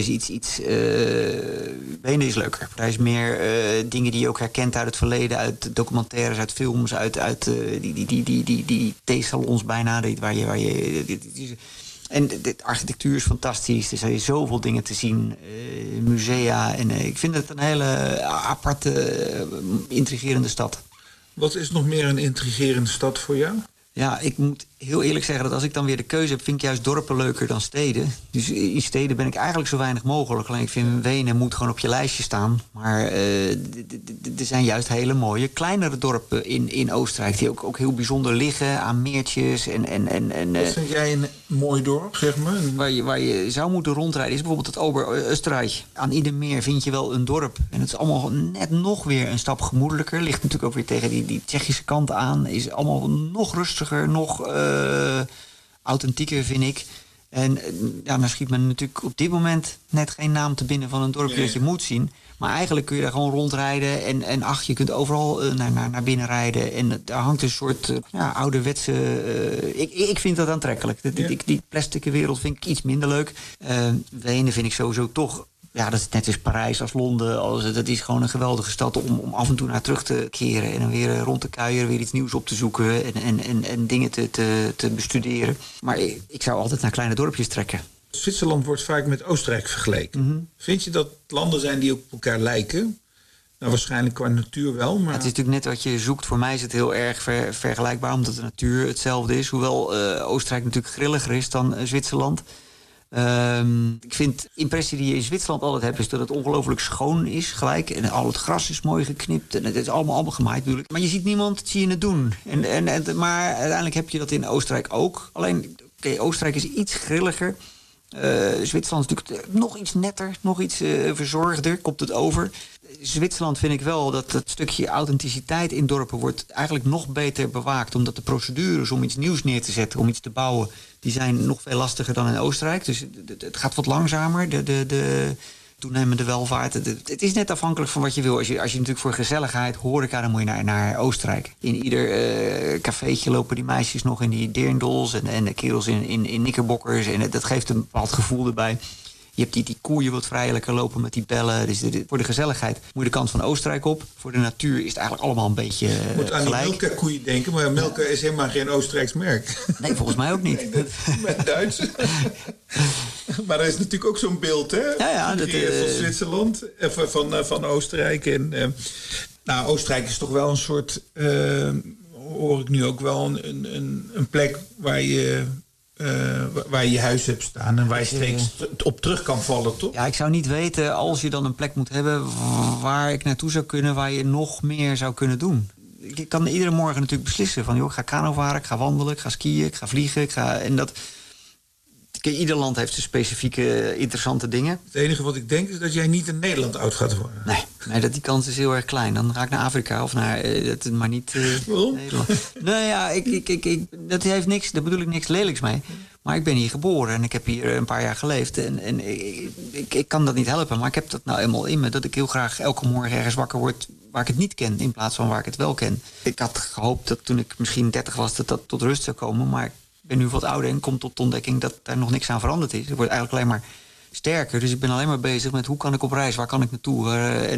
Speaker 10: Wenen is leuker. Daar is meer dingen die je ook herkent uit het verleden. Uit documentaires, uit films. Uit die theesalons bijna. Waar je en de architectuur is fantastisch. Er zijn zoveel dingen te zien. Musea. En ik vind het een hele aparte, intrigerende stad.
Speaker 11: Wat is nog meer een intrigerende stad voor jou?
Speaker 10: Ja, ik moet heel eerlijk zeggen dat als ik dan weer de keuze heb, vind ik juist dorpen leuker dan steden. Dus in steden ben ik eigenlijk zo weinig mogelijk. Alleen ik vind Wenen moet gewoon op je lijstje staan. Maar er zijn juist hele mooie kleinere dorpen in Oostenrijk die ook heel bijzonder liggen aan meertjes.
Speaker 11: Wat vind jij een mooi dorp, zeg maar?
Speaker 10: Waar je zou moeten rondrijden is bijvoorbeeld het Ober-Österreich. Aan ieder meer vind je wel een dorp. En het is allemaal net nog weer een stap gemoedelijker. Ligt natuurlijk ook weer tegen die Tsjechische kant aan. Is allemaal nog rustiger, nog authentieker, vind ik. En dan schiet me natuurlijk op dit moment net geen naam te binnen van een dorpje dat je moet zien. Maar eigenlijk kun je daar gewoon rondrijden. En je kunt overal naar binnen rijden. En daar hangt een soort ouderwetse... Ik vind dat aantrekkelijk. Die plastic wereld vind ik iets minder leuk. Wenen vind ik sowieso toch... Ja, dat is net als Parijs, als Londen. Dat is gewoon een geweldige stad om af en toe naar terug te keren. En dan weer rond te kuieren, weer iets nieuws op te zoeken. En dingen te bestuderen. Maar ik zou altijd naar kleine dorpjes trekken.
Speaker 11: Zwitserland wordt vaak met Oostenrijk vergeleken. Mm-hmm. Vind je dat landen zijn die op elkaar lijken? Nou, waarschijnlijk qua natuur wel. Maar...
Speaker 10: Het is natuurlijk net wat je zoekt. Voor mij is het heel erg vergelijkbaar, omdat de natuur hetzelfde is. Hoewel Oostenrijk natuurlijk grilliger is dan Zwitserland. Ik vind de impressie die je in Zwitserland altijd hebt, is dat het ongelooflijk schoon is gelijk. En al het gras is mooi geknipt. En het is allemaal gemaaid natuurlijk. Maar je ziet niemand, zie je het doen. Maar uiteindelijk heb je dat in Oostenrijk ook. Alleen, Oostenrijk is iets grilliger. Zwitserland is natuurlijk nog iets netter, nog iets verzorgder, komt het over. Zwitserland vind ik wel dat het stukje authenticiteit in dorpen wordt eigenlijk nog beter bewaakt. Omdat de procedures om iets nieuws neer te zetten, om iets te bouwen, die zijn nog veel lastiger dan in Oostenrijk. Dus het gaat wat langzamer, de toenemende welvaart. Het is net afhankelijk van wat je wil. Als je natuurlijk voor gezelligheid, horeca, dan moet je naar Oostenrijk. In ieder cafeetje lopen die meisjes nog in die dirndls en de kerels in knickerbockers. En dat geeft een bepaald gevoel erbij. Je hebt die koeien wat vrijelijker lopen met die bellen. Dus voor de gezelligheid moet je de kant van Oostenrijk op. Voor de natuur is het eigenlijk allemaal een beetje gelijk.
Speaker 11: Je moet aan die Milka-koeien denken, maar Milka is helemaal geen Oostenrijks merk.
Speaker 10: Nee, volgens mij ook niet.
Speaker 11: Met Duits. Maar er is natuurlijk ook zo'n beeld, hè?
Speaker 10: Ja, dat
Speaker 11: van Zwitserland, van Oostenrijk. En, Oostenrijk is toch wel een soort, hoor ik nu ook wel, een plek waar je je huis hebt staan en waar je steeds op terug kan vallen, toch?
Speaker 10: Ja, ik zou niet weten, als je dan een plek moet hebben waar ik naartoe zou kunnen, waar je nog meer zou kunnen doen. Ik kan iedere morgen natuurlijk beslissen van, joh, ik ga kano varen, ik ga wandelen, ik ga skiën, ik ga vliegen, ieder land heeft zijn specifieke interessante dingen.
Speaker 11: Het enige wat ik denk is dat jij niet in Nederland oud gaat worden.
Speaker 10: Nee, die kans is heel erg klein. Dan ga ik naar Afrika of naar... maar niet Nederland. Nee, ja, daar bedoel ik niks lelijks mee. Maar ik ben hier geboren en ik heb hier een paar jaar geleefd. En ik kan dat niet helpen, maar ik heb dat nou eenmaal in me. Dat ik heel graag elke morgen ergens wakker word waar ik het niet ken, in plaats van waar ik het wel ken. Ik had gehoopt dat toen ik misschien 30 was, dat tot rust zou komen. Maar ik ben nu wat ouder en kom tot de ontdekking dat daar nog niks aan veranderd is. Het wordt eigenlijk alleen maar sterker. Dus ik ben alleen maar bezig met hoe kan ik op reis, waar kan ik naartoe.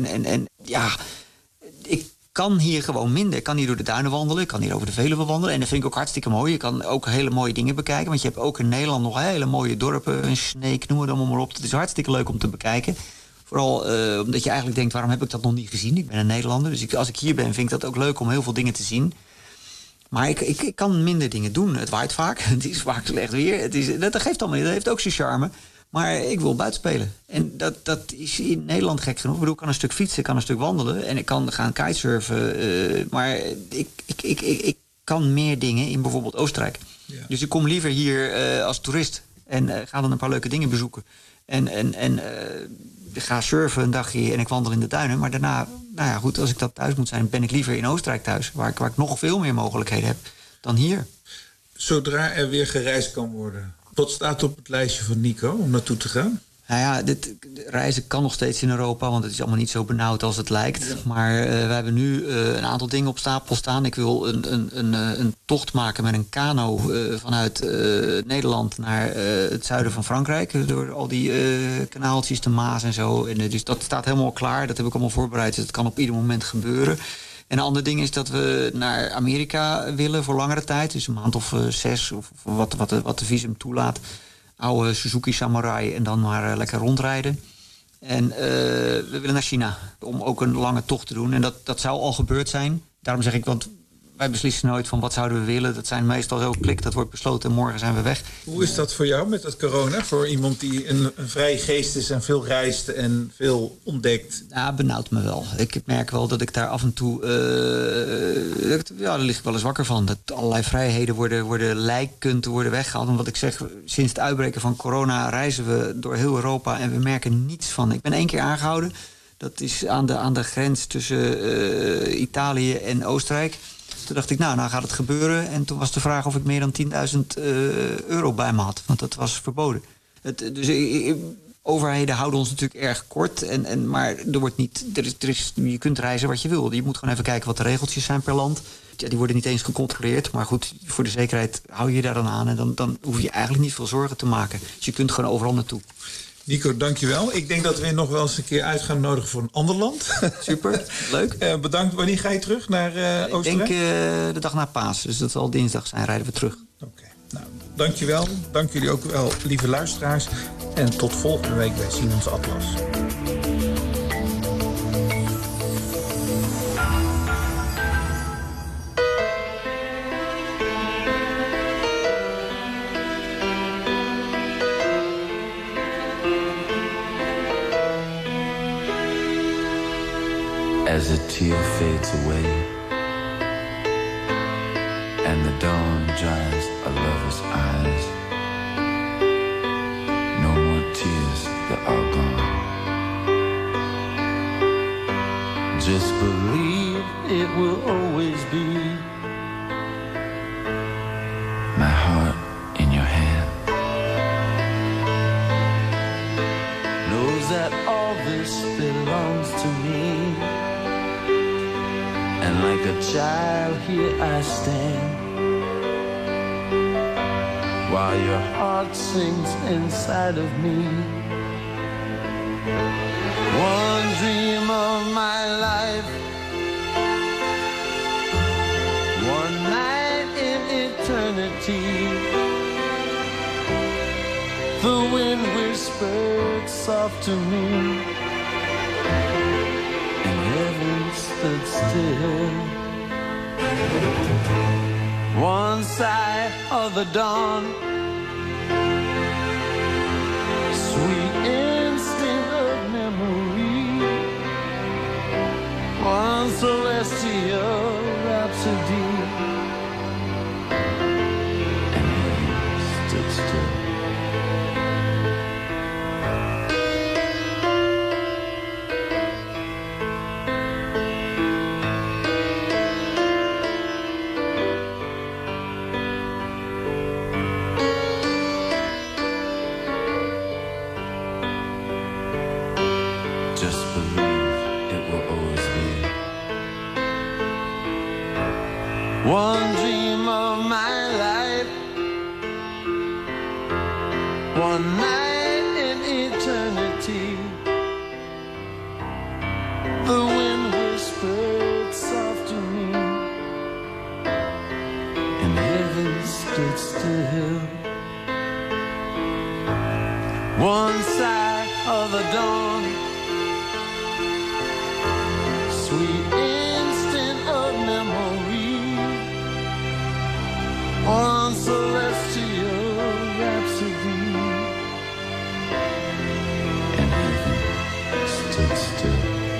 Speaker 10: Ik kan hier gewoon minder. Ik kan hier door de duinen wandelen, ik kan hier over de Veluwe wandelen. En dat vind ik ook hartstikke mooi. Je kan ook hele mooie dingen bekijken. Want je hebt ook in Nederland nog hele mooie dorpen. Een Sneek, noem het allemaal maar op. Het is hartstikke leuk om te bekijken. Vooral omdat je eigenlijk denkt, waarom heb ik dat nog niet gezien? Ik ben een Nederlander, dus als ik hier ben, vind ik dat ook leuk om heel veel dingen te zien. Maar ik kan minder dingen doen. Het waait vaak. Het is vaak slecht weer. Dat geeft allemaal niet. Dat heeft ook zijn charme. Maar ik wil buiten spelen. En dat is in Nederland gek genoeg. Ik bedoel, ik kan een stuk fietsen, ik kan een stuk wandelen. En ik kan gaan kitesurfen. Maar ik kan meer dingen in bijvoorbeeld Oostenrijk. Ja. Dus ik kom liever hier als toerist. En ga dan een paar leuke dingen bezoeken. En ga surfen een dagje en ik wandel in de duinen. Maar daarna, goed, als ik dat thuis moet zijn, ben ik liever in Oostenrijk thuis. Waar ik nog veel meer mogelijkheden heb dan hier.
Speaker 11: Zodra er weer gereisd kan worden, wat staat op het lijstje van Nico om naartoe te gaan?
Speaker 10: Nou ja, reizen kan nog steeds in Europa, want het is allemaal niet zo benauwd als het lijkt. Ja. Maar we hebben nu een aantal dingen op stapel staan. Ik wil een tocht maken met een kano vanuit Nederland naar het zuiden van Frankrijk. Door al die kanaaltjes, de Maas en zo. En, dus dat staat helemaal klaar. Dat heb ik allemaal voorbereid. Dus dat kan op ieder moment gebeuren. En een ander ding is dat we naar Amerika willen voor langere tijd. Dus een maand of 6, of wat de visum toelaat. Oude Suzuki Samurai en dan maar lekker rondrijden. En we willen naar China om ook een lange tocht te doen. En dat zou al gebeurd zijn. Daarom zeg ik, want wij beslissen nooit van wat zouden we willen. Dat zijn meestal zo klik, dat wordt besloten en morgen zijn we weg.
Speaker 11: Hoe is dat voor jou met dat corona? Voor iemand die een vrij geest is en veel reist en veel ontdekt?
Speaker 10: Ja, benauwt me wel. Ik merk wel dat ik daar af en toe... daar lig ik wel eens wakker van. Dat allerlei vrijheden worden weggehaald. En wat ik zeg, sinds het uitbreken van corona reizen we door heel Europa en we merken niets van. Ik ben 1 keer aangehouden. Dat is aan de grens tussen Italië en Oostenrijk. Toen dacht ik, nou gaat het gebeuren. En toen was de vraag of ik meer dan €10.000 bij me had. Want dat was verboden. Overheden houden ons natuurlijk erg kort. Maar er wordt niet, je kunt reizen wat je wil. Je moet gewoon even kijken wat de regeltjes zijn per land. Ja, die worden niet eens gecontroleerd. Maar goed, voor de zekerheid hou je daar dan aan. En dan hoef je eigenlijk niet veel zorgen te maken. Dus je kunt gewoon overal naartoe.
Speaker 11: Nico, dankjewel. Ik denk dat we nog wel eens een keer uit gaan nodigen voor een ander land.
Speaker 10: Super, leuk.
Speaker 11: Bedankt. Wanneer ga je terug naar Oostenrijk?
Speaker 10: Ik denk de dag na Pasen. Dus dat zal dinsdag zijn, rijden we terug.
Speaker 11: Oké. Nou, dankjewel. Dank jullie ook wel, lieve luisteraars. En tot volgende week bij Sinans Atlas.
Speaker 12: as a tear fades away and the dawn dries a lover's eyes. No more tears that are gone. Just believe it will always be my heart in your hand. Knows that all this belongs to me. And like a child here I stand, while your heart sings inside of me. One dream of my life, one night in eternity. The wind whispered soft to me, and heaven stood still. One sigh of the dawn, sweet instinct of memory. One celestial rhapsody, and heaven stood still. One dream of my life, one night in eternity. The wind whispered soft to me, and heaven stood still. One sigh of the dawn, sweet instant of memory. One celestial rhapsody, and heaven stood still.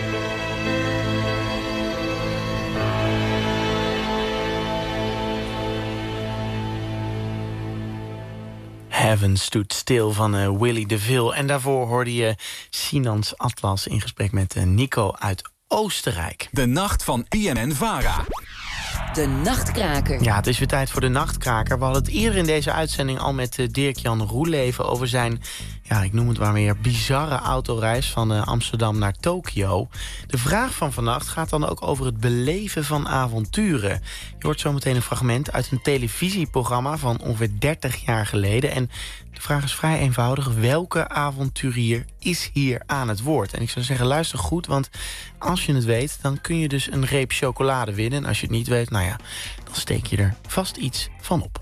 Speaker 3: Heaven Stood Still van Willy DeVille. En daarvoor hoorde je Sinans Atlas in gesprek met Nico uit Oostenrijk.
Speaker 2: De nacht van BNN-Vara.
Speaker 5: De Nachtkraker.
Speaker 3: Ja, het is weer tijd voor de Nachtkraker. We hadden het eerder in deze uitzending al met Dirk-Jan Roeleven over zijn, ja, ik noem het maar weer, bizarre autoreis van Amsterdam naar Tokio. De vraag van vannacht gaat dan ook over het beleven van avonturen. Je hoort zometeen een fragment uit een televisieprogramma van ongeveer 30 jaar geleden. En de vraag is vrij eenvoudig. Welke avonturier is hier aan het woord? En ik zou zeggen, luister goed, want als je het weet, dan kun je dus een reep chocolade winnen. En als je het niet weet, nou ja, dan steek je er vast iets van op.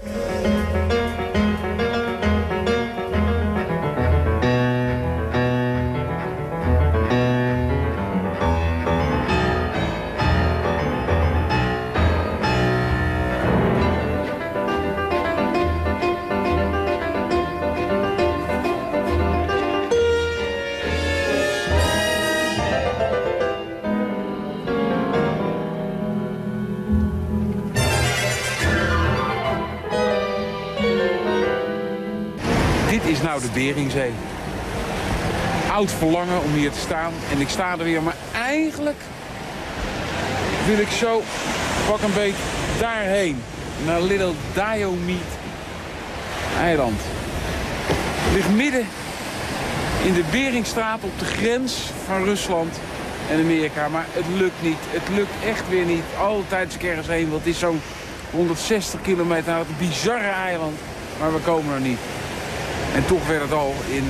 Speaker 13: Is nou de Beringzee. Oud verlangen om hier te staan en ik sta er weer, maar eigenlijk wil ik zo pak een beet daarheen, naar Little Diomede eiland. Het ligt midden in de Beringstraat op de grens van Rusland en Amerika, maar het lukt niet. Het lukt echt weer niet. Altijd als ik ergens heen wil. Het is zo'n 160 kilometer naar het bizarre eiland, maar we komen er niet. En toch werd het al in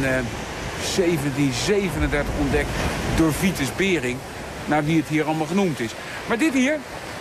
Speaker 13: 1737 ontdekt door Vitus Bering, naar wie het hier allemaal genoemd is. Maar dit hier,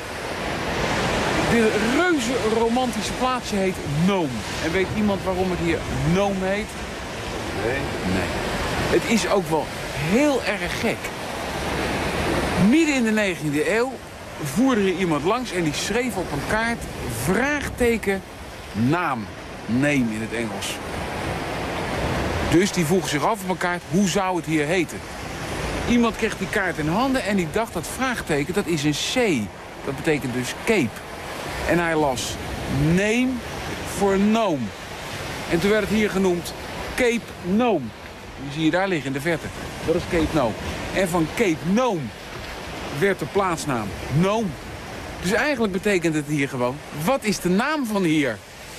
Speaker 13: dit reuze romantische plaatsje heet Nome. En weet iemand waarom het hier Nome heet? Nee. Het is ook wel heel erg gek. Midden in de 19e eeuw voerde er iemand langs en die schreef op een kaart vraagteken naam. Name in het Engels. Dus die vroeg zich af op een kaart, hoe zou het hier heten? Iemand kreeg die kaart in handen en die dacht dat vraagteken, dat is een C. Dat betekent dus Cape. En hij las name for Nome. En toen werd het hier genoemd Cape Nome. Die zie je daar liggen in de verte. Dat is Cape Nome. En van Cape Nome werd de plaatsnaam Nome. Dus eigenlijk betekent het hier gewoon, wat is de naam van hier?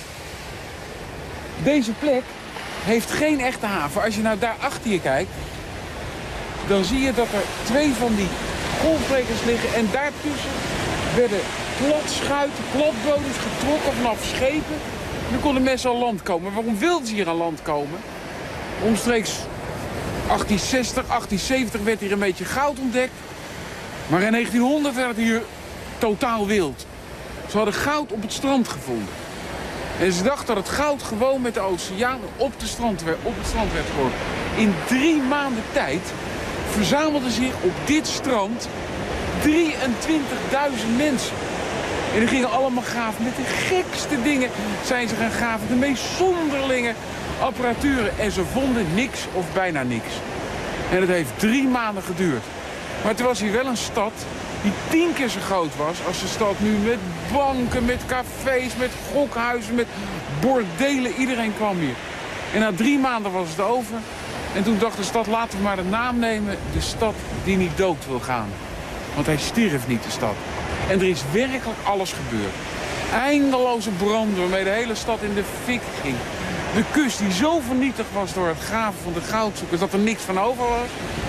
Speaker 13: Deze plek heeft geen echte haven. Als je nou daar achter je kijkt, dan zie je dat er 2 van die golfbrekers liggen. En daartussen werden platschuiten, platbodems getrokken vanaf schepen. En dan konden mensen aan land komen. Waarom wilden ze hier aan land komen? Omstreeks 1860, 1870 werd hier een beetje goud ontdekt. Maar in 1900 werd het hier totaal wild. Ze hadden goud op het strand gevonden. En ze dachten dat het goud gewoon met de oceaan op het strand werd gegooid. In 3 maanden tijd verzamelden zich op dit strand 23.000 mensen. En die gingen allemaal graven met de gekste dingen. Zijn ze gaan graven, de meest zonderlinge apparaturen. En ze vonden niks of bijna niks. En het heeft 3 maanden geduurd. Maar toen was hier wel een stad die 10 keer zo groot was als de stad nu. Met banken, met cafés, met gokhuizen, met bordelen. Iedereen kwam hier. En na 3 maanden was het over. En toen dacht de stad, laten we maar de naam nemen. De stad die niet dood wil gaan. Want hij stierf niet, de stad. En er is werkelijk alles gebeurd. Eindeloze branden waarmee de hele stad in de fik ging. De kust die zo vernietigd was door het graven van de goudzoekers dat er niks van over was.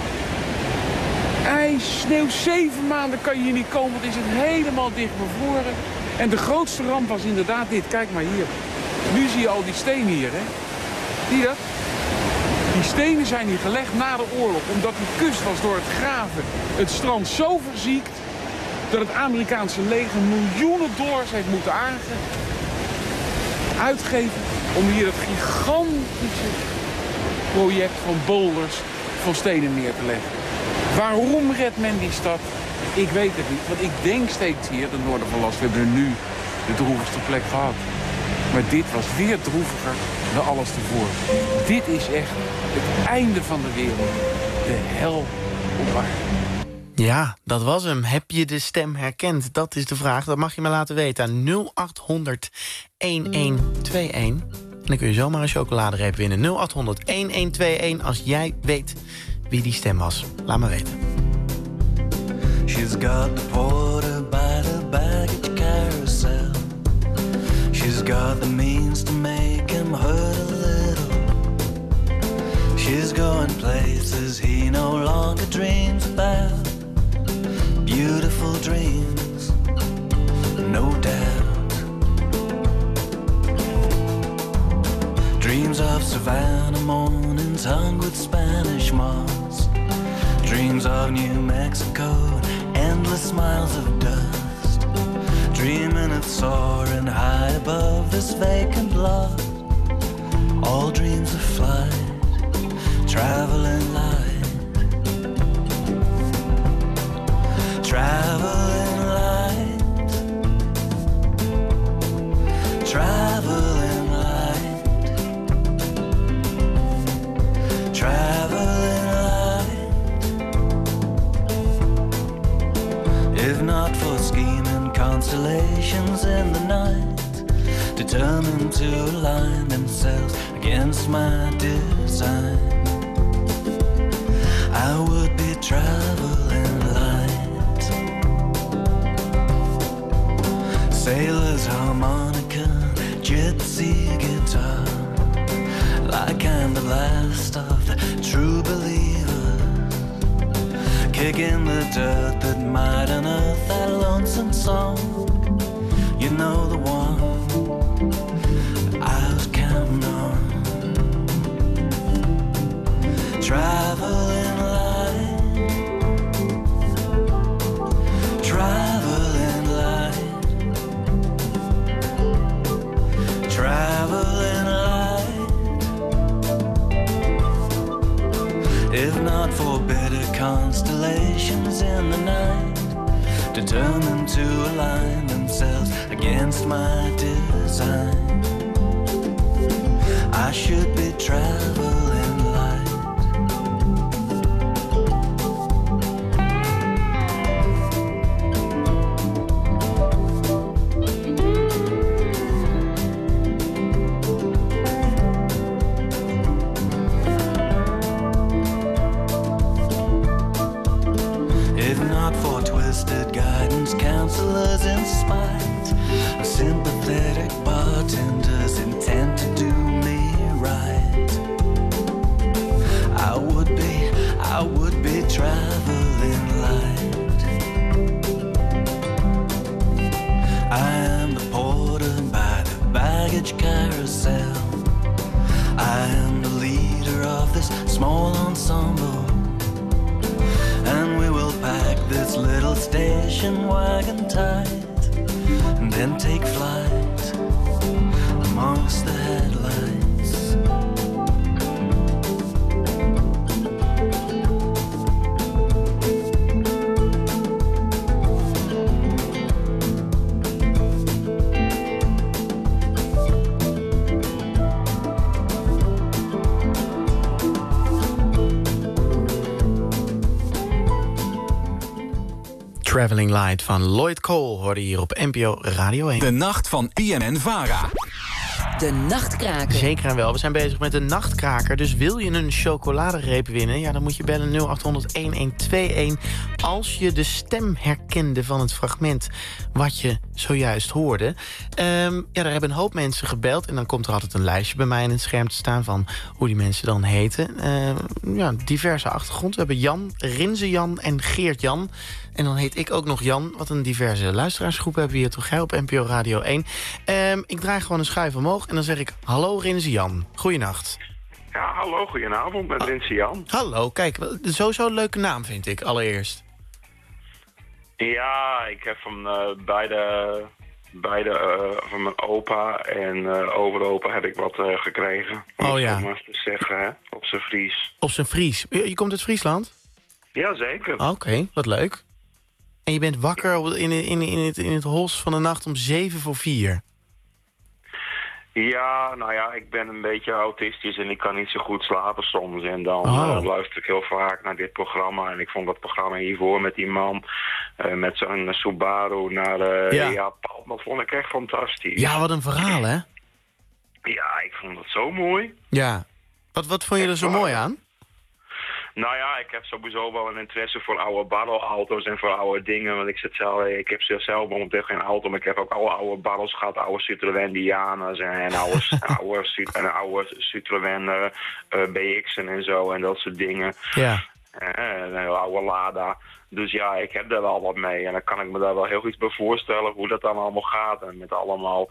Speaker 13: IJs, sneeuw, 7 maanden kan je hier niet komen, want is het helemaal dicht bevroren. En de grootste ramp was inderdaad dit. Kijk maar hier. Nu zie je al die stenen hier, hè. Zie je dat? Die stenen zijn hier gelegd na de oorlog, omdat de kust was door het graven het strand zo verziekt dat het Amerikaanse leger miljoenen dollars heeft moeten uitgeven om hier het gigantische project van boulders van stenen neer te leggen. Waarom redt men die stad? Ik weet het niet, want ik denk steeds hier, de noorden van Last, we hebben nu de droevigste plek gehad. Maar dit was weer droeviger dan alles tevoren. Dit is echt het einde van de wereld. De hel op aarde.
Speaker 3: Ja, dat was hem. Heb je de stem herkend? Dat is de vraag. Dat mag je me laten weten aan 0800 1121. En dan kun je zomaar een chocoladereep winnen. 0800 1121 als jij weet wie die stem was. Laat me weten.
Speaker 12: She's got the porter by the baggage carousel. She's got the means to make him hurt a little. She's going places he no longer dreams about. Beautiful dreams, no doubt. Dreams of Savannah mornings hung with Spanish moss. Dreams of New Mexico, endless miles of dust. Dreaming of soaring high above this vacant lot. All dreams of flight, traveling light. Traveling light, traveling light, traveling light. If not for scheming constellations in the night, determined to align themselves against my design, I would be traveling light. Sailor's harmonica, gypsy guitar, like I'm the last of the true believers, kicking the dirt that might unearth that lonesome song. You know the one I was counting on. Traveling light, traveling light, traveling light. If not for bitter constellations in the night, determined to align themselves against my design, I should be traveling light. station wagon tight, and then take flight amongst the headlights.
Speaker 3: Traveling Light van Lloyd Cole hoorde hier op NPO Radio 1.
Speaker 2: De nacht van BNN-Vara.
Speaker 5: De Nachtkraker.
Speaker 3: Zeker en wel. We zijn bezig met de Nachtkraker. Dus wil je een chocoladereep winnen? Ja, dan moet je bellen 0800-1121... als je de stem herkende van het fragment wat je zojuist hoorde. Daar hebben een hoop mensen gebeld. En dan komt er altijd een lijstje bij mij in het scherm te staan... van hoe die mensen dan heten. Diverse achtergrond. We hebben Jan, Rinze Jan en Geert Jan. En dan heet ik ook nog Jan. Wat een diverse luisteraarsgroep hebben we hier toch op NPO Radio 1. Ik draai gewoon een schuif omhoog en dan zeg ik... Hallo Rinze Jan, goeienacht.
Speaker 14: Ja, hallo, goedenavond met Rinze Jan.
Speaker 3: Hallo, kijk, sowieso een leuke naam vind ik, allereerst.
Speaker 14: Ja, ik heb van beide van mijn opa en overopa heb ik wat gekregen.
Speaker 3: Oh ja.
Speaker 14: Om maar eens te zeggen, hè, op zijn Fries.
Speaker 3: Op zijn Fries. Je komt uit Friesland?
Speaker 14: Jazeker.
Speaker 3: Oké, wat leuk. En je bent wakker in het hols van de nacht om 4:07.
Speaker 14: Ja, nou ja, ik ben een beetje autistisch en ik kan niet zo goed slapen soms. En dan luister ik heel vaak naar dit programma. En ik vond dat programma hiervoor met die man met zo'n Subaru naar Japan. Dat vond ik echt fantastisch.
Speaker 3: Ja, wat een verhaal, hè?
Speaker 14: Ja, ik vond dat zo mooi.
Speaker 3: Ja. Wat vond je er zo mooi aan?
Speaker 14: Nou ja, ik heb sowieso wel een interesse voor oude barrelauto's en voor oude dingen. Want ik heb zelf momenteel geen auto, maar ik heb ook oude barrels gehad. Oude Citroën Diana's en oude Citroën BX'en en zo en dat soort dingen.
Speaker 3: Ja.
Speaker 14: En een oude Lada. Dus ja, ik heb daar wel wat mee. En dan kan ik me daar wel heel iets bij voorstellen hoe dat dan allemaal gaat. En met allemaal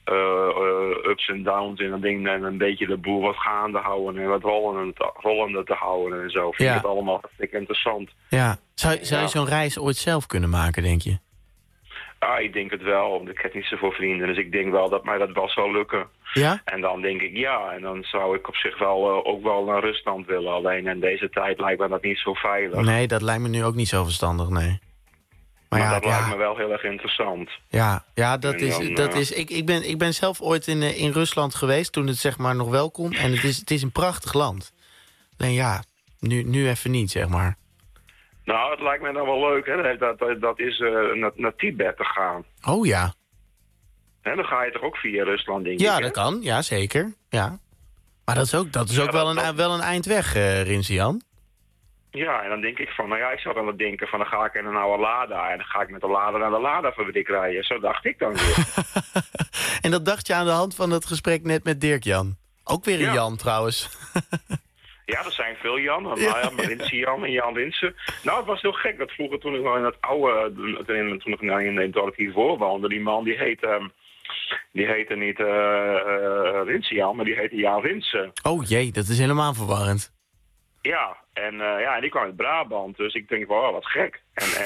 Speaker 14: ups en downs en dat ding en een beetje de boel wat gaande houden en wat rollende te houden en zo. Vind ik het allemaal hartstikke interessant.
Speaker 3: Ja. Zou je zo'n reis ooit zelf kunnen maken, denk je?
Speaker 14: Ja, ik denk het wel, want ik heb niet zoveel vrienden, dus ik denk wel dat mij dat wel zou lukken.
Speaker 3: Ja?
Speaker 14: En dan denk ik ja, en dan zou ik op zich wel ook wel naar Rusland willen. Alleen in deze tijd lijkt me dat niet zo veilig.
Speaker 3: Nee, dat lijkt me nu ook niet zo verstandig, nee.
Speaker 14: Maar dat lijkt me wel heel erg interessant.
Speaker 3: Ja, dat is. Ik ben zelf ooit in Rusland geweest toen het zeg maar nog wel kon. En het is een prachtig land. Nee, ja, nu even niet, zeg maar.
Speaker 14: Nou, het lijkt me dan wel leuk, hè. Dat is naar Tibet te gaan.
Speaker 3: Oh ja.
Speaker 14: En dan ga je toch ook via Rusland, denk ik?
Speaker 3: Ja, dat kan. Ja, zeker. Ja. Maar dat is ook wel een eind weg, Rinze Jan.
Speaker 14: Ja, en dan denk ik van, nou ja, ik zou dan wat denken van, dan ga ik in een oude Lada en dan ga ik met de Lada naar de Lada-fabriek rijden. Zo dacht ik dan weer.
Speaker 3: En dat dacht je aan de hand van het gesprek net met Dirk Jan. Ook weer een Jan trouwens.
Speaker 14: Ja, er zijn veel Jan. Nou ja, Rinse Jan en Jan Rinse. Nou, het was heel gek dat vroeger toen ik nog in het oude, toen ik in het dorp hiervoor woonde, die man die heette niet Rinse Jan, maar die heette Jan Rinse.
Speaker 3: Oh jee, dat is helemaal verwarrend.
Speaker 14: Ja, en die kwam uit Brabant, dus ik denk, wow, wat gek.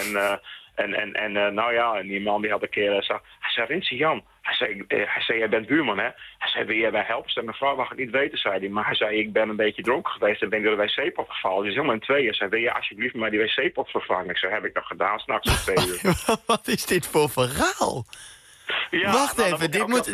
Speaker 14: En nou ja, en die man die had een keer, hij zei, Rinse Jan, hij zei, jij bent buurman, hè? Hij zei, wil jij bij helpen? Mijn vrouw mag het niet weten, zei hij. Maar hij zei, ik ben een beetje dronken geweest en ben door de wc-pot gevallen. Die is helemaal in tweeën. Hij zei, wil je alsjeblieft maar die wc-pot vervangen? Ik zei, heb ik dat gedaan, s'nachts om 2 uur.
Speaker 3: Wat is dit voor verhaal?
Speaker 14: Ja,
Speaker 3: wacht even,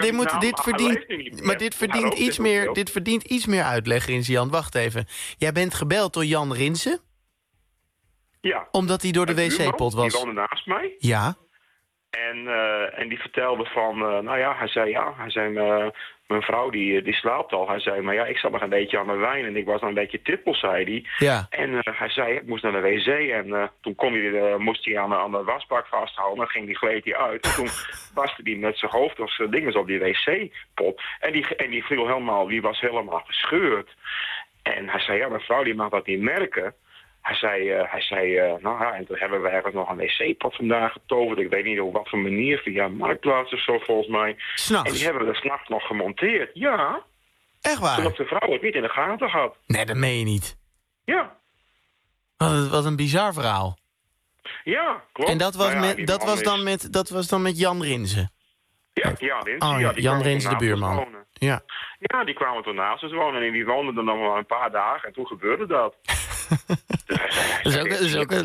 Speaker 3: dit verdient iets meer uitleg, Rinse Jan. Wacht even. Jij bent gebeld door Jan Rinse?
Speaker 14: Ja.
Speaker 3: Omdat hij door de wc-pot was?
Speaker 14: Die woonde naast mij.
Speaker 3: Ja.
Speaker 14: En die vertelde van, hij zei, mijn vrouw die slaapt al. Hij zei, maar ja, ik zat nog een beetje aan de wijn en ik was nog een beetje tippel, zei hij.
Speaker 3: Ja.
Speaker 14: En hij zei, ik moest naar de wc en toen moest hij aan de wasbak vasthouden en gleed hij uit. En toen waste hij met zijn hoofd of zijn dingen op die wc-pot. En die viel helemaal, die was helemaal gescheurd. En hij zei, ja, mijn vrouw die mag dat niet merken. Hij zei, en toen hebben we ergens nog een wc-pot vandaag getoverd. Ik weet niet op wat voor manier, via Marktplaats of zo volgens mij.
Speaker 3: S'nachts?
Speaker 14: En die hebben we er 's nachts nog gemonteerd, ja.
Speaker 3: Echt waar?
Speaker 14: Zodat de vrouw het niet in de gaten had.
Speaker 3: Nee, dat meen je niet.
Speaker 14: Ja.
Speaker 3: Wat een bizar verhaal.
Speaker 14: Ja, klopt.
Speaker 3: En dat was, dat was dan met Jan Rinsen?
Speaker 14: Ja, Jan Rinsen.
Speaker 3: Oh,
Speaker 14: ja, die
Speaker 3: Jan Rinsen, de buurman. Ja.
Speaker 14: Ja, die kwamen toen naast ons wonen en die woonden er nog maar een paar dagen en toen gebeurde dat.
Speaker 3: Dat is ook een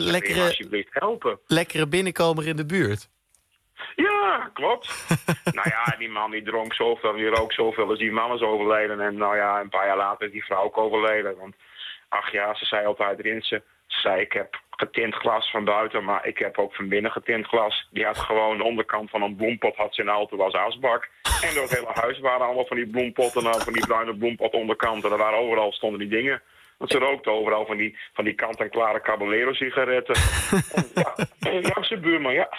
Speaker 3: lekkere binnenkomer in de buurt.
Speaker 14: Ja, klopt. Nou ja, die man die dronk zoveel, die rook zoveel, dus die man is overleden. En nou ja, een paar jaar later is die vrouw ook overleden. Want ach ja, ze zei altijd Rinsen. Ze zei, ik heb getint glas van buiten, maar ik heb ook van binnen getint glas. Die had gewoon de onderkant van een bloempot, had zijn auto als asbak. En door het hele huis waren allemaal van die bloempotten, van die bruine bloempot onderkant. En daar waren overal stonden die dingen. Want ze rookte overal van die kant-en-klare Caballero-sigaretten. Ja, zijn buurman, ja,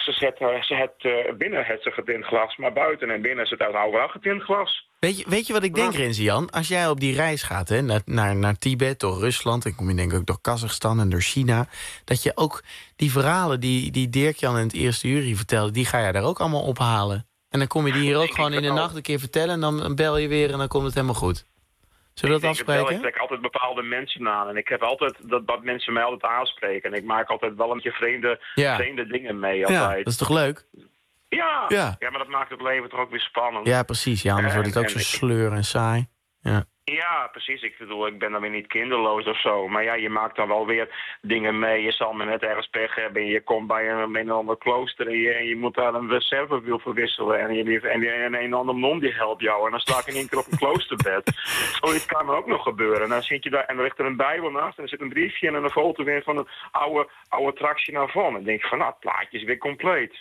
Speaker 14: binnen het ze getint glas, maar buiten en binnen is het overal getint glas.
Speaker 3: Weet je wat ik denk, Rinsian? Als jij op die reis gaat, hè, naar Tibet, door Rusland, en kom je denk ik ook door Kazachstan en door China, dat je ook die verhalen die Dirk-Jan in het eerste uur vertelde, die ga je daar ook allemaal ophalen. En dan kom je die hier ook gewoon in de nacht een keer vertellen en dan bel je weer en dan komt het helemaal goed. Zullen we dat afspreken?
Speaker 14: Ik trek altijd bepaalde mensen aan. En ik heb altijd dat mensen mij altijd aanspreken. En ik maak altijd wel een beetje vreemde dingen mee. Altijd.
Speaker 3: Ja, dat is toch leuk?
Speaker 14: Ja, maar dat maakt het leven toch ook weer spannend.
Speaker 3: Ja, precies. Ja, anders wordt het ook zo sleur en saai.
Speaker 14: Ja, precies. Ik bedoel, ik ben dan weer niet kinderloos of zo. Maar ja, je maakt dan wel weer dingen mee. Je zal maar net ergens pech hebben. Je komt bij een ander klooster en je moet daar een reservewiel verwisselen. En een ander non die helpt jou. En dan sta ik in één keer op een kloosterbed. Zoiets kan er ook nog gebeuren. En dan zit je daar en er ligt er een bijbel naast. En er zit een briefje en een foto weer van een oude tractie naar voren. En dan denk ik van, nou, het plaatje is weer compleet.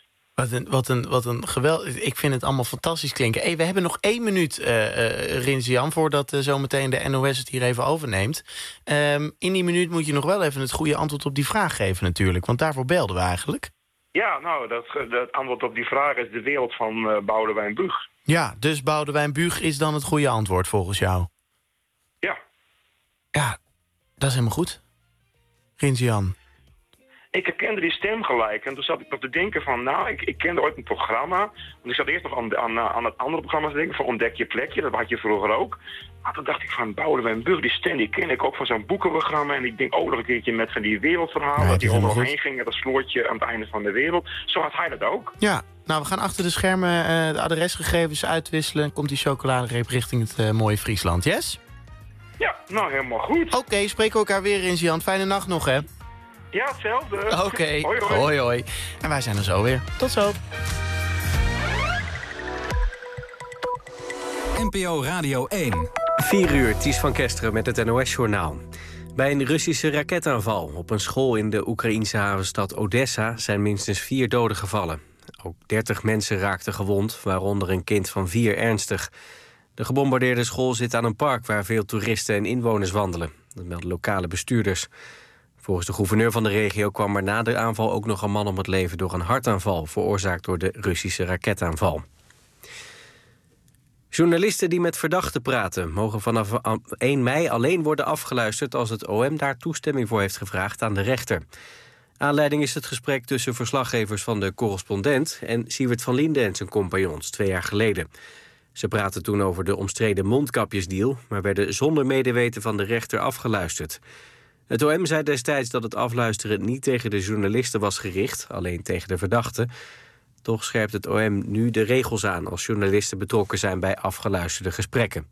Speaker 3: Wat een geweldig. Ik vind het allemaal fantastisch klinken. Hey, we hebben nog 1 minuut, Rinsian, voordat zometeen de NOS het hier even overneemt. In die minuut moet je nog wel even het goede antwoord op die vraag geven natuurlijk. Want daarvoor belden we eigenlijk.
Speaker 14: Ja, nou, dat antwoord op die vraag is de wereld van Boudewijn Buug.
Speaker 3: Ja, dus Boudewijn Buug is dan het goede antwoord volgens jou?
Speaker 14: Ja.
Speaker 3: Ja, dat is helemaal goed. Rinsian.
Speaker 14: Ik herkende die stem gelijk. En toen zat ik nog te denken van, nou, ik kende ooit een programma. Want ik zat eerst nog aan het andere programma te denken van Ontdek je plekje. Dat had je vroeger ook. Maar toen dacht ik van, Boudewijn Buug, die stem, die ken ik ook van zo'n boekenprogramma. En ik denk ook nog een keertje met van die wereldverhalen. Dat die omheen ging, dat slootje aan het einde van de wereld. Zo had hij dat ook.
Speaker 3: Ja, nou, we gaan achter de schermen de adresgegevens uitwisselen. Komt die chocoladereep richting het mooie Friesland, yes?
Speaker 14: Ja, nou, helemaal goed.
Speaker 3: Oké, spreken we elkaar weer, Rinsian. Fijne nacht nog, hè?
Speaker 14: Ja, hetzelfde.
Speaker 3: Oké.
Speaker 14: Hoi, hoi.
Speaker 3: Hoi, hoi. En wij zijn er zo weer. Tot zo.
Speaker 2: NPO Radio 1.
Speaker 1: 4 uur, Ties van Kesteren met het NOS-journaal. Bij een Russische raketaanval op een school in de Oekraïense havenstad Odessa zijn minstens 4 doden gevallen. Ook 30 mensen raakten gewond, waaronder een kind van 4 ernstig. De gebombardeerde school zit aan een park waar veel toeristen en inwoners wandelen. Dat melden lokale bestuurders. Volgens de gouverneur van de regio kwam er na de aanval ook nog een man om het leven door een hartaanval, veroorzaakt door de Russische raketaanval. Journalisten die met verdachten praten mogen vanaf 1 mei alleen worden afgeluisterd als het OM daar toestemming voor heeft gevraagd aan de rechter. Aanleiding is het gesprek tussen verslaggevers van de Correspondent en Siewert van Liende en zijn compagnons 2 jaar geleden. Ze praten toen over de omstreden mondkapjesdeal, maar werden zonder medeweten van de rechter afgeluisterd. Het OM zei destijds dat het afluisteren niet tegen de journalisten was gericht, alleen tegen de verdachten. Toch scherpt het OM nu de regels aan als journalisten betrokken zijn bij afgeluisterde gesprekken.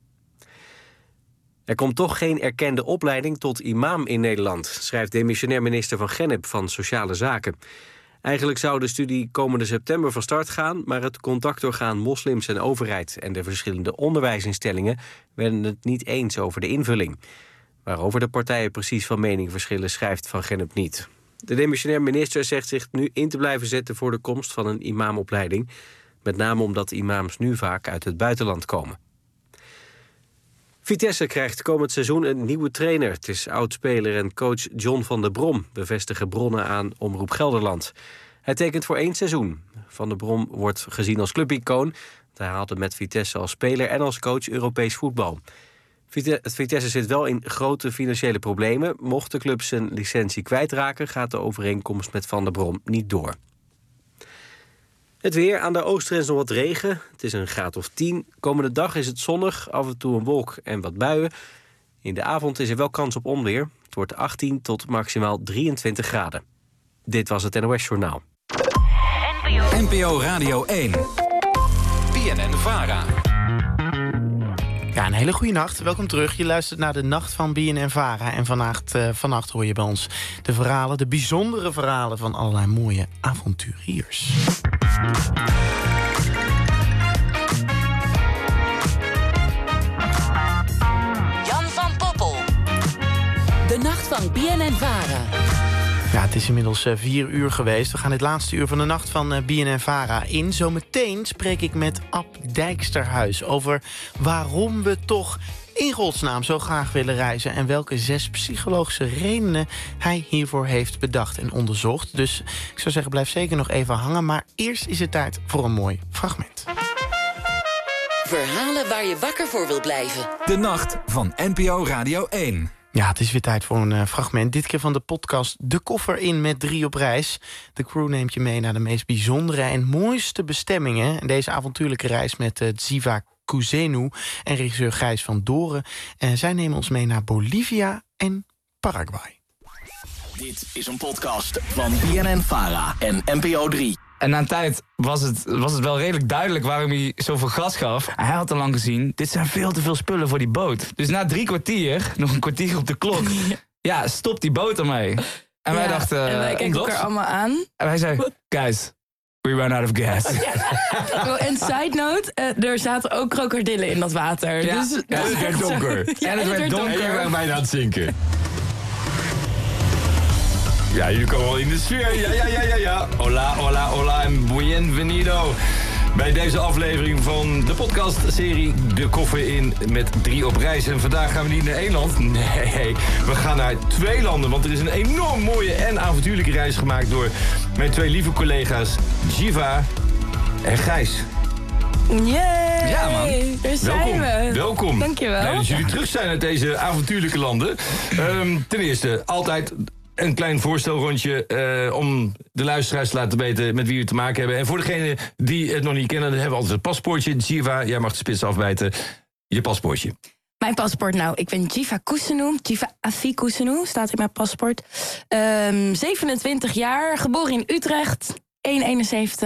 Speaker 1: Er komt toch geen erkende opleiding tot imam in Nederland, schrijft demissionair minister van Gennep van Sociale Zaken. Eigenlijk zou de studie komende september van start gaan, maar het contactorgaan Moslims en Overheid en de verschillende onderwijsinstellingen werden het niet eens over de invulling. Waarover de partijen precies van mening verschillen, schrijft Van Gennep niet. De demissionair minister zegt zich nu in te blijven zetten voor de komst van een imamopleiding. Met name omdat imams nu vaak uit het buitenland komen. Vitesse krijgt komend seizoen een nieuwe trainer. Het is oud-speler en coach John van der Brom, bevestigen bronnen aan Omroep Gelderland. Hij tekent voor 1 seizoen. Van der Brom wordt gezien als clubicoon. Hij haalde met Vitesse als speler en als coach Europees voetbal. Vitesse zit wel in grote financiële problemen. Mocht de club zijn licentie kwijtraken, gaat de overeenkomst met Van der Brom niet door. Het weer, aan de oostgrens nog wat regen. Het is een graad of 10. Komende dag is het zonnig, af en toe een wolk en wat buien. In de avond is er wel kans op onweer. Het wordt 18 tot maximaal 23 graden. Dit was het NOS Journaal.
Speaker 2: NPO Radio 1. BNN-VARA.
Speaker 3: Ja, een hele goede nacht. Welkom terug. Je luistert naar de Nacht van BNN-VARA. En vannacht hoor je bij ons de verhalen, de bijzondere verhalen van allerlei mooie avonturiers.
Speaker 5: Jan van Poppel. De Nacht van BNN-VARA.
Speaker 3: Ja, het is inmiddels 4 uur geweest. We gaan het laatste uur van de nacht van BNN-VARA in. Zometeen spreek ik met Ab Dijksterhuis over waarom we toch in godsnaam zo graag willen reizen en welke 6 psychologische redenen hij hiervoor heeft bedacht en onderzocht. Dus ik zou zeggen, blijf zeker nog even hangen. Maar eerst is het tijd voor een mooi fragment.
Speaker 5: Verhalen waar je wakker voor wilt blijven.
Speaker 2: De Nacht van NPO Radio 1.
Speaker 3: Ja, het is weer tijd voor een fragment. Dit keer van de podcast De Koffer in met 3 op reis. De crew neemt je mee naar de meest bijzondere en mooiste bestemmingen. En deze avontuurlijke reis met Dziva Kuzenu en regisseur Gijs van Doren. En zij nemen ons mee naar Bolivia en Paraguay.
Speaker 15: Dit is een podcast van BNN-VARA en NPO 3.
Speaker 16: En na een tijd was het wel redelijk duidelijk waarom hij zoveel gas gaf. Hij had al lang gezien, dit zijn veel te veel spullen voor die boot. Dus na 3 kwartier, nog een kwartier op de klok, ja, stopt die boot ermee. En wij dachten...
Speaker 17: En wij keken elkaar allemaal aan.
Speaker 16: En wij zeiden, guys, we run out of gas.
Speaker 17: En side note, er zaten ook krokodillen in dat water.
Speaker 16: Ja,
Speaker 17: dus,
Speaker 16: en het werd donker.
Speaker 17: Ja, en het werd donker.
Speaker 15: En je waren bijna aan het zinken. Ja, jullie komen al in de sfeer. Ja. Hola, hola, hola en bienvenido. Bij deze aflevering van de podcastserie De Koffer in met 3 op reis. En vandaag gaan we niet naar 1 land. Nee, we gaan naar 2 landen. Want er is een enorm mooie en avontuurlijke reis gemaakt door mijn 2 lieve collega's Dziva en Gijs.
Speaker 17: Yay!
Speaker 16: Ja, man.
Speaker 17: Daar zijn we.
Speaker 15: Welkom.
Speaker 17: Dankjewel.
Speaker 15: Nou, dat jullie terug zijn uit deze avontuurlijke landen. Ten eerste, altijd een klein voorstelrondje om de luisteraars te laten weten met wie we te maken hebben. En voor degenen die het nog niet kennen, dan hebben we altijd het paspoortje. Dziva, jij mag de spits afbijten. Je paspoortje.
Speaker 17: Mijn paspoort, nou, ik ben Dziva Kuzenu. Dziva Afi Kuzenu staat in mijn paspoort. 27 jaar, geboren in Utrecht, 1,71.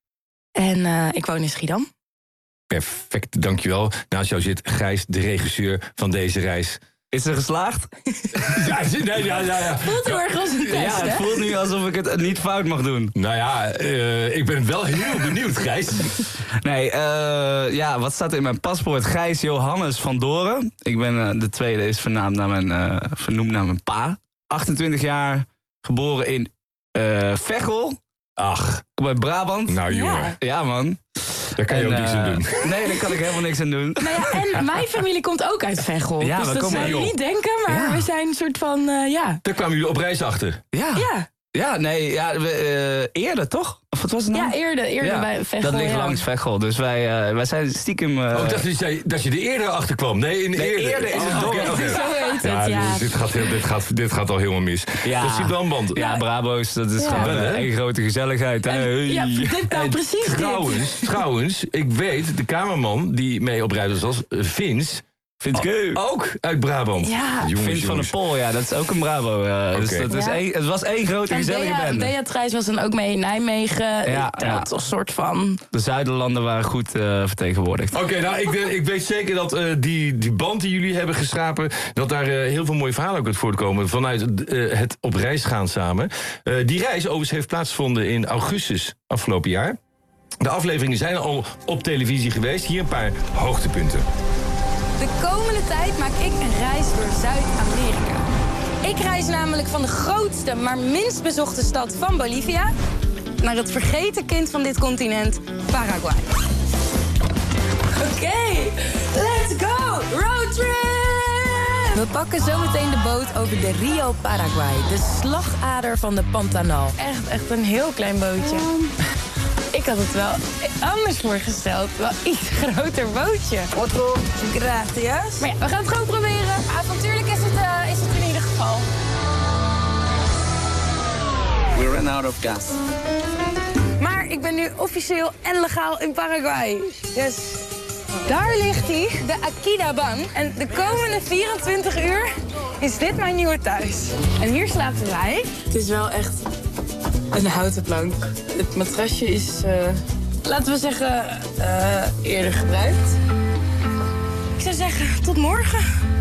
Speaker 17: En ik woon in Schiedam.
Speaker 15: Perfect, dankjewel. Naast jou zit Gijs, de regisseur van deze reis.
Speaker 16: Is ze geslaagd?
Speaker 15: Ja.
Speaker 17: Voelt heel erg als een test,
Speaker 16: ja, het voelt nu alsof ik het niet fout mag doen.
Speaker 15: Nou ja, ik ben wel heel benieuwd, Gijs.
Speaker 16: Nee, wat staat er in mijn paspoort? Gijs Johannes van Doren. Ik ben de tweede, is vernoemd naar mijn pa. 28 jaar, geboren in Veghel.
Speaker 15: Ach.
Speaker 16: Bij Brabant.
Speaker 15: Nou jongen.
Speaker 16: Ja, man.
Speaker 15: Daar kan je ook niks aan doen.
Speaker 16: Nee, daar kan ik helemaal niks aan doen.
Speaker 17: Nou ja, en mijn familie komt ook uit Veghel.
Speaker 16: Ja,
Speaker 17: dus dat zou je niet denken, maar we zijn een soort van,
Speaker 15: Daar kwamen jullie op reis achter.
Speaker 16: Ja, eerder toch? Of wat was het nou?
Speaker 17: Ja, eerder bij Veghel.
Speaker 16: Dat ligt langs Veghel, dus wij zijn stiekem...
Speaker 15: dat je er eerder achter kwam. Nee, eerder is het
Speaker 17: donker. Zo heet het, ja.
Speaker 15: Dus dit gaat al helemaal mis.
Speaker 16: Ja.
Speaker 15: Dat is die brandband.
Speaker 16: Ja, Brabo's, dat is gewoon een grote gezelligheid.
Speaker 17: Ja, dit nou precies
Speaker 15: Trouwens, ik weet, de cameraman die mee op reis was, Vince... ook uit Brabant.
Speaker 17: Ja.
Speaker 16: Vince van der Pol, ja, dat is ook een Brabo. Dus het was één grote gezellige bende.
Speaker 17: Beatrice was dan ook mee in Nijmegen. Dat was een soort van...
Speaker 16: De Zuiderlanden waren goed vertegenwoordigd.
Speaker 15: Oké, nou, ik weet zeker dat die band die jullie hebben geschapen, dat daar heel veel mooie verhalen ook uit voortkomen vanuit het op reis gaan samen. Die reis overigens heeft plaatsgevonden in augustus afgelopen jaar. De afleveringen zijn al op televisie geweest. Hier een paar hoogtepunten.
Speaker 17: De komende tijd maak ik een reis door Zuid-Amerika. Ik reis namelijk van de grootste, maar minst bezochte stad van Bolivia naar het vergeten kind van dit continent, Paraguay. Oké, let's go! Roadtrip! We pakken zometeen de boot over de Rio Paraguay, de slagader van de Pantanal. Echt een heel klein bootje. Ik had het wel anders voorgesteld. Wel iets groter bootje. Otto. Gracias. Maar ja, we gaan het gewoon proberen. Avontuurlijk is het in ieder geval.
Speaker 18: We ran out of gas.
Speaker 17: Maar ik ben nu officieel en legaal in Paraguay. Dus daar ligt hij, de Aquidauban. En de komende 24 uur is dit mijn nieuwe thuis. En hier slapen wij. Het is wel echt Een houten plank. Het matrasje is, laten we zeggen, eerder gebruikt. Ik zou zeggen, tot morgen.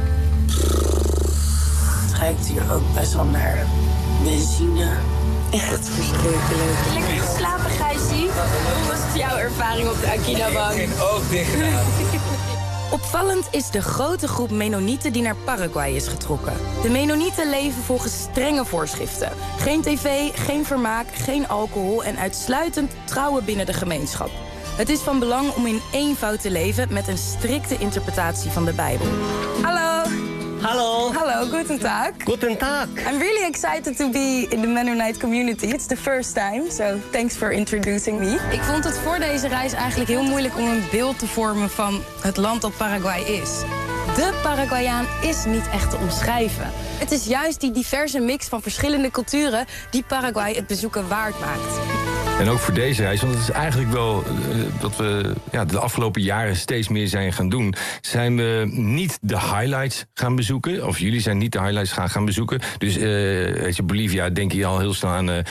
Speaker 17: Het ruikt hier ook best wel naar benzine. Echt verschrikkelijk. Lekker geslapen, Gijsie. Hoe was het jouw ervaring op de Aquila-bank?
Speaker 15: Geen oog dicht gedaan.
Speaker 17: Opvallend is de grote groep Mennonieten die naar Paraguay is getrokken. De Mennonieten leven volgens strenge voorschriften. Geen tv, geen vermaak, geen alcohol en uitsluitend trouwen binnen de gemeenschap. Het is van belang om in eenvoud te leven met een strikte interpretatie van de Bijbel. Hallo.
Speaker 19: Hallo.
Speaker 17: Hallo, guten Tag.
Speaker 19: Guten Tag.
Speaker 17: I'm really excited to be in the Mennonite community. It's the first time, so thanks for introducing me. Ik vond het voor deze reis eigenlijk heel moeilijk om een beeld te vormen van het land dat Paraguay is. De Paraguayaan is niet echt te omschrijven. Het is juist die diverse mix van verschillende culturen die Paraguay het bezoeken waard maakt.
Speaker 15: En ook voor deze reis, want het is eigenlijk wel wat we de afgelopen jaren steeds meer zijn gaan doen. Zijn we niet de highlights gaan bezoeken. Of jullie zijn niet de highlights gaan bezoeken. Dus Bolivia denk je al heel snel aan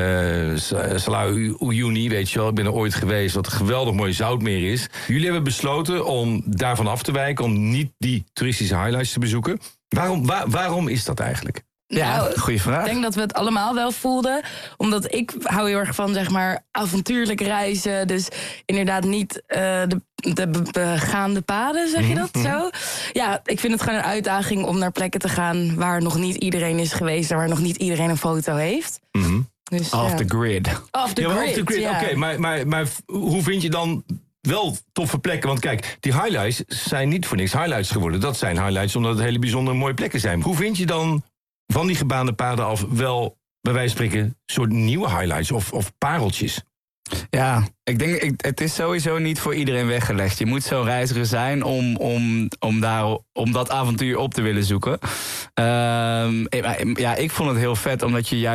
Speaker 15: Salar Uyuni, weet je wel. Ik ben er ooit geweest, wat een geweldig mooi zoutmeer is. Jullie hebben besloten om daarvan af te wijken, om niet die toeristische highlights te bezoeken. Waarom is dat eigenlijk?
Speaker 17: Ja,
Speaker 16: goede vraag.
Speaker 17: Ik denk dat we het allemaal wel voelden. Omdat ik hou heel erg van, zeg maar, avontuurlijk reizen. Dus inderdaad niet de begaande paden, zeg je dat zo? Ja, ik vind het gewoon een uitdaging om naar plekken te gaan waar nog niet iedereen is geweest en waar nog niet iedereen een foto heeft. Dus,
Speaker 16: Off the grid.
Speaker 17: Off the grid, ja.
Speaker 15: Oké, maar hoe vind je dan wel toffe plekken? Want kijk, die highlights zijn niet voor niks highlights geworden. Dat zijn highlights omdat het hele bijzondere mooie plekken zijn. Hoe vind je dan van die gebaande paden af wel, bij wijze van spreken, soort nieuwe highlights of pareltjes?
Speaker 16: Ja, ik denk, het is sowieso niet voor iedereen weggelegd. Je moet zo'n reiziger zijn om dat avontuur op te willen zoeken. Ik vond het heel vet, omdat je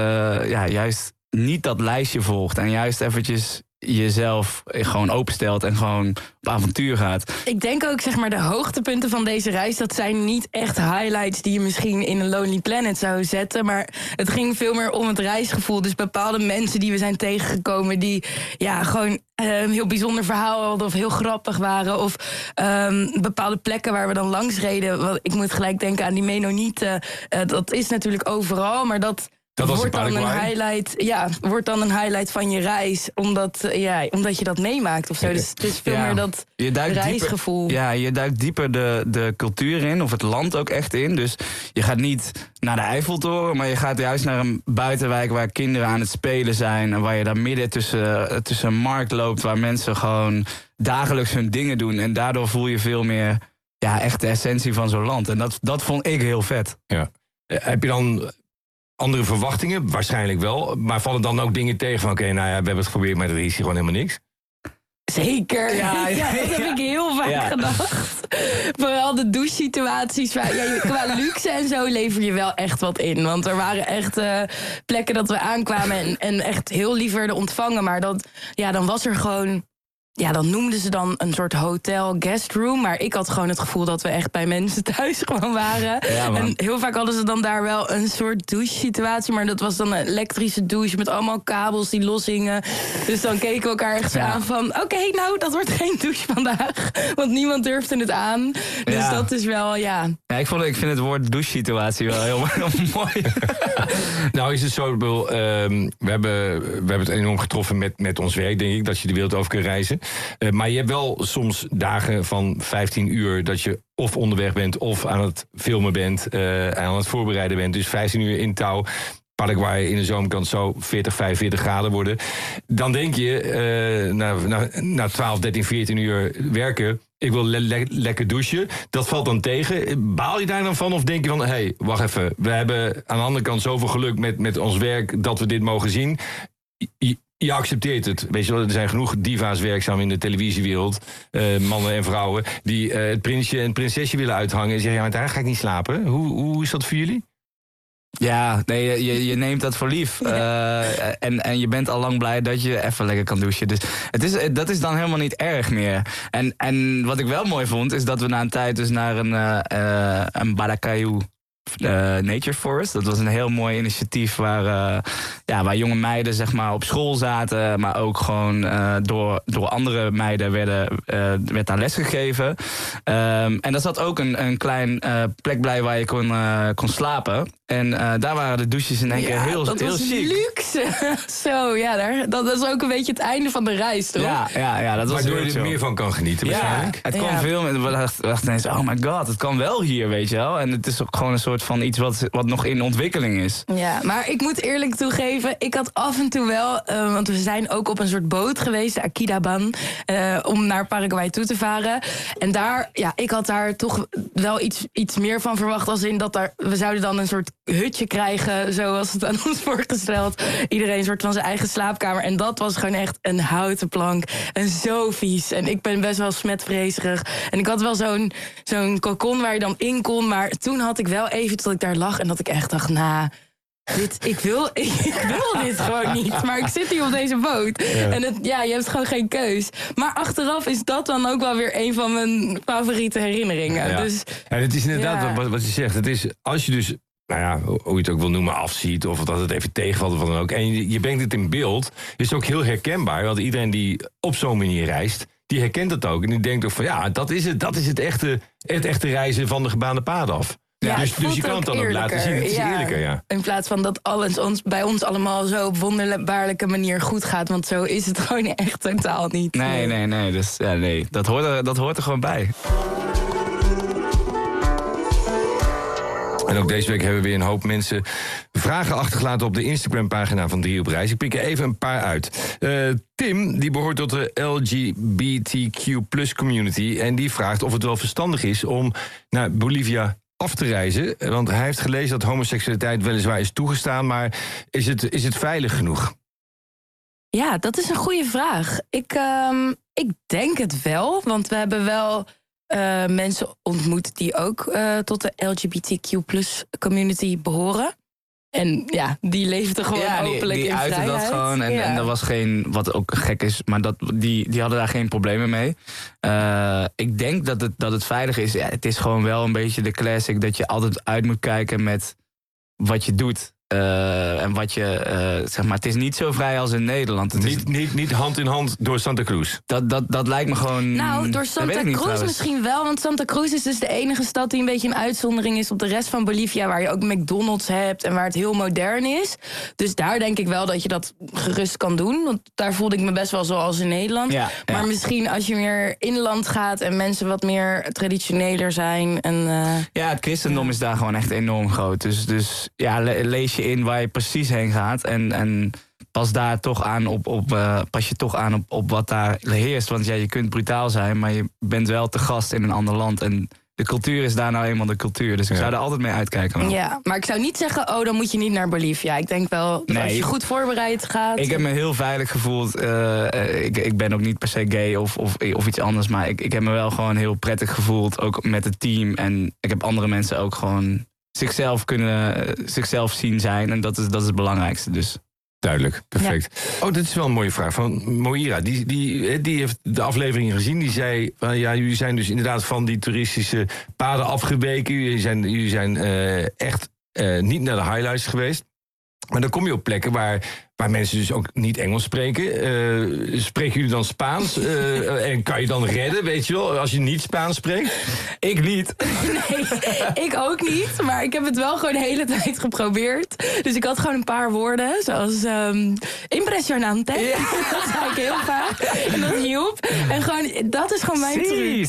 Speaker 16: juist niet dat lijstje volgt en juist eventjes jezelf gewoon openstelt en gewoon op avontuur gaat. Ik denk ook, zeg maar, de hoogtepunten van deze reis, dat zijn niet echt highlights die je misschien in een Lonely Planet zou zetten, maar het ging veel meer om het reisgevoel. Dus bepaalde mensen die we zijn tegengekomen die gewoon een heel bijzonder verhaal hadden of heel grappig waren, of bepaalde plekken waar we dan langs reden. Ik moet gelijk denken aan die Mennonieten. Dat is natuurlijk overal, maar dat wordt dan een highlight. Ja, wordt dan een highlight van je reis, omdat je dat meemaakt of zo. Dus het is veel meer dat reisgevoel. Je duikt dieper de cultuur in, of het land ook echt in. Dus je gaat niet naar de Eiffeltoren, maar je gaat juist naar een buitenwijk waar kinderen aan het spelen zijn en waar je daar midden tussen een markt loopt, waar mensen gewoon dagelijks hun dingen doen. En daardoor voel je veel meer echt de essentie van zo'n land. En dat vond ik heel vet.
Speaker 15: Ja. Heb je dan andere verwachtingen? Waarschijnlijk wel. Maar vallen dan ook dingen tegen van we hebben het geprobeerd, maar er is hier gewoon helemaal niks?
Speaker 17: Zeker. Ja, dat heb ik heel vaak gedacht. Vooral de douchesituaties. Qua luxe en zo lever je wel echt wat in. Want er waren echt plekken dat we aankwamen en echt heel lief werden ontvangen. Maar dan was er gewoon, dan noemden ze dan een soort hotel guest room. Maar ik had gewoon het gevoel dat we echt bij mensen thuis gewoon waren. Ja, en heel vaak hadden ze dan daar wel een soort douche-situatie. Maar dat was dan een elektrische douche met allemaal kabels die loshingen. Dus dan keken we elkaar echt aan van, oké, nou, dat wordt geen douche vandaag. Want niemand durfde het aan. Dus dat is wel,
Speaker 16: ik vind het woord douche-situatie wel heel mooi.
Speaker 15: Nou is het zo, we hebben het enorm getroffen met ons werk, denk ik, dat je de wereld over kunt reizen. Maar je hebt wel soms dagen van 15 uur dat je of onderweg bent of aan het filmen bent, aan het voorbereiden bent. Dus 15 uur in touw. Paraguay in de zomer kan het zo 40, 45 graden worden. Dan denk je, na 12, 13, 14 uur werken, ik wil lekker douchen. Dat valt dan tegen. Baal je daar dan van? Of denk je van, wacht even, we hebben aan de andere kant zoveel geluk met ons werk dat we dit mogen zien. Je accepteert het. Weet je wel, er zijn genoeg diva's werkzaam in de televisiewereld. Mannen en vrouwen die het prinsje en prinsesje willen uithangen en zeggen, maar daar ga ik niet slapen. Hoe is dat voor jullie?
Speaker 16: Ja, nee, je neemt dat voor lief. En je bent al lang blij dat je even lekker kan douchen. Dus dat is dan helemaal niet erg meer. En wat ik wel mooi vond, is dat we na een tijd dus naar een Baracayú Nature Forest. Dat was een heel mooi initiatief waar jonge meiden zeg maar op school zaten, maar ook gewoon door andere meiden werd daar les gegeven. En daar zat ook een klein plek bij waar je kon slapen. En daar waren de douches in één keer heel chic.
Speaker 17: Dat was luxe. Zo, ja, dat is ook een beetje het einde van de reis, toch?
Speaker 15: Ja, dat was waardoor je er meer van kan genieten waarschijnlijk.
Speaker 16: Het kwam veel met. We dachten ineens, oh my god, het kan wel hier, weet je wel. En het is ook gewoon een soort van iets wat nog in ontwikkeling is.
Speaker 17: Ja, maar ik moet eerlijk toegeven, ik had af en toe wel, want we zijn ook op een soort boot geweest, de Akidaban, om naar Paraguay toe te varen. En daar, ik had daar toch wel iets meer van verwacht, als in dat we zouden dan een soort hutje krijgen, zoals het aan ons voorgesteld. Iedereen een soort van zijn eigen slaapkamer. En dat was gewoon echt een houten plank. En zo vies. En ik ben best wel smetvrezerig. En ik had wel zo'n cocon waar je dan in kon. Maar toen had ik wel even tot ik daar lag en dat ik echt dacht, ik wil dit gewoon niet. Maar ik zit hier op deze boot. Ja. En je hebt gewoon geen keus. Maar achteraf is dat dan ook wel weer een van mijn favoriete herinneringen.
Speaker 15: Ja.
Speaker 17: Dus,
Speaker 15: en het is inderdaad wat je zegt. Het is, als je dus, hoe je het ook wil noemen, afziet, of dat het even tegenvalt of wat dan ook, en je brengt het in beeld, is het ook heel herkenbaar. Want iedereen die op zo'n manier reist, die herkent het ook. En die denkt ook van, dat is het echte reizen van de gebaande paden af. Ja, dus je kan het dan ook laten zien. Het is eerlijker, ja. In plaats van dat alles bij ons allemaal zo op wonderbaarlijke manier goed gaat. Want zo is het gewoon echt totaal niet.
Speaker 16: Nee. Dus, dat hoort er gewoon bij.
Speaker 15: En ook deze week hebben we weer een hoop mensen vragen achtergelaten op de Instagram-pagina van 3 op Reis. Ik pik er even een paar uit. Tim, die behoort tot de LGBTQ+ community. En die vraagt of het wel verstandig is om naar Bolivia af te reizen. Want hij heeft gelezen dat homoseksualiteit weliswaar is toegestaan, maar is het veilig genoeg?
Speaker 17: Ja, dat is een goede vraag. Ik denk het wel, want we hebben wel mensen ontmoet die ook tot de LGBTQ+ community behoren. En die leefden gewoon openlijk in vrijheid. Die uiten dat gewoon. En er was geen, wat ook gek is, maar die hadden daar geen problemen mee. Ik denk dat het veilig is. Ja, het is gewoon wel een beetje de classic dat je altijd uit moet kijken met wat je doet. En wat je, zeg maar, het is niet zo vrij als in Nederland. Het
Speaker 15: niet hand in hand door Santa Cruz.
Speaker 17: Dat lijkt me gewoon. Nou, door Santa Cruz misschien wel. Want Santa Cruz is dus de enige stad die een beetje een uitzondering is op de rest van Bolivia, waar je ook McDonald's hebt en waar het heel modern is. Dus daar denk ik wel dat je dat gerust kan doen. Want daar voelde ik me best wel zoals in Nederland. Ja. Maar misschien als je meer inland gaat en mensen wat meer traditioneler zijn.
Speaker 16: Ja, het christendom is daar gewoon echt enorm groot. Dus lees je in waar je precies heen gaat en pas je toch aan op wat daar heerst. Want je kunt brutaal zijn, maar je bent wel te gast in een ander land. En de cultuur is daar nou eenmaal de cultuur. Dus ik zou er altijd mee uitkijken. Man. Ja, maar ik zou niet zeggen, dan moet je niet naar Bolivia. Ik denk wel, dat als je goed voorbereid gaat. Ik heb me heel veilig gevoeld. Ik ben ook niet per se gay of iets anders. Maar ik heb me wel gewoon heel prettig gevoeld. Ook met het team. En ik heb andere mensen ook gewoon zichzelf zien zijn. En dat is het belangrijkste dus.
Speaker 15: Duidelijk, perfect. Ja. Dit is wel een mooie vraag van Moira. Die heeft de aflevering gezien. Die zei, jullie zijn dus inderdaad van die toeristische paden afgeweken. Jullie zijn echt niet naar de highlights geweest. Maar dan kom je op plekken waar mensen dus ook niet Engels spreken. Spreken jullie dan Spaans? En kan je dan redden, weet je wel, als je niet Spaans spreekt? Ik niet.
Speaker 17: Nee, ik ook niet. Maar ik heb het wel gewoon de hele tijd geprobeerd. Dus ik had gewoon een paar woorden, zoals impressionante. Ja. Dat zei ik heel vaak. En dat hielp. En gewoon, dat is gewoon mijn truc.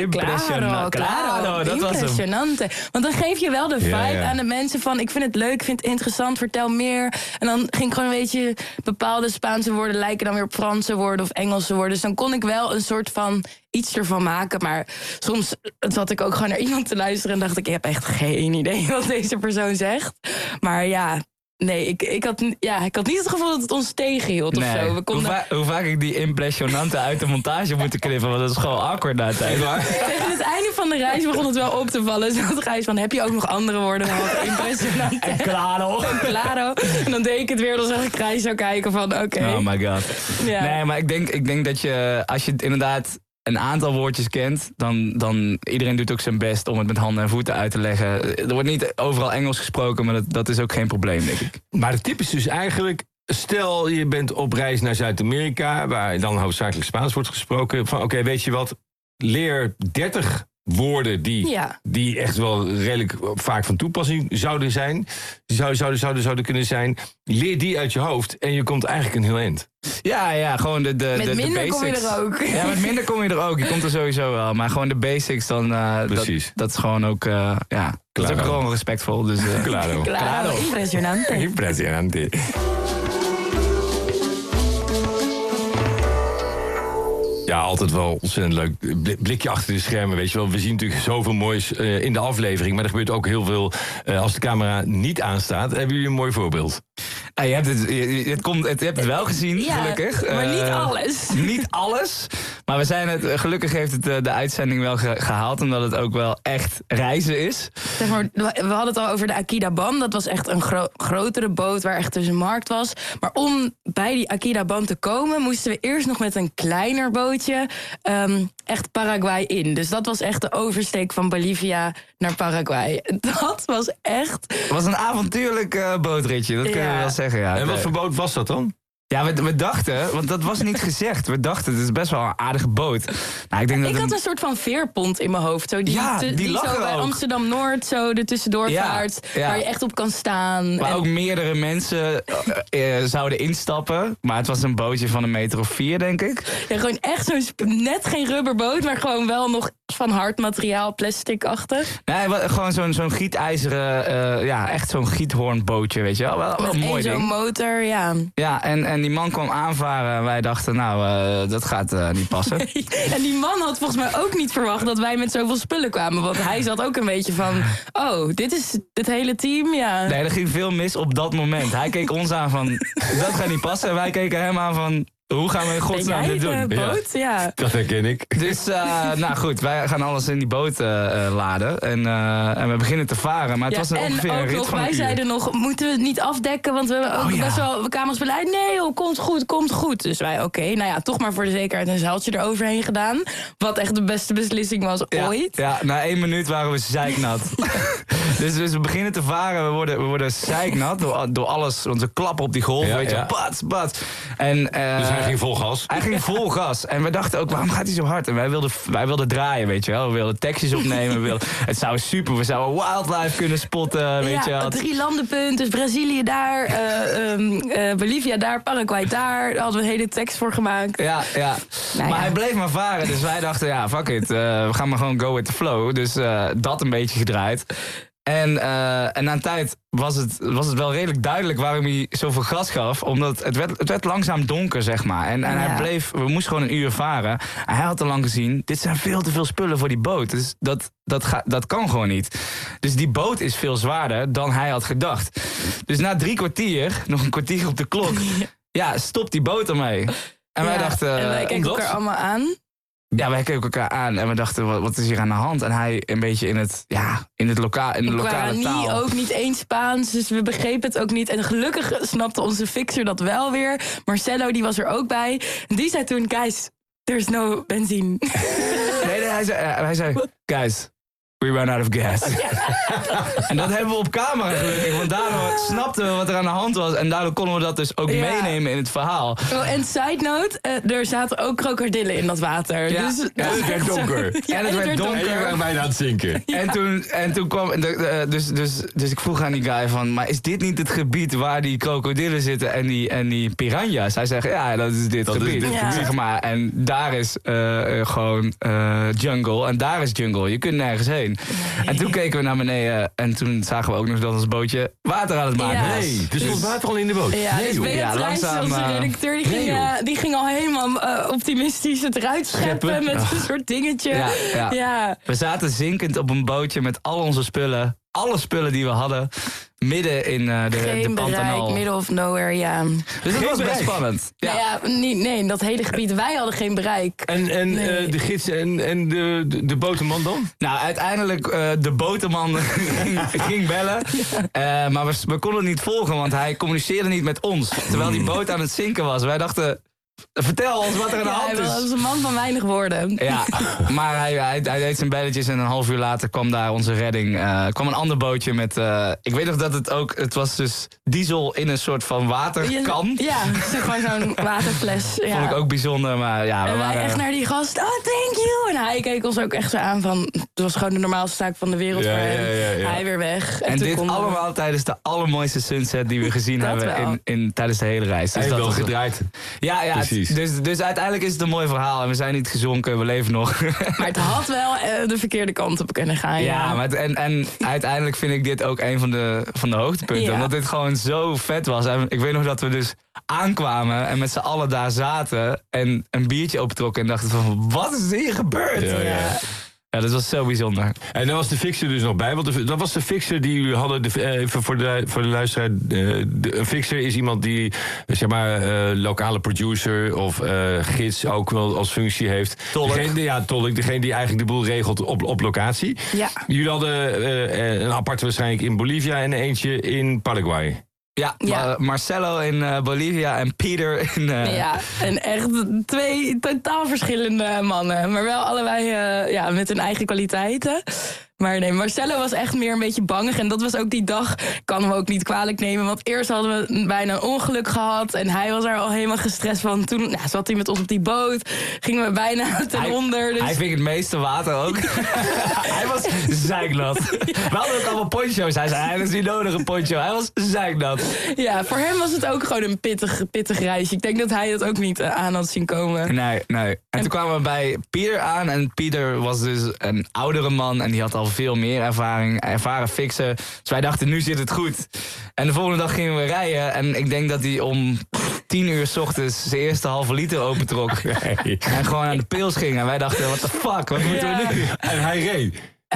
Speaker 17: Claro, dat was impressionante. Want dan geef je wel de vibe aan de mensen van, ik vind het leuk, ik vind het interessant, vertel meer. En dan ging ik gewoon een beetje, bepaalde Spaanse woorden lijken dan weer op Franse woorden of Engelse woorden. Dus dan kon ik wel een soort van iets ervan maken. Maar soms zat ik ook gewoon naar iemand te luisteren en dacht ik heb echt geen idee wat deze persoon zegt. Maar nee, ik had niet het gevoel dat het ons tegenhield of zo. We konden...
Speaker 16: Hoe vaak ik die impressionante uit de montage moeten knippen, want dat is gewoon awkward na tijd.
Speaker 17: Tegen het einde van de reis begon het wel op te vallen. Zo had Gijs van, heb je ook nog andere woorden dan impressionante?
Speaker 16: En claro.
Speaker 17: En dan deed ik het weer, dan zag ik Gijs zo kijken van, oké.
Speaker 16: Oh my god. Ja. Nee, maar ik denk dat je, als je het inderdaad een aantal woordjes kent, dan iedereen doet ook zijn best om het met handen en voeten uit te leggen. Er wordt niet overal Engels gesproken, maar dat is ook geen probleem, denk ik.
Speaker 15: Maar de tip is dus eigenlijk, stel je bent op reis naar Zuid-Amerika, waar dan hoofdzakelijk Spaans wordt gesproken, van oké, weet je wat, leer 30 woorden die echt wel redelijk vaak van toepassing zouden zijn, zouden kunnen zijn. Leer die uit je hoofd en je komt eigenlijk een heel eind.
Speaker 16: Ja, gewoon de basics.
Speaker 17: Met minder kom je er ook.
Speaker 16: Ja, met minder kom je er ook. Je komt er sowieso wel. Maar gewoon de basics, dan dat is gewoon ook, dat is ook gewoon respectvol. Dus,
Speaker 15: Claro. Impressionante. Ja, altijd wel ontzettend leuk. Blikje achter de schermen, weet je wel. We zien natuurlijk zoveel moois in de aflevering. Maar er gebeurt ook heel veel als de camera niet aanstaat. Hebben jullie een mooi voorbeeld?
Speaker 16: Je hebt het wel gezien, gelukkig.
Speaker 17: Maar niet alles.
Speaker 16: Niet alles. Maar gelukkig heeft het de uitzending wel gehaald. Omdat het ook wel echt reizen is.
Speaker 17: Zeg maar, we hadden het al over de Akidaban. Dat was echt een grotere boot waar echt dus een markt was. Maar om bij die Akidaban te komen, moesten we eerst nog met een kleiner bootje echt Paraguay in. Dus dat was echt de oversteek van Bolivia naar Paraguay. Dat was echt...
Speaker 16: Het was een avontuurlijk bootritje, dat kunnen we wel zeggen. Ja.
Speaker 15: En wat voor boot was dat dan?
Speaker 16: Ja, we dachten, want dat was niet gezegd. We dachten, het is best wel een aardige boot. Nou,
Speaker 17: ik had een soort van veerpont in mijn hoofd. Zo die zo bij Amsterdam-Noord zo er tussendoor vaart. Ja. Waar je echt op kan staan.
Speaker 16: Waar ook meerdere mensen zouden instappen. Maar het was een bootje van 1,4 meter, denk ik.
Speaker 17: Ja, gewoon echt net geen rubberboot, maar gewoon wel nog van hard materiaal, plastic-achtig.
Speaker 16: Nee, gewoon zo'n gietijzeren, echt zo'n giethoornbootje, weet je wel. Wel een mooi ding.
Speaker 17: Zo'n motor, ja.
Speaker 16: Ja, en die man kwam aanvaren en wij dachten, dat gaat niet passen.
Speaker 17: Nee. En die man had volgens mij ook niet verwacht dat wij met zoveel spullen kwamen. Want hij zat ook een beetje van, dit is het hele team, ja.
Speaker 16: Nee, er ging veel mis op dat moment. Hij keek ons aan van, dat gaat niet passen. En wij keken hem aan van, hoe gaan we in godsnaam dit doen?
Speaker 17: Boot? Ja.
Speaker 15: Dat herken ik.
Speaker 16: Dus, nou goed, wij gaan alles in die boot laden. En we beginnen te varen. Maar het was ongeveer een rit van een uur.
Speaker 17: Wij zeiden nog, moeten we het niet afdekken? Want we hebben ook best wel kamersbeleid. Nee joh, komt goed. Dus wij, toch maar voor de zekerheid een zeiltje eroverheen gedaan. Wat echt de beste beslissing was ooit.
Speaker 16: Ja, na 1 minuut waren we zeiknat. Dus we beginnen te varen. We worden zeiknat door alles. Want we klappen op die golf. Weet je, bats. En,
Speaker 15: dus hij ging vol gas.
Speaker 16: Hij ging vol gas. En we dachten ook, waarom gaat hij zo hard? En wij wilden draaien, weet je wel. We wilden tekstjes opnemen. Het zou super. We zouden wildlife kunnen spotten, weet je wel.
Speaker 17: 3 landenpunten. Dus Brazilië daar, Bolivia daar, Paraguay daar. Daar hadden we een hele tekst voor gemaakt.
Speaker 16: Ja. Maar hij bleef maar varen. Dus wij dachten, fuck it. We gaan maar gewoon go with the flow. Dus dat een beetje gedraaid. En na een tijd was het wel redelijk duidelijk waarom hij zoveel gas gaf. Omdat het werd langzaam donker, zeg maar. En we moesten gewoon een uur varen. En hij had al lang gezien, dit zijn veel te veel spullen voor die boot. Dus dat kan gewoon niet. Dus die boot is veel zwaarder dan hij had gedacht. Dus na 3 kwartier, nog een kwartier op de klok, stopt die boot ermee. En wij dachten...
Speaker 17: En wij keken elkaar allemaal aan.
Speaker 16: Ja, wij keken elkaar aan en we dachten, wat is hier aan de hand? En hij een beetje in de lokale taal.
Speaker 17: Ook niet eens Spaans, dus we begrepen het ook niet. En gelukkig snapte onze fixer dat wel weer. Marcelo, die was er ook bij. En die zei toen, guys, there's no benzine.
Speaker 16: Nee, hij zei, guys, we ran out of gas. En dat hebben we op camera gelukkig, want daardoor snapten we wat er aan de hand was. En daardoor konden we dat dus ook meenemen in het verhaal.
Speaker 17: Oh, en side note, er zaten ook krokodillen in dat water.
Speaker 15: Ja,
Speaker 17: dus
Speaker 15: het werd donker.
Speaker 16: En het werd donker.
Speaker 15: En je waren bijna aan het zinken.
Speaker 16: En toen kwam... Dus ik vroeg aan die guy van, maar is dit niet het gebied waar die krokodillen zitten en die piranha's? Hij zegt, ja, dat is dit gebied. Zeg maar. En daar is gewoon jungle. En daar is jungle. Je kunt nergens heen. En toen keken we naar beneden en toen zagen we ook nog dat ons bootje water aan het maken was.
Speaker 15: Nee, dus stond water al in de boot.
Speaker 17: Ja, langzaam. Onze redacteur die ging al helemaal optimistisch het eruit scheppen met een soort dingetje. Ja.
Speaker 16: We zaten zinkend op een bootje met al onze spullen. Alle spullen die we hadden. Midden in de Pantanal.
Speaker 17: Middle of nowhere, ja.
Speaker 16: Dus dat was best spannend.
Speaker 17: Ja, nee, dat hele gebied. Wij hadden geen bereik.
Speaker 15: En de gids en de boterman dan?
Speaker 16: Nou, uiteindelijk de boterman ging bellen. Maar we konden het niet volgen, want hij communiceerde niet met ons. Terwijl die boot aan het zinken was. Wij dachten... Vertel ons wat er aan de hand is.
Speaker 17: Hij was een man van weinig woorden.
Speaker 16: Ja, maar hij deed zijn belletjes en een half uur later kwam daar onze redding. Kwam een ander bootje met... ik weet nog dat het was dus diesel in een soort van waterkan.
Speaker 17: Ja, gewoon zo'n waterfles. Ja.
Speaker 16: Vond ik ook bijzonder, maar ja, we waren...
Speaker 17: echt naar die gast, thank you. En hij keek ons ook echt zo aan van... Het was gewoon de normaalste zaak van de wereld voor hem. Ja. Hij weer weg.
Speaker 16: En dit allemaal tijdens de allermooiste sunset die we gezien hebben tijdens de hele reis. Dus
Speaker 15: hij heeft
Speaker 16: wel
Speaker 15: gedraaid.
Speaker 16: Ja, precies. Dus uiteindelijk is het een mooi verhaal. En we zijn niet gezonken, we leven nog.
Speaker 17: Maar het had wel de verkeerde kant op kunnen gaan.
Speaker 16: Ja, maar en uiteindelijk vind ik dit ook een van de hoogtepunten. Ja. Omdat dit gewoon zo vet was. En ik weet nog dat we dus aankwamen en met z'n allen daar zaten... en een biertje opentrokken en dachten van... wat is hier gebeurd? Ja, dat was zo bijzonder.
Speaker 15: En daar was de fixer dus nog bij. Want dat was de fixer die jullie hadden... Even voor de luisteraar. Een fixer is iemand die, zeg maar, lokale producer of gids ook wel als functie heeft.
Speaker 16: Tolk.
Speaker 15: Tolk. Degene die eigenlijk de boel regelt op locatie. Ja. Jullie hadden een aparte waarschijnlijk in Bolivia en eentje in Paraguay.
Speaker 16: Ja. Marcelo in Bolivia en Peter in...
Speaker 17: Ja, en echt 2 totaal verschillende mannen. Maar wel allebei met hun eigen kwaliteiten. Maar nee, Marcelo was echt meer een beetje bangig. En dat was ook die dag, kan hem ook niet kwalijk nemen. Want eerst hadden we bijna een ongeluk gehad. En hij was er al helemaal gestrest van. Toen zat hij met ons op die boot. Gingen we bijna ten onder. Dus...
Speaker 16: Hij ving het meeste water ook. Hij was zeiknat. We hadden ook allemaal poncho's. Hij zei, dat is niet nodig een poncho. Hij was zeiknat.
Speaker 17: Ja, voor hem was het ook gewoon een pittig reisje. Ik denk dat hij het ook niet aan had zien komen.
Speaker 16: Nee. En toen kwamen we bij Pieter aan. En Pieter was dus een oudere man. En die had al veel meer ervaren fixen. Dus wij dachten, nu zit het goed. En de volgende dag gingen we rijden. En ik denk dat hij om 10 uur 's ochtends zijn eerste halve liter opentrok. En gewoon aan de pils ging. En wij dachten, what the fuck, wat moeten we nu?
Speaker 15: En hij reed.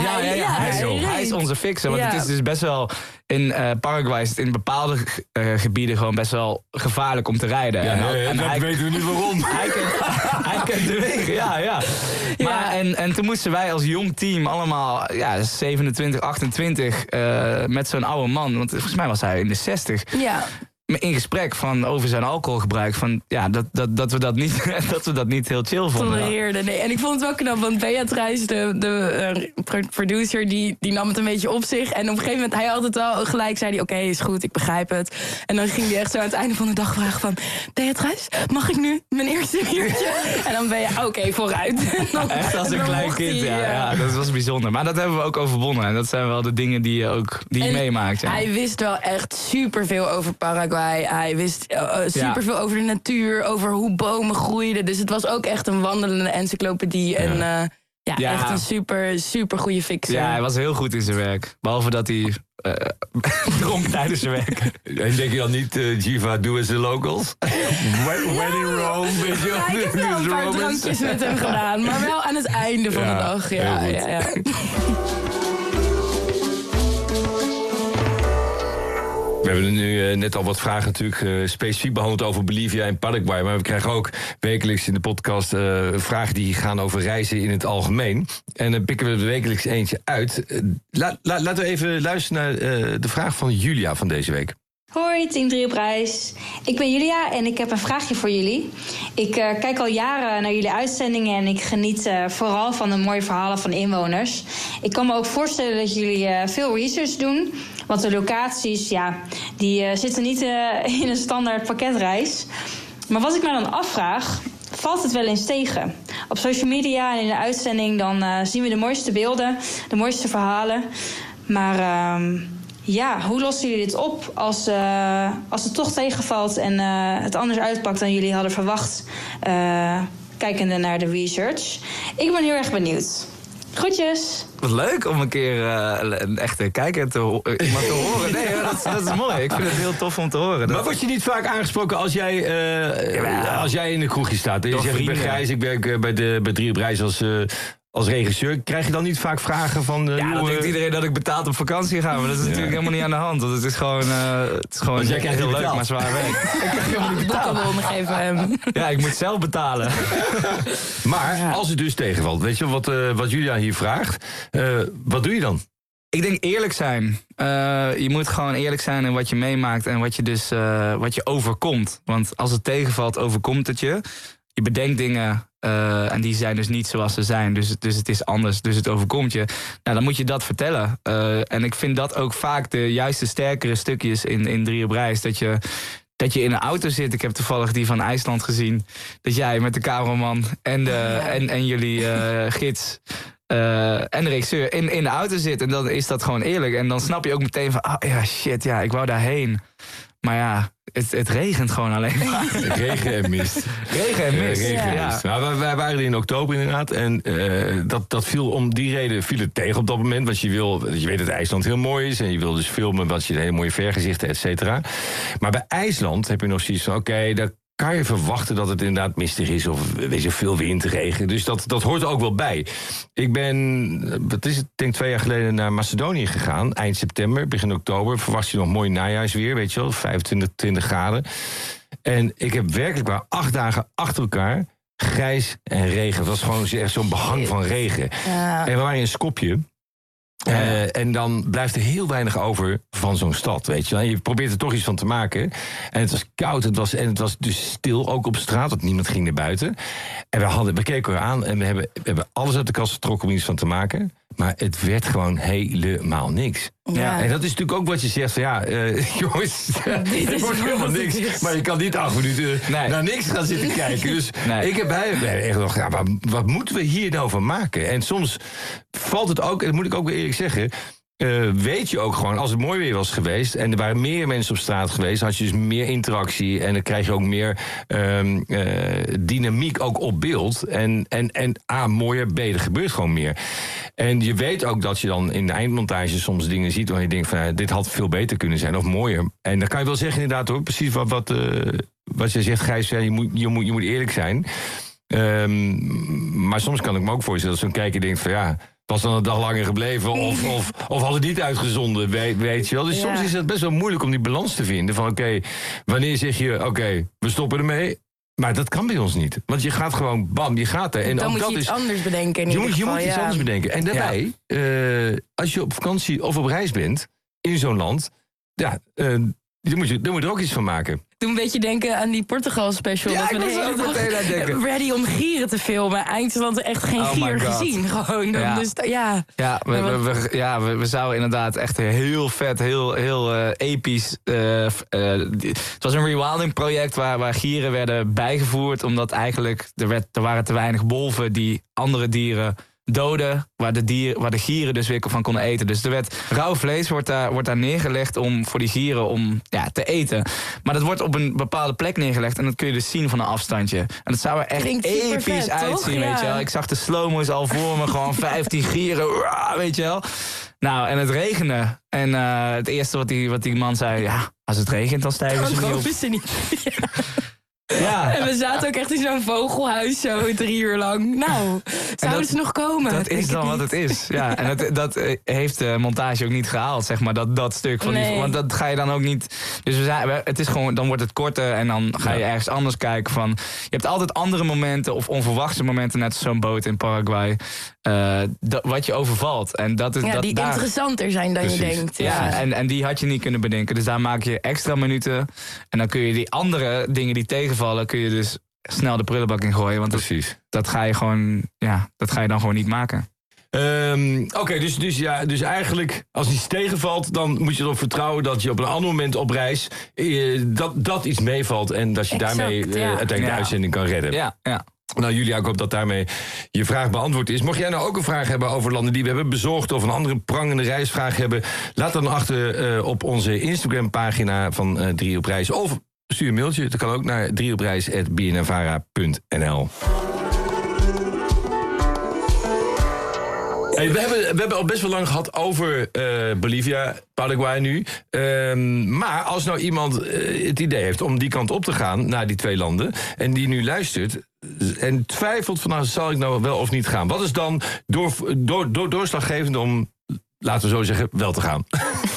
Speaker 16: Hij is onze fixer. Want het is dus best wel... In Paraguay is het in bepaalde gebieden gewoon best wel gevaarlijk om te rijden.
Speaker 15: Dat weten we niet waarom.
Speaker 16: Hij kent de wegen, ja. Maar, en toen moesten wij als jong team allemaal 27, 28 met zo'n oude man. Want volgens mij was hij in de 60. Ja. In gesprek over zijn alcoholgebruik. Van, dat we dat niet heel chill vonden.
Speaker 17: Tolereerde, nee. En ik vond het wel knap, want Beatrice, de producer, die nam het een beetje op zich. En op een gegeven moment, hij had het wel gelijk, zei hij, oké, is goed, ik begrijp het. En dan ging hij echt zo aan het einde van de dag vragen van... Beatrice, mag ik nu mijn eerste biertje? En dan ben je, oké, vooruit.
Speaker 16: Echt als een klein kind, ja, dat was bijzonder. Maar dat hebben we ook overwonnen. En dat zijn wel de dingen die je meemaakt. Ja.
Speaker 17: Hij wist wel echt superveel over Paraguay. Hij wist superveel over de natuur, over hoe bomen groeiden. Dus het was ook echt een wandelende encyclopedie. En echt een super goede fixer.
Speaker 16: Ja, hij was heel goed in zijn werk. Behalve dat hij dronk tijdens zijn werk.
Speaker 15: En denk je dan niet, Giva, do as the locals? When in Rome, weet je wel.
Speaker 17: Ik heb wel een paar drankjes met hem gedaan. Maar wel aan het einde van de dag. Ja.
Speaker 15: We hebben nu net al wat vragen natuurlijk specifiek behandeld over Bolivia en Paraguay. Maar we krijgen ook wekelijks in de podcast vragen die gaan over reizen in het algemeen. En dan pikken we er wekelijks eentje uit. Laten we even luisteren naar de vraag van Julia van deze week.
Speaker 19: Hoi, Team 3 op reis. Ik ben Julia en ik heb een vraagje voor jullie. Ik kijk al jaren naar jullie uitzendingen en ik geniet vooral van de mooie verhalen van inwoners. Ik kan me ook voorstellen dat jullie veel research doen. Want de locaties, die zitten niet in een standaard pakketreis. Maar wat ik me dan afvraag, valt het wel eens tegen? Op social media en in de uitzending dan zien we de mooiste beelden, de mooiste verhalen. Maar... hoe lossen jullie dit op als het toch tegenvalt en het anders uitpakt dan jullie hadden verwacht, kijkende naar de research? Ik ben heel erg benieuwd. Groetjes!
Speaker 16: Wat leuk om een keer een echte kijker iemand te horen. Nee, dat is mooi. Ik vind het heel tof om te horen.
Speaker 15: Maar word je niet vaak aangesproken als jij in een kroegje staat? En je zegt, ik ben Gijs, ik werk bij 3 op reis als regisseur. Krijg je dan niet vaak vragen van...
Speaker 16: dan denkt iedereen dat ik betaald op vakantie ga. Maar dat is natuurlijk helemaal niet aan de hand. Want het is gewoon
Speaker 15: jij krijgt
Speaker 16: heel leuk,
Speaker 15: betaald.
Speaker 16: maar zwaar werk. Ik krijg helemaal niet betaald.
Speaker 17: Geven.
Speaker 16: Ja, ik moet zelf betalen.
Speaker 15: Maar als het dus tegenvalt, weet je wat Julia hier vraagt? Wat doe je dan?
Speaker 16: Ik denk eerlijk zijn. Je moet gewoon eerlijk zijn in wat je meemaakt en wat je overkomt. Want als het tegenvalt, overkomt het je. Je bedenkt dingen en die zijn dus niet zoals ze zijn. Dus het is anders, dus het overkomt je. Nou, dan moet je dat vertellen. En ik vind dat ook vaak de juiste sterkere stukjes in 3 op reis. Dat je in een auto zit. Ik heb toevallig die van IJsland gezien. Dat jij met de cameraman en jullie gids en de regisseur in de auto zit. En dan is dat gewoon eerlijk. En dan snap je ook meteen van, ik wou daarheen. Maar ja, het regent gewoon alleen maar.
Speaker 15: Regen en mist. Nou, wij waren er in oktober inderdaad. En dat viel om die reden viel het tegen op dat moment. Want je weet dat IJsland heel mooi is. En je wil dus filmen wat je hele mooie vergezichten, et cetera. Maar bij IJsland heb je nog zoiets van, daar kan je verwachten dat het inderdaad mistig is of veel wind, regen. Dus dat hoort er ook wel bij. Ik ben, denk 2 jaar geleden naar Macedonië gegaan. Eind september, begin oktober. Verwacht je nog mooi najaarsweer, weet je wel. 25, 20 graden. En ik heb werkelijk maar 8 dagen achter elkaar grijs en regen. Dat was gewoon echt zo'n behang van regen. Ja. En we waren in Skopje. En dan blijft er heel weinig over van zo'n stad, weet je wel. Je probeert er toch iets van te maken. En het was koud, het was dus stil, ook op straat, want niemand ging naar buiten. En we keken elkaar aan en we hebben alles uit de kast getrokken om iets van te maken. Maar het werd gewoon helemaal niks. Ja. En dat is natuurlijk ook wat je zegt van jongens, het wordt helemaal niks. Maar je kan niet 8 minuten naar niks gaan zitten kijken. Dus ik heb echt nog, wat moeten we hier nou van maken? En soms valt het ook, en dat moet ik ook weer eerlijk zeggen, weet je ook gewoon, als het mooi weer was geweest en er waren meer mensen op straat geweest, had je dus meer interactie en dan krijg je ook meer dynamiek ook op beeld. En mooier, er gebeurt gewoon meer. En je weet ook dat je dan in de eindmontage soms dingen ziet waar je denkt van dit had veel beter kunnen zijn of mooier. En dan kan je wel zeggen inderdaad hoor, precies wat je zegt, Gijs, je moet eerlijk zijn. Maar soms kan ik me ook voorstellen dat zo'n kijker denkt van was dan een dag langer gebleven of had het niet uitgezonden, weet je wel. Dus soms is het best wel moeilijk om die balans te vinden van wanneer zeg je we stoppen ermee. Maar dat kan bij ons niet. Want je gaat gewoon, bam, je gaat er. En
Speaker 17: dan moet je iets anders bedenken.
Speaker 15: Je moet iets anders bedenken. En daarbij, als je op vakantie of op reis bent in zo'n land, daar moet je er ook iets van maken.
Speaker 17: Toen een beetje denken aan die Portugal special.
Speaker 15: Ja,
Speaker 17: dat we
Speaker 15: ik was ook meteen aan denken.
Speaker 17: Ready om gieren te filmen. Eindstand echt geen gier gezien. Gewoon.
Speaker 16: Ja.
Speaker 17: Dus,
Speaker 16: we zouden inderdaad echt heel vet, heel episch. Het was een rewilding project waar gieren werden bijgevoerd. Omdat eigenlijk er waren te weinig wolven die andere dieren doden, waar de gieren dus weer van konden eten. Dus er werd rauw vlees wordt daar neergelegd voor die gieren om te eten. Maar dat wordt op een bepaalde plek neergelegd en dat kun je dus zien van een afstandje. En dat zou er echt episch uitzien, weet je wel. Ik zag de slow-mo's al voor me, gewoon 15 gieren, weet je wel. Nou, en het regende. En het eerste wat die man zei, als het regent dan stijgen ze niet op. Ja.
Speaker 17: En we zaten ook echt in zo'n vogelhuis zo 3 uur lang. Nou, zouden ze nog komen?
Speaker 16: Dat is dan wat het is. Ja, en dat heeft de montage ook niet gehaald, zeg maar, dat stuk van die. Want dat ga je dan ook niet. Dus het is gewoon, dan wordt het korter en dan ga je ergens anders kijken van. Je hebt altijd andere momenten of onverwachte momenten, net als zo'n boot in Paraguay, wat je overvalt. En dat is
Speaker 17: die interessanter zijn dan je denkt.
Speaker 16: Ja, en die had je niet kunnen bedenken. Dus daar maak je extra minuten. En dan kun je die andere dingen die tegenvallen, kun je dus snel de prullenbak in gooien. Want dat ga je gewoon, dat ga je dan gewoon niet maken.
Speaker 15: Oké, dus eigenlijk als iets tegenvalt, dan moet je erop vertrouwen dat je op een ander moment op reis dat iets meevalt en dat je daarmee uiteindelijk de uitzending kan redden.
Speaker 16: Ja.
Speaker 15: Nou, Julia, ik hoop dat daarmee je vraag beantwoord is. Mocht jij nou ook een vraag hebben over landen die we hebben bezocht of een andere prangende reisvraag hebben, laat dan achter op onze Instagram-pagina van 3 op reis of stuur een mailtje. Dat kan ook naar 3opreis@bnnvara.nl. Hey, we hebben al best wel lang gehad over Bolivia, Paraguay nu. Maar als nou iemand het idee heeft om die kant op te gaan, naar die 2 landen, en die nu luistert en twijfelt van zal ik nou wel of niet gaan. Wat is dan doorslaggevend om, laten we zo zeggen, wel te gaan?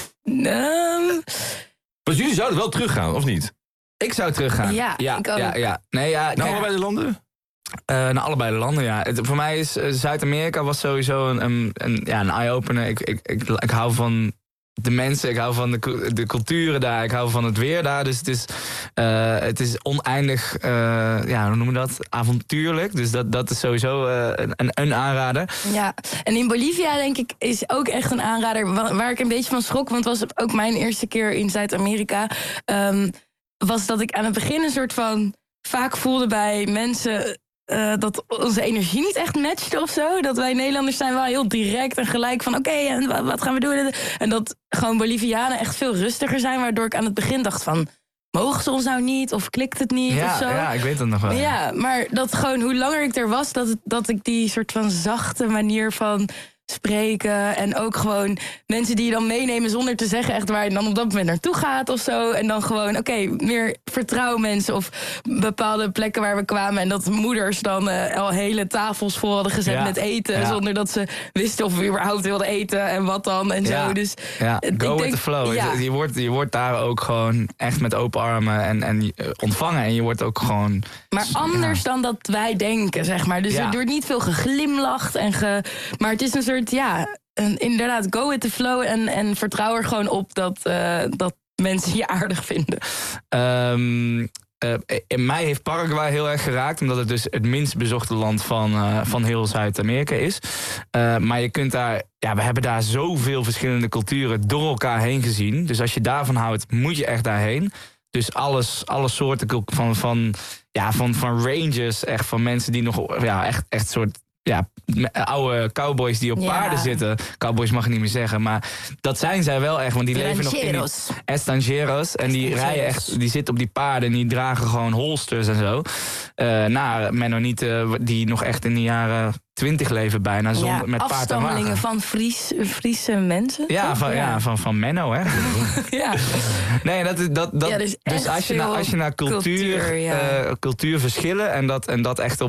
Speaker 15: Want jullie zouden wel teruggaan, of niet?
Speaker 16: Ik zou teruggaan.
Speaker 17: Ja, ik ook.
Speaker 16: Nee,
Speaker 15: nou, bij de landen?
Speaker 16: Naar allebei de landen, ja. Voor mij is Zuid-Amerika was sowieso een eye-opener. Ik hou van de mensen, ik hou van de culturen daar, ik hou van het weer daar. Dus het is oneindig, hoe noemen we dat? Avontuurlijk. Dus dat is sowieso een aanrader.
Speaker 17: Ja, en in Bolivia denk ik is ook echt een aanrader waar ik een beetje van schrok. Want het was ook mijn eerste keer in Zuid-Amerika. Was dat ik aan het begin een soort van vaak voelde bij mensen dat onze energie niet echt matchte of zo. Dat wij Nederlanders zijn wel heel direct en gelijk van oké, en wat gaan we doen? En dat gewoon Bolivianen echt veel rustiger zijn, waardoor ik aan het begin dacht van, mogen ze ons nou niet? Of klikt het niet? Of zo?
Speaker 16: Ja, ik weet het nog wel.
Speaker 17: Ja, maar dat gewoon hoe langer ik er was, dat ik die soort van zachte manier van spreken en ook gewoon mensen die je dan meenemen zonder te zeggen echt waar je dan op dat moment naartoe gaat of zo. En dan gewoon, meer vertrouwen mensen of bepaalde plekken waar we kwamen en dat moeders dan al hele tafels vol hadden gezet met eten zonder dat ze wisten of we überhaupt wilden eten en wat dan en zo. Dus
Speaker 16: go with the flow. Ja. Je wordt daar ook gewoon echt met open armen en ontvangen en je wordt ook gewoon...
Speaker 17: Maar anders dan dat wij denken, zeg maar. Dus er wordt niet veel geglimlacht maar het is een soort inderdaad, go with the flow en vertrouw er gewoon op dat mensen je aardig vinden.
Speaker 16: Mij heeft Paraguay heel erg geraakt, omdat het dus het minst bezochte land van heel Zuid-Amerika is. Maar je kunt daar, we hebben daar zoveel verschillende culturen door elkaar heen gezien. Dus als je daarvan houdt, moet je echt daarheen. Dus alle soorten van ranges, echt van mensen die nog echt soort oude cowboys die op paarden zitten. Cowboys mag ik niet meer zeggen, maar dat zijn zij wel echt, want die leven nog in estangeros en die rijden echt, die zitten op die paarden en die dragen gewoon holsters en zo. Naar Mennonieten die nog echt in de jaren 20 leven bijna zonder met paard en wagen.
Speaker 17: Afstammelingen van Friese mensen.
Speaker 16: Van Menno, hè.
Speaker 17: Ja.
Speaker 16: Nee, dus als je naar cultuurverschillen en dat echt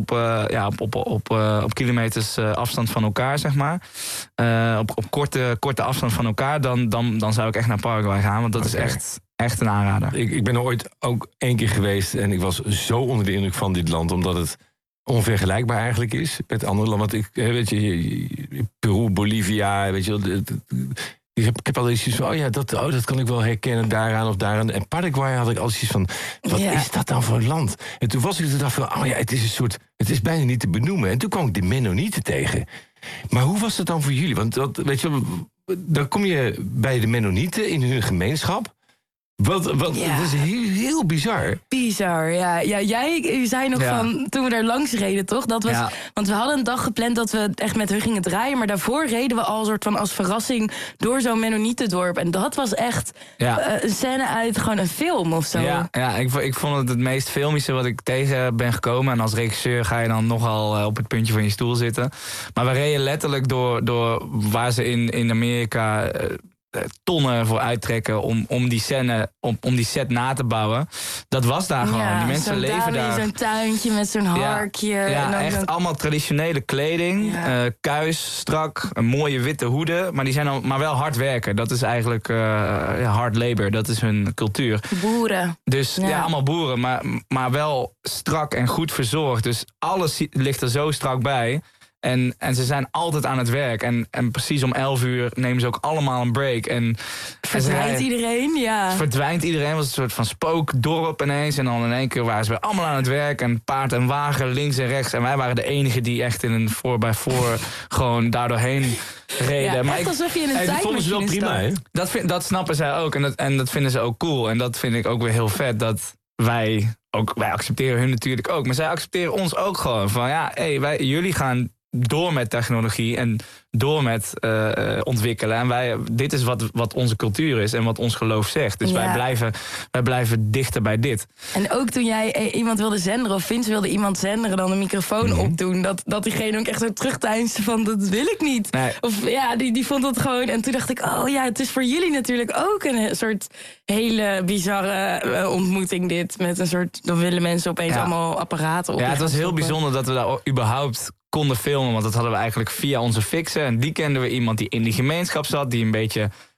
Speaker 16: op kilometers afstand van elkaar, zeg maar. Op korte afstand van elkaar, dan zou ik echt naar Paraguay gaan, want dat is echt een aanrader.
Speaker 15: Ik ben er ooit ook 1 keer geweest en ik was zo onder de indruk van dit land, omdat het onvergelijkbaar eigenlijk is met andere landen. Want Peru, Bolivia, weet je wel. Ik heb altijd iets van, dat kan ik wel herkennen daaraan of daaraan. En Paraguay had ik altijd iets van, wat is dat dan voor een land? En toen was ik er dacht van, het is een soort, het is bijna niet te benoemen. En toen kwam ik de Mennonieten tegen. Maar hoe was dat dan voor jullie? Want weet je, dan kom je bij de Mennonieten in hun gemeenschap. Dat is heel bizar.
Speaker 17: Bizar, ja. Jij zei nog van, toen we daar langs reden, toch? Dat was, want we hadden een dag gepland dat we echt met hun gingen draaien, maar daarvoor reden we al soort van als verrassing door zo'n Mennonietendorp. En dat was echt een scène uit gewoon een film of zo.
Speaker 16: Ja, ik vond het meest filmische wat ik tegen ben gekomen. En als regisseur ga je dan nogal op het puntje van je stoel zitten. Maar we reden letterlijk door waar ze in Amerika tonnen voor uittrekken om die scène, om die set na te bouwen. Dat was daar gewoon. Die mensen leven daar.
Speaker 17: Zo'n tuintje met zo'n harkje.
Speaker 16: Ja,
Speaker 17: en dan
Speaker 16: echt allemaal traditionele kleding. Kuis, strak, een mooie witte hoeden. Maar die zijn maar wel hard werken. Dat is eigenlijk hard labor. Dat is hun cultuur.
Speaker 17: Boeren.
Speaker 16: Dus allemaal boeren. Maar wel strak en goed verzorgd. Dus alles ligt er zo strak bij. En ze zijn altijd aan het werk. En precies om 11 uur nemen ze ook allemaal een break.
Speaker 17: Verdwijnt iedereen,
Speaker 16: Verdwijnt iedereen. Was een soort van spookdorp ineens. En dan in één keer waren ze weer allemaal aan het werk. En paard en wagen links en rechts. En wij waren de enigen die echt in een 4x4 gewoon daardoorheen reden.
Speaker 17: Ja,
Speaker 16: maar
Speaker 17: alsof je in een tijdmachine
Speaker 15: vonden ze wel prima, hè?
Speaker 16: Dat snappen zij ook. En dat vinden ze ook cool. En dat vind ik ook weer heel vet. Dat wij accepteren hun natuurlijk ook. Maar zij accepteren ons ook gewoon. Van jullie gaan door met technologie en door met ontwikkelen. En dit is wat onze cultuur is en wat ons geloof zegt. Dus wij blijven dichter bij dit.
Speaker 17: En ook toen jij iemand wilde zenderen, of Vince wilde iemand zenderen, dan een microfoon opdoen, dat diegene ook echt zo terugdeinste van, dat wil ik niet.
Speaker 16: Nee.
Speaker 17: Of die vond dat gewoon. En toen dacht ik, het is voor jullie natuurlijk ook een soort hele bizarre ontmoeting dit. Met een soort, dan willen mensen opeens allemaal apparaten op.
Speaker 16: Ja, het was heel bijzonder dat we daar überhaupt konden filmen, want dat hadden we eigenlijk via onze fixen. En die kenden we iemand die in die gemeenschap zat, die een beetje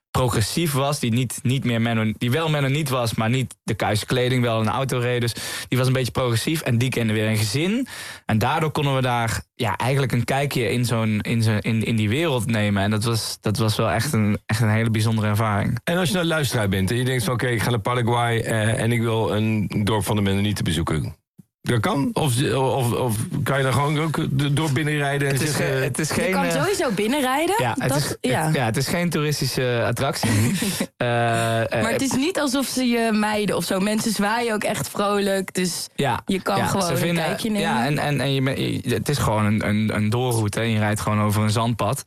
Speaker 16: progressief was, die niet meer die wel Mennoniet was, maar niet de kuise kleding, wel een auto reed. Dus die was een beetje progressief en die kende weer een gezin. En daardoor konden we daar eigenlijk een kijkje in die wereld nemen. En dat was wel echt een hele bijzondere ervaring.
Speaker 15: En als je nou luisteraar bent en je denkt van oké, ik ga naar Paraguay en ik wil een dorp van de Mennonieten bezoeken. Dat kan? Of kan je daar gewoon ook door binnenrijden? En
Speaker 17: Je kan sowieso binnenrijden.
Speaker 16: Het is geen toeristische attractie.
Speaker 17: Maar het is niet alsof ze je mijden of zo. Mensen zwaaien ook echt vrolijk. Dus je kan gewoon een kijkje nemen.
Speaker 16: Ja, het is gewoon een doorroute. Je rijdt gewoon over een zandpad.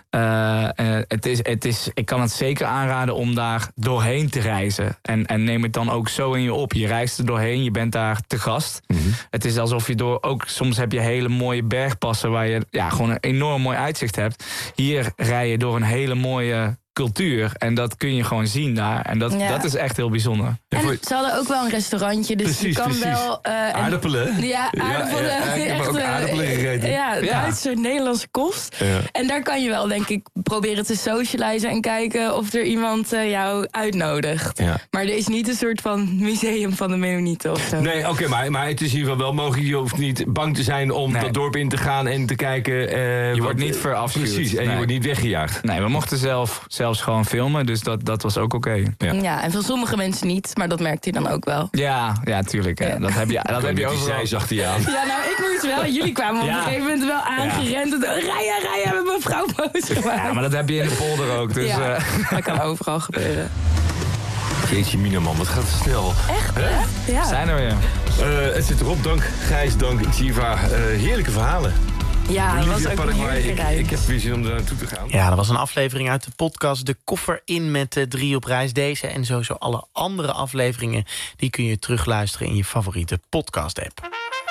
Speaker 16: Ik kan het zeker aanraden om daar doorheen te reizen. En neem het dan ook zo in je op. Je reist er doorheen, je bent daar te gast. Het is alsof je soms heb je hele mooie bergpassen waar je gewoon een enorm mooi uitzicht hebt. Hier rij je door een hele mooie cultuur. En dat kun je gewoon zien daar. En dat is echt heel bijzonder.
Speaker 17: En ze hadden ook wel een restaurantje. Dus je kan wel...
Speaker 15: aardappelen.
Speaker 17: Ja, aardappelen.
Speaker 15: Ik heb ook aardappelen gegeten.
Speaker 17: Duitse, Nederlandse kost. Ja. En daar kan je wel, denk ik, proberen te socializen en kijken of er iemand jou uitnodigt. Ja. Maar er is niet een soort van museum van de Mennonieten of zo.
Speaker 15: Nee, oké, maar het is in ieder geval wel mogelijk. Je hoeft niet bang te zijn om dat dorp in te gaan en te kijken.
Speaker 16: Je wordt niet verafschuwd.
Speaker 15: Precies, en je wordt niet weggejaagd.
Speaker 16: Nee, we mochten zelfs gewoon filmen, dus dat was ook oké.
Speaker 17: Ja, en van sommige mensen niet, maar dat merkt hij dan ook wel.
Speaker 16: Ja, tuurlijk. Ja. Dat heb je overal.
Speaker 15: Die achter je aan.
Speaker 17: Ja, nou, ik moest wel. Jullie kwamen op een gegeven moment wel aangerend. Rijden, met mijn vrouw boos gemaakt.
Speaker 16: Ja, maar dat heb je in de polder ook. Dus,
Speaker 17: dat kan overal gebeuren.
Speaker 15: Jeetje Minaman, wat gaat het snel.
Speaker 17: Echt, hè? Ja.
Speaker 16: Zijn er weer.
Speaker 15: Het zit erop, dank Gijs, dank Xiva. Heerlijke verhalen.
Speaker 17: Ja, dat was ook een heerlijke reis.
Speaker 15: Ik heb weer zin om daar naartoe te gaan.
Speaker 3: Ja, dat was een aflevering uit de podcast De Koffer In met 3 op reis. Deze en sowieso alle andere afleveringen, die kun je terugluisteren in je favoriete podcast-app.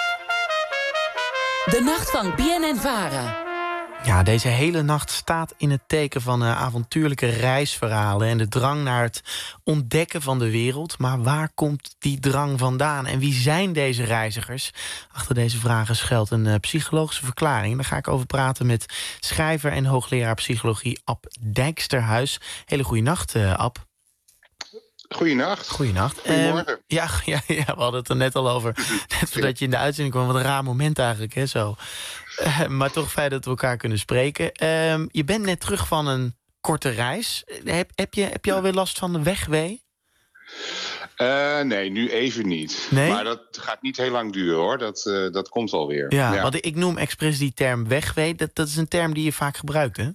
Speaker 5: De nacht van BNN-Vara.
Speaker 3: Ja, deze hele nacht staat in het teken van avontuurlijke reisverhalen en de drang naar het ontdekken van de wereld. Maar waar komt die drang vandaan? En wie zijn deze reizigers? Achter deze vragen schuilt een psychologische verklaring. Daar ga ik over praten met schrijver en hoogleraar psychologie Ab Dijksterhuis. Hele goede nacht, Ab.
Speaker 20: Goeienacht.
Speaker 3: Goedemorgen. We hadden het er net al over. Net voordat je in de uitzending kwam. Wat een raar moment eigenlijk, hè, zo. Maar toch fijn dat we elkaar kunnen spreken. Je bent net terug van een korte reis. Heb je alweer last van de wegwee?
Speaker 20: Nee, nu even niet.
Speaker 3: Nee?
Speaker 20: Maar dat gaat niet heel lang duren, hoor. Dat komt wel weer.
Speaker 3: Ja, want ik noem expres die term wegwee. Dat is een term die je vaak gebruikt, hè?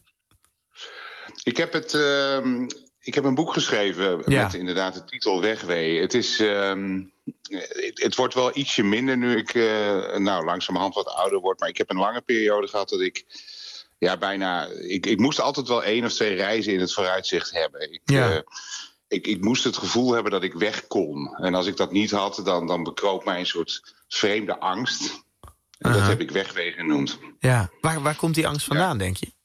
Speaker 20: Ik heb een boek geschreven met inderdaad de titel Wegwee. Het wordt wel ietsje minder nu ik langzamerhand wat ouder word. Maar ik heb een lange periode gehad dat ik ik moest altijd wel 1 of 2 reizen in het vooruitzicht hebben. Ik moest het gevoel hebben dat ik weg kon. En als ik dat niet had, dan bekroop mij een soort vreemde angst. En dat heb ik wegwee genoemd.
Speaker 3: Ja, waar komt die angst vandaan, denk je?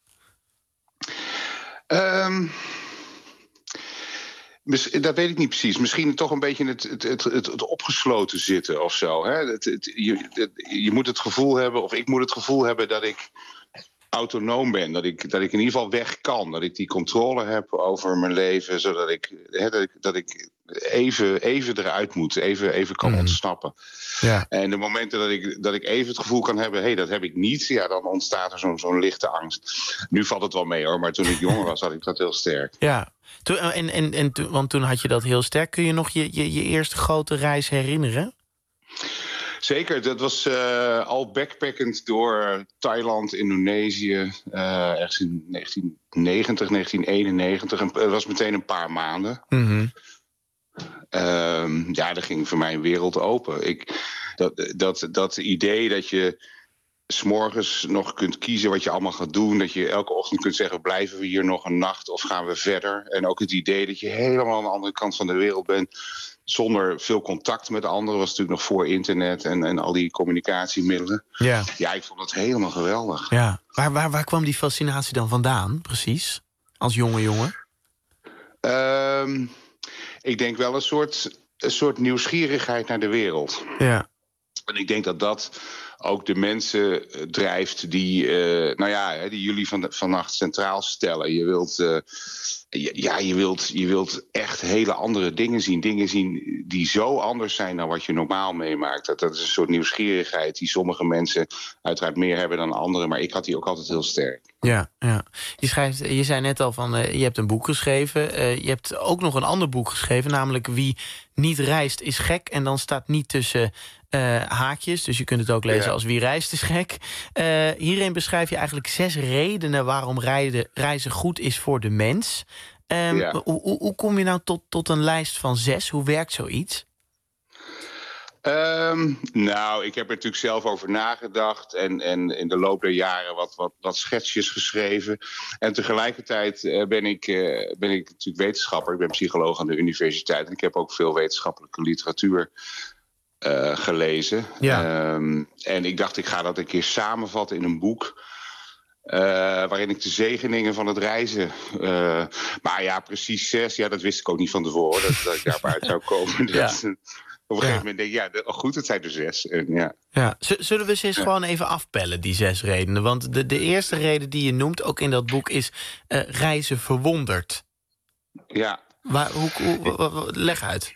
Speaker 20: Dat weet ik niet precies. Misschien toch een beetje het opgesloten zitten of zo. Hè? Je moet het gevoel hebben, of ik moet het gevoel hebben dat ik autonoom ben. Dat ik in ieder geval weg kan. Dat ik die controle heb over mijn leven. Zodat ik even eruit moet. Even kan ontsnappen. Ja. En de momenten dat ik even het gevoel kan hebben, dat heb ik niet. Ja, dan ontstaat er zo'n lichte angst. Nu valt het wel mee, hoor. Maar toen ik jonger was, had ik dat heel sterk.
Speaker 3: Ja. Want toen had je dat heel sterk. Kun je nog je eerste grote reis herinneren?
Speaker 20: Zeker, dat was al backpackend door Thailand, Indonesië, ergens in 1990, 1991. En het was meteen een paar maanden. Mm-hmm. Daar ging voor mij een wereld open. Dat idee dat je 's morgens nog kunt kiezen wat je allemaal gaat doen. Dat je elke ochtend kunt zeggen, blijven we hier nog een nacht of gaan we verder? En ook het idee dat je helemaal aan de andere kant van de wereld bent. Zonder veel contact met anderen. Was natuurlijk nog voor internet en al die communicatiemiddelen. Ja, ik vond het helemaal geweldig.
Speaker 3: Ja. Waar kwam die fascinatie dan vandaan, precies? Als jonge jongen?
Speaker 20: Ik denk wel een soort nieuwsgierigheid naar de wereld.
Speaker 3: Ja.
Speaker 20: En ik denk dat ook de mensen drijft die jullie vannacht centraal stellen. Je wilt echt hele andere dingen zien. Dingen zien die zo anders zijn dan wat je normaal meemaakt. Dat is een soort nieuwsgierigheid die sommige mensen uiteraard meer hebben dan anderen. Maar ik had die ook altijd heel sterk.
Speaker 3: Ja. Je zei net al van, je hebt een boek geschreven. Je hebt ook nog een ander boek geschreven, namelijk Wie niet reist is gek. En dan staat niet tussen haakjes, dus je kunt het ook lezen als Wie reist is gek. Hierin beschrijf je eigenlijk 6 redenen waarom reizen goed is voor de mens. Hoe kom je nou tot een lijst van 6? Hoe werkt zoiets?
Speaker 20: Ik heb er natuurlijk zelf over nagedacht en in de loop der jaren wat schetsjes geschreven. En tegelijkertijd ben ik natuurlijk wetenschapper. Ik ben psycholoog aan de universiteit en ik heb ook veel wetenschappelijke literatuur gelezen. Ja. En ik dacht, ik ga dat een keer samenvatten in een boek. Waarin ik de zegeningen van het reizen... maar ja, precies 6, dat wist ik ook niet van tevoren. Dat ik daarop uit zou komen. Dus, op een gegeven moment denk ik, goed, het zijn er 6.
Speaker 3: Zullen we ze eens gewoon even afpellen, die 6 redenen? Want de eerste reden die je noemt, ook in dat boek, is reizen verwondert.
Speaker 20: Ja.
Speaker 3: Leg uit.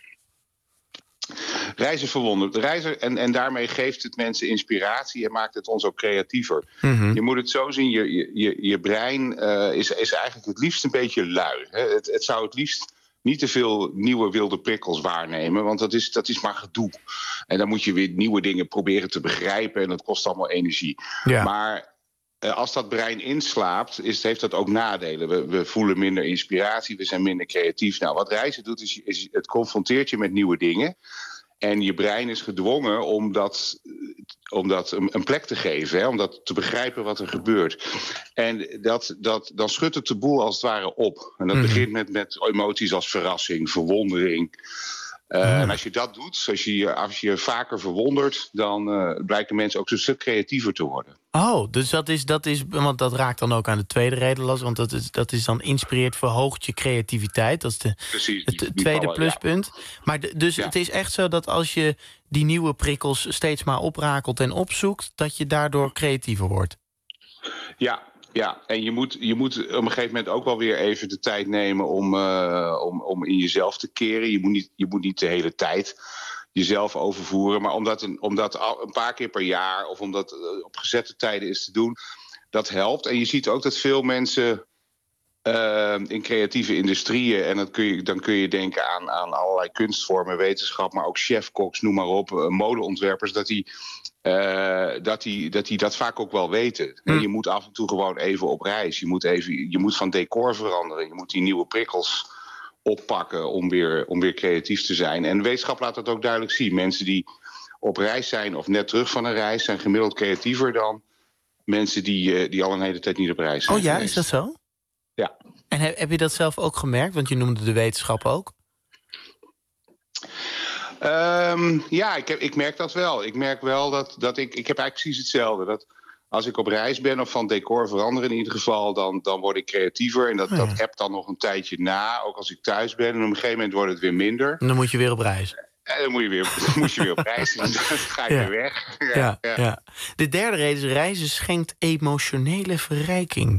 Speaker 20: Reizen verwondert. Reizen, en daarmee geeft het mensen inspiratie en maakt het ons ook creatiever.
Speaker 3: Mm-hmm.
Speaker 20: Je moet het zo zien, je brein is eigenlijk het liefst een beetje lui. Hè? Het zou het liefst niet te veel nieuwe wilde prikkels waarnemen, want dat is maar gedoe. En dan moet je weer nieuwe dingen proberen te begrijpen en dat kost allemaal energie. Ja. Maar als dat brein inslaapt, heeft dat ook nadelen. We voelen minder inspiratie, we zijn minder creatief. Nou, wat reizen doet, is het confronteert je met nieuwe dingen. En je brein is gedwongen om dat een plek te geven. Hè, om dat te begrijpen wat er gebeurt. En dan schudt het de boel als het ware op. En dat begint met emoties als verrassing, verwondering. En als je dat doet, als je vaker verwondert, dan blijken mensen ook een stuk creatiever te worden.
Speaker 3: Oh, dus dat is, want dat raakt dan ook aan de tweede reden, want dat is dan inspireert, verhoogt je creativiteit. Dat is het tweede pluspunt. Ja. Maar het is echt zo dat als je die nieuwe prikkels steeds maar oprakelt en opzoekt, dat je daardoor creatiever wordt.
Speaker 20: Ja, en je moet op een gegeven moment ook wel weer even de tijd nemen om in jezelf te keren. Je moet niet de hele tijd jezelf overvoeren. Maar om dat een paar keer per jaar of om dat op gezette tijden is te doen, dat helpt. En je ziet ook dat veel mensen in creatieve industrieën, en dan kun je denken aan allerlei kunstvormen, wetenschap, maar ook chefkoks, noem maar op, modeontwerpers, dat die dat vaak ook wel weten. En je moet af en toe gewoon even op reis. Je moet van decor veranderen. Je moet die nieuwe prikkels oppakken om weer creatief te zijn. En de wetenschap laat dat ook duidelijk zien. Mensen die op reis zijn of net terug van een reis zijn gemiddeld creatiever dan mensen die al een hele tijd niet op reis zijn.
Speaker 3: Oh ja, geweest. Is dat zo?
Speaker 20: Ja.
Speaker 3: En heb je dat zelf ook gemerkt? Want je noemde de wetenschap ook.
Speaker 20: Ik merk dat wel. Ik merk wel dat ik heb eigenlijk precies hetzelfde. Dat als ik op reis ben of van decor verander in ieder geval, dan word ik creatiever. En dat appt dan nog een tijdje na, ook als ik thuis ben. En op een gegeven moment wordt het weer minder.
Speaker 3: En dan moet je weer op reis.
Speaker 20: Dan moet je weer op reis. En dan ga je weer weg.
Speaker 3: Ja. De derde reden is reizen schenkt emotionele verrijking.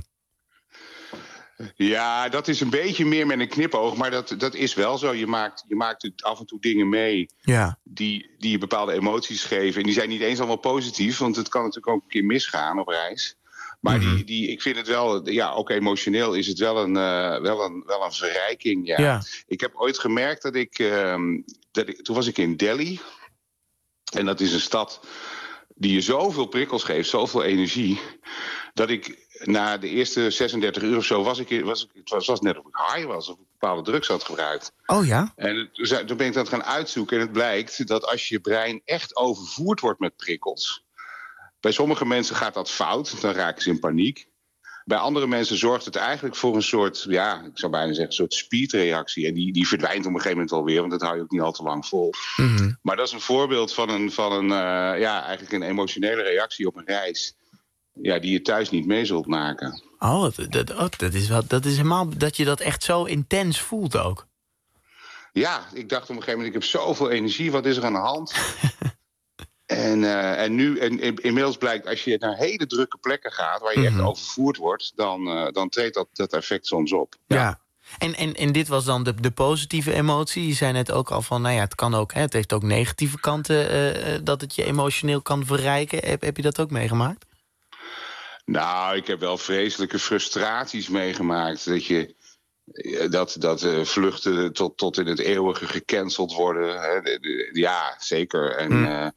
Speaker 20: Ja, dat is een beetje meer met een knipoog, maar dat is wel zo. Je maakt af en toe dingen mee die je bepaalde emoties geven. En die zijn niet eens allemaal positief, want het kan natuurlijk ook een keer misgaan op reis. Maar ik vind het wel, ook emotioneel is het wel een verrijking. Ja. Ik heb ooit gemerkt toen was ik in Delhi. En dat is een stad die je zoveel prikkels geeft, zoveel energie, dat ik na de eerste 36 uur of zo het was net of ik high was, of ik bepaalde drugs had gebruikt.
Speaker 3: Oh ja?
Speaker 20: En toen ben ik dat gaan uitzoeken en het blijkt dat als je brein echt overvoerd wordt met prikkels, bij sommige mensen gaat dat fout, dan raken ze in paniek. Bij andere mensen zorgt het eigenlijk voor een soort, ik zou bijna zeggen, een soort speedreactie. En die verdwijnt op een gegeven moment alweer, want dat hou je ook niet al te lang vol. Mm-hmm. Maar dat is een voorbeeld van eigenlijk een emotionele reactie op een reis. Ja, die je thuis niet mee zult maken.
Speaker 3: Oh, dat is helemaal dat je dat echt zo intens voelt ook.
Speaker 20: Ja, ik dacht op een gegeven moment, ik heb zoveel energie, wat is er aan de hand? En nu, inmiddels blijkt, als je naar hele drukke plekken gaat, waar je echt overvoerd wordt, dan treedt dat effect soms op.
Speaker 3: Ja. En dit was dan de positieve emotie. Je zei net ook al van, het kan ook, het heeft ook negatieve kanten, dat het je emotioneel kan verrijken. Heb je dat ook meegemaakt?
Speaker 20: Nou, ik heb wel vreselijke frustraties meegemaakt. Dat vluchten tot in het eeuwige gecanceld worden. Hè. Ja, zeker. En,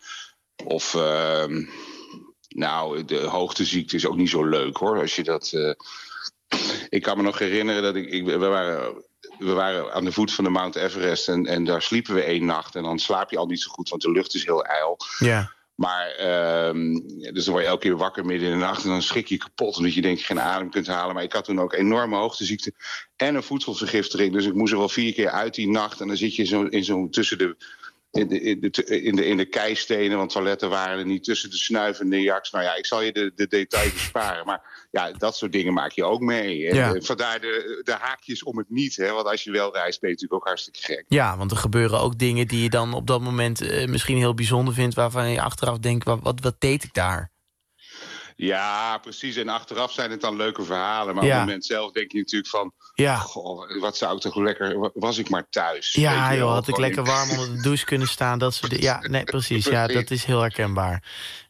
Speaker 20: de hoogteziekte is ook niet zo leuk, hoor. Als je dat... Ik kan me nog herinneren dat we waren aan de voet van de Mount Everest en daar sliepen we 1 nacht. En dan slaap je al niet zo goed, want de lucht is heel ijl.
Speaker 3: Ja.
Speaker 20: Maar, dus dan word je elke keer wakker midden in de nacht en dan schrik je kapot omdat je denkt je geen adem kunt halen. Maar ik had toen ook enorme hoogteziekte en een voedselvergiftiging. Dus ik moest er wel 4 keer uit die nacht. En dan zit je in zo'n tussen in de keistenen, want toiletten waren er niet, tussen de snuivende jaks. Nou ja, ik zal je de details besparen. Maar ja, dat soort dingen maak je ook mee.
Speaker 3: Ja.
Speaker 20: En vandaar de haakjes om het niet. Hè? Want als je wel reist, ben je natuurlijk ook hartstikke gek.
Speaker 3: Ja, want er gebeuren ook dingen die je dan op dat moment misschien heel bijzonder vindt, waarvan je achteraf denkt, wat deed ik daar?
Speaker 20: Ja, precies. En achteraf zijn het dan leuke verhalen. Maar op het moment zelf denk je natuurlijk van... Goh, wat zou ik toch lekker... Was ik maar thuis.
Speaker 3: Ja, joh, had ik lekker warm onder de douche kunnen staan. Dat soort ja, nee, precies. Ja, dat is heel herkenbaar.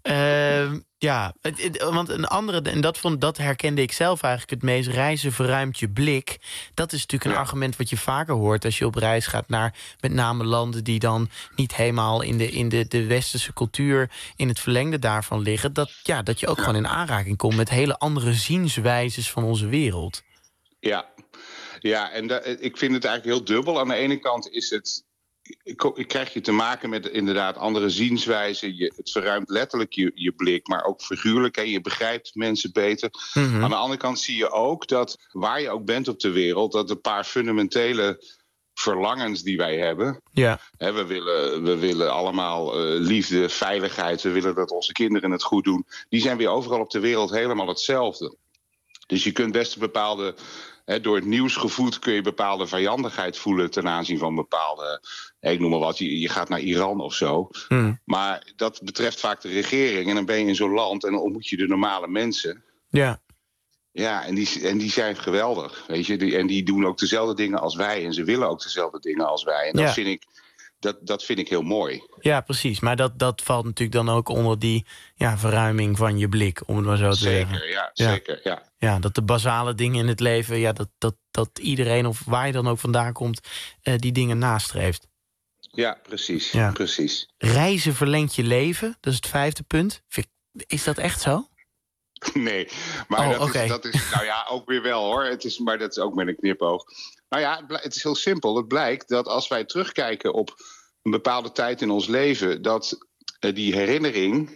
Speaker 3: Want een andere... En dat herkende ik zelf eigenlijk het meest. Reizen verruimt je blik. Dat is natuurlijk een argument wat je vaker hoort als je op reis gaat naar met name landen die dan niet helemaal in de westerse cultuur in het verlengde daarvan liggen. Dat je ook gewoon in aanraking komt met hele andere zienswijzes van onze wereld.
Speaker 20: Ja, en ik vind het eigenlijk heel dubbel. Aan de ene kant is het... Ik krijg je te maken met inderdaad andere zienswijzen. Het verruimt letterlijk je blik, maar ook figuurlijk. En je begrijpt mensen beter. Mm-hmm. Aan de andere kant zie je ook dat waar je ook bent op de wereld, dat een paar fundamentele verlangens die wij hebben. Ja. We willen allemaal liefde, veiligheid. We willen dat onze kinderen het goed doen. Die zijn weer overal op de wereld helemaal hetzelfde. Dus je kunt best een bepaalde... door het nieuws gevoed kun je bepaalde vijandigheid voelen ten aanzien van bepaalde... ik noem maar wat, je gaat naar Iran of zo. Maar dat betreft vaak de regering. En dan ben je in zo'n land en dan ontmoet je de normale mensen. Ja. Ja, en die zijn geweldig, weet je. En die doen ook dezelfde dingen als wij. En ze willen ook dezelfde dingen als wij. En dat vind ik heel mooi.
Speaker 3: Ja, precies. Maar dat valt natuurlijk dan ook onder die verruiming van je blik, om het maar zo te zeggen.
Speaker 20: Zeker, ja.
Speaker 3: Ja, dat de basale dingen in het leven, dat iedereen of waar je dan ook vandaan komt, die dingen nastreeft.
Speaker 20: Ja, precies. Precies.
Speaker 3: Reizen verlengt je leven, dat is het 5e punt. Is dat echt zo?
Speaker 20: Nee, maar dat is nou ja, ook weer wel hoor. Maar dat is ook met een knipoog. Nou ja, het is heel simpel. Het blijkt dat als wij terugkijken op een bepaalde tijd in ons leven, dat die herinnering,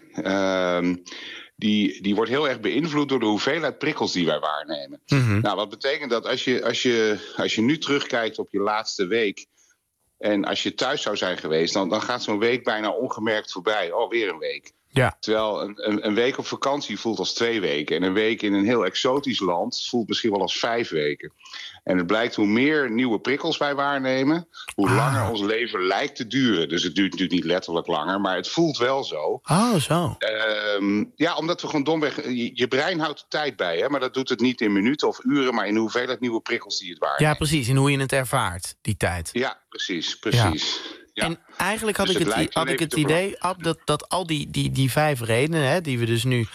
Speaker 20: die wordt heel erg beïnvloed door de hoeveelheid prikkels die wij waarnemen. Mm-hmm. Nou, wat betekent dat als je nu terugkijkt op je laatste week en als je thuis zou zijn geweest, dan gaat zo'n week bijna ongemerkt voorbij. Oh, weer een week. Ja. Terwijl een week op vakantie voelt als 2 weken. En een week in een heel exotisch land voelt misschien wel als 5 weken. En het blijkt hoe meer nieuwe prikkels wij waarnemen, hoe langer ons leven lijkt te duren. Dus het duurt natuurlijk niet letterlijk langer, maar het voelt wel zo.
Speaker 3: Oh, zo.
Speaker 20: Omdat we gewoon domweg... Je brein houdt de tijd bij, hè, maar dat doet het niet in minuten of uren, maar in hoeveelheid nieuwe prikkels die het waarneemt.
Speaker 3: Ja, precies. En hoe je het ervaart, die tijd.
Speaker 20: Ja, precies. Ja.
Speaker 3: En eigenlijk had ik het idee, Ab, dat al die 5 redenen, hè, die we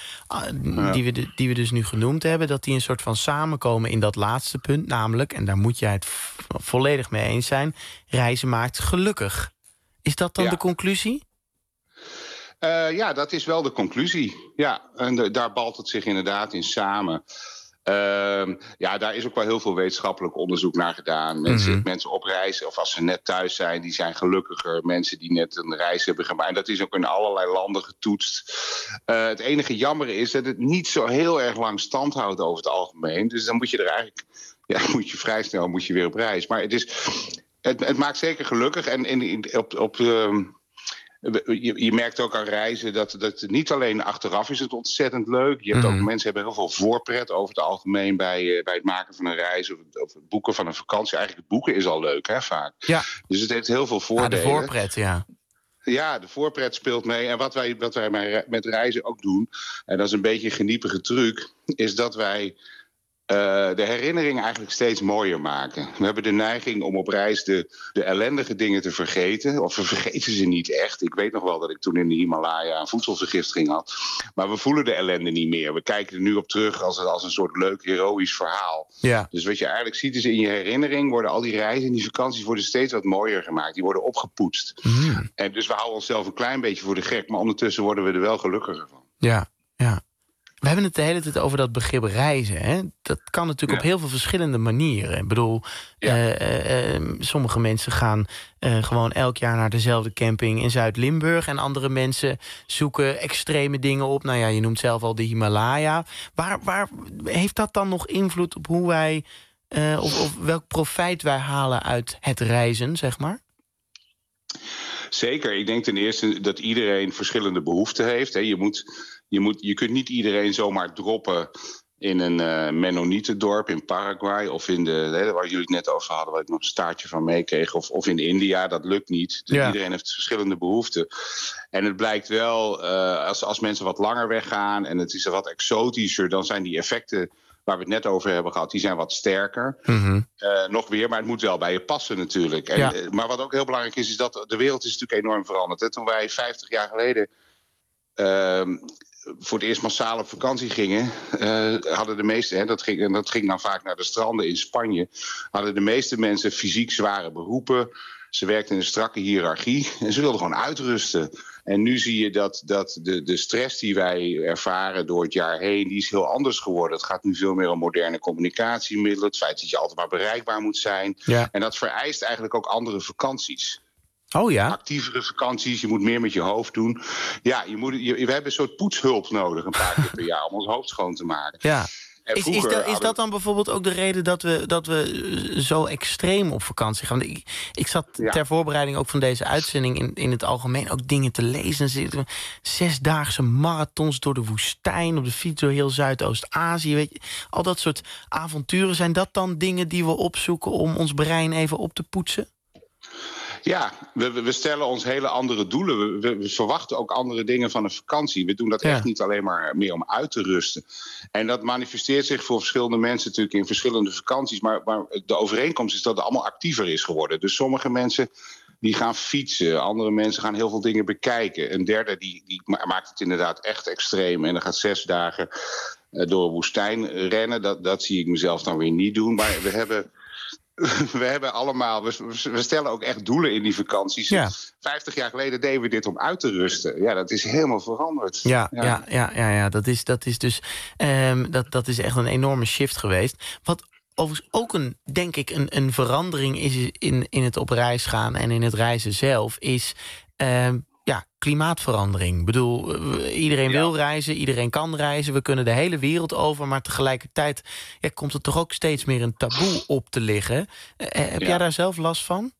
Speaker 3: dus nu genoemd hebben, dat die een soort van samenkomen in dat laatste punt, namelijk, en daar moet jij het volledig mee eens zijn, reizen maakt gelukkig. Is dat dan de conclusie?
Speaker 20: Ja, dat is wel de conclusie. Ja, en daar balt het zich inderdaad in samen. Daar is ook wel heel veel wetenschappelijk onderzoek naar gedaan. Mensen op reis, of als ze net thuis zijn, die zijn gelukkiger. Mensen die net een reis hebben gemaakt. En dat is ook in allerlei landen getoetst. Het enige jammer is dat het niet zo heel erg lang stand houdt over het algemeen. Dus dan moet je er eigenlijk... moet je vrij snel weer op reis. Maar het maakt zeker gelukkig. En je merkt ook aan reizen dat het niet alleen achteraf is het ontzettend leuk. Je hebt ook mensen hebben heel veel voorpret over het algemeen bij het maken van een reis of het boeken van een vakantie. Eigenlijk het boeken is al leuk, hè, vaak. Ja. Dus het heeft heel veel voordelen.
Speaker 3: Ja, de voorpret, ja.
Speaker 20: Ja, de voorpret speelt mee. En wat wij met reizen ook doen, en dat is een beetje een geniepige truc, is dat wij de herinnering eigenlijk steeds mooier maken. We hebben de neiging om op reis de ellendige dingen te vergeten. Of we vergeten ze niet echt. Ik weet nog wel dat ik toen in de Himalaya een voedselvergiftiging had. Maar we voelen de ellende niet meer. We kijken er nu op terug als een soort leuk, heroïsch verhaal.
Speaker 3: Ja.
Speaker 20: Dus wat je eigenlijk ziet is in je herinnering worden al die reizen en die vakanties worden steeds wat mooier gemaakt. Die worden opgepoetst. En dus we houden onszelf een klein beetje voor de gek. Maar ondertussen worden we er wel gelukkiger van.
Speaker 3: Ja. We hebben het de hele tijd over dat begrip reizen. Hè? Dat kan natuurlijk op heel veel verschillende manieren. Ik bedoel, sommige mensen gaan gewoon elk jaar naar dezelfde camping in Zuid-Limburg. En andere mensen zoeken extreme dingen op. Nou ja, je noemt zelf al de Himalaya. Waar heeft dat dan nog invloed op hoe wij, of welk profijt wij halen uit het reizen, zeg maar?
Speaker 20: Zeker. Ik denk ten eerste dat iedereen verschillende behoeften heeft. Hè. Je kunt niet iedereen zomaar droppen in een Mennonietendorp in Paraguay of in waar jullie het net over hadden, waar ik nog een staartje van meekreeg, of in India. Dat lukt niet. Dus iedereen heeft verschillende behoeften. En het blijkt wel, als mensen wat langer weggaan en het is wat exotischer, dan zijn die effecten waar we het net over hebben gehad, die zijn wat sterker. Nog weer, maar het moet wel bij je passen natuurlijk. Maar wat ook heel belangrijk is dat de wereld is natuurlijk enorm veranderd. Hè. Toen wij 50 jaar geleden voor het eerst massaal op vakantie gingen, hadden de meeste, dat ging dan vaak naar de stranden in Spanje, hadden de meeste mensen fysiek zware beroepen. Ze werkten in een strakke hiërarchie en ze wilden gewoon uitrusten. En nu zie je dat de stress die wij ervaren door het jaar heen, die is heel anders geworden. Het gaat nu veel meer om moderne communicatiemiddelen, het feit dat je altijd maar bereikbaar moet zijn. Ja. En dat vereist eigenlijk ook andere vakanties.
Speaker 3: Oh ja?
Speaker 20: Actievere vakanties, je moet meer met je hoofd doen. Ja, we hebben een soort poetshulp nodig een paar keer per jaar om ons hoofd schoon te maken.
Speaker 3: Ja. Is dat dan bijvoorbeeld ook de reden dat we zo extreem op vakantie gaan? Ik zat ter voorbereiding ook van deze uitzending in het algemeen ook dingen te lezen. 6-daagse marathons door de woestijn, op de fiets door heel Zuidoost-Azië. Weet je, al dat soort avonturen. Zijn dat dan dingen die we opzoeken om ons brein even op te poetsen?
Speaker 20: Ja, we stellen ons hele andere doelen. We verwachten ook andere dingen van een vakantie. We doen dat echt niet alleen maar meer om uit te rusten. En dat manifesteert zich voor verschillende mensen natuurlijk in verschillende vakanties. Maar de overeenkomst is dat het allemaal actiever is geworden. Dus sommige mensen die gaan fietsen. Andere mensen gaan heel veel dingen bekijken. Een derde die maakt het inderdaad echt extreem. En dan gaat 6 dagen door een woestijn rennen. Dat zie ik mezelf dan weer niet doen. Maar we hebben allemaal, we stellen ook echt doelen in die vakanties. Ja. 50 jaar geleden deden we dit om uit te rusten. Ja, dat is helemaal veranderd.
Speaker 3: Ja. Dat is dus dat is echt een enorme shift geweest. Wat overigens ook denk ik een verandering is in het op reis gaan en in het reizen zelf, is klimaatverandering. Ik bedoel, iedereen wil reizen, iedereen kan reizen. We kunnen de hele wereld over, maar tegelijkertijd komt er toch ook steeds meer een taboe op te liggen. Heb jij daar zelf last van?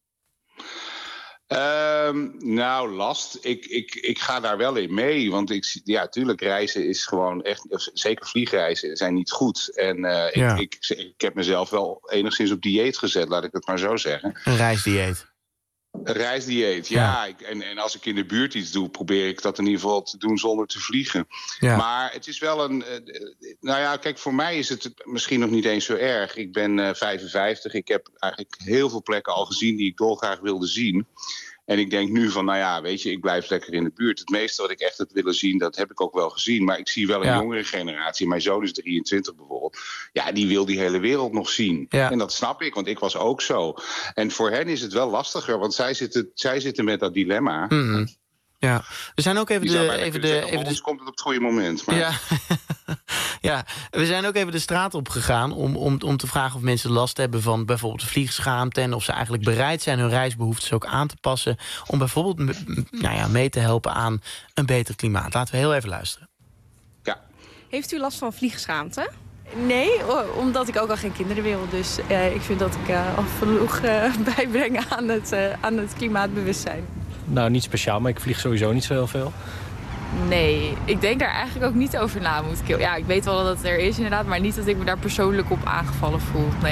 Speaker 20: Last. Ik ga daar wel in mee. Want tuurlijk, reizen is gewoon echt, zeker vliegreizen zijn niet goed. En ik heb mezelf wel enigszins op dieet gezet, laat ik het maar zo zeggen.
Speaker 3: Een reisdieet.
Speaker 20: Een reisdieet, ja. En als ik in de buurt iets doe, probeer ik dat in ieder geval te doen zonder te vliegen. Ja. Maar het is wel kijk, voor mij is het misschien nog niet eens zo erg. Ik ben 55, ik heb eigenlijk heel veel plekken al gezien die ik dolgraag wilde zien. En ik denk nu van, ik blijf lekker in de buurt. Het meeste wat ik echt heb willen zien, dat heb ik ook wel gezien. Maar ik zie wel een jongere generatie. Mijn zoon is 23 bijvoorbeeld. Ja, die wil die hele wereld nog zien. Ja. En dat snap ik, want ik was ook zo. En voor hen is het wel lastiger, want zij zitten met dat dilemma.
Speaker 3: Mm-hmm. Ja, we zijn ook even
Speaker 20: ons komt het op het goede moment. Maar.
Speaker 3: Ja. Ja, we zijn ook even de straat op gegaan om te vragen of mensen last hebben van bijvoorbeeld vliegschaamte en of ze eigenlijk bereid zijn hun reisbehoeftes ook aan te passen om bijvoorbeeld mee te helpen aan een beter klimaat. Laten we heel even luisteren.
Speaker 20: Ja.
Speaker 21: Heeft u last van vliegschaamte? Nee, omdat ik ook al geen kinderen wil. Dus ik vind dat ik al genoeg bijbreng aan het klimaatbewustzijn.
Speaker 22: Nou, niet speciaal, maar ik vlieg sowieso niet zo heel veel.
Speaker 21: Nee, ik denk daar eigenlijk ook niet over na. Ja, ik weet wel dat het er is inderdaad, maar niet dat ik me daar persoonlijk op aangevallen voel. Nee.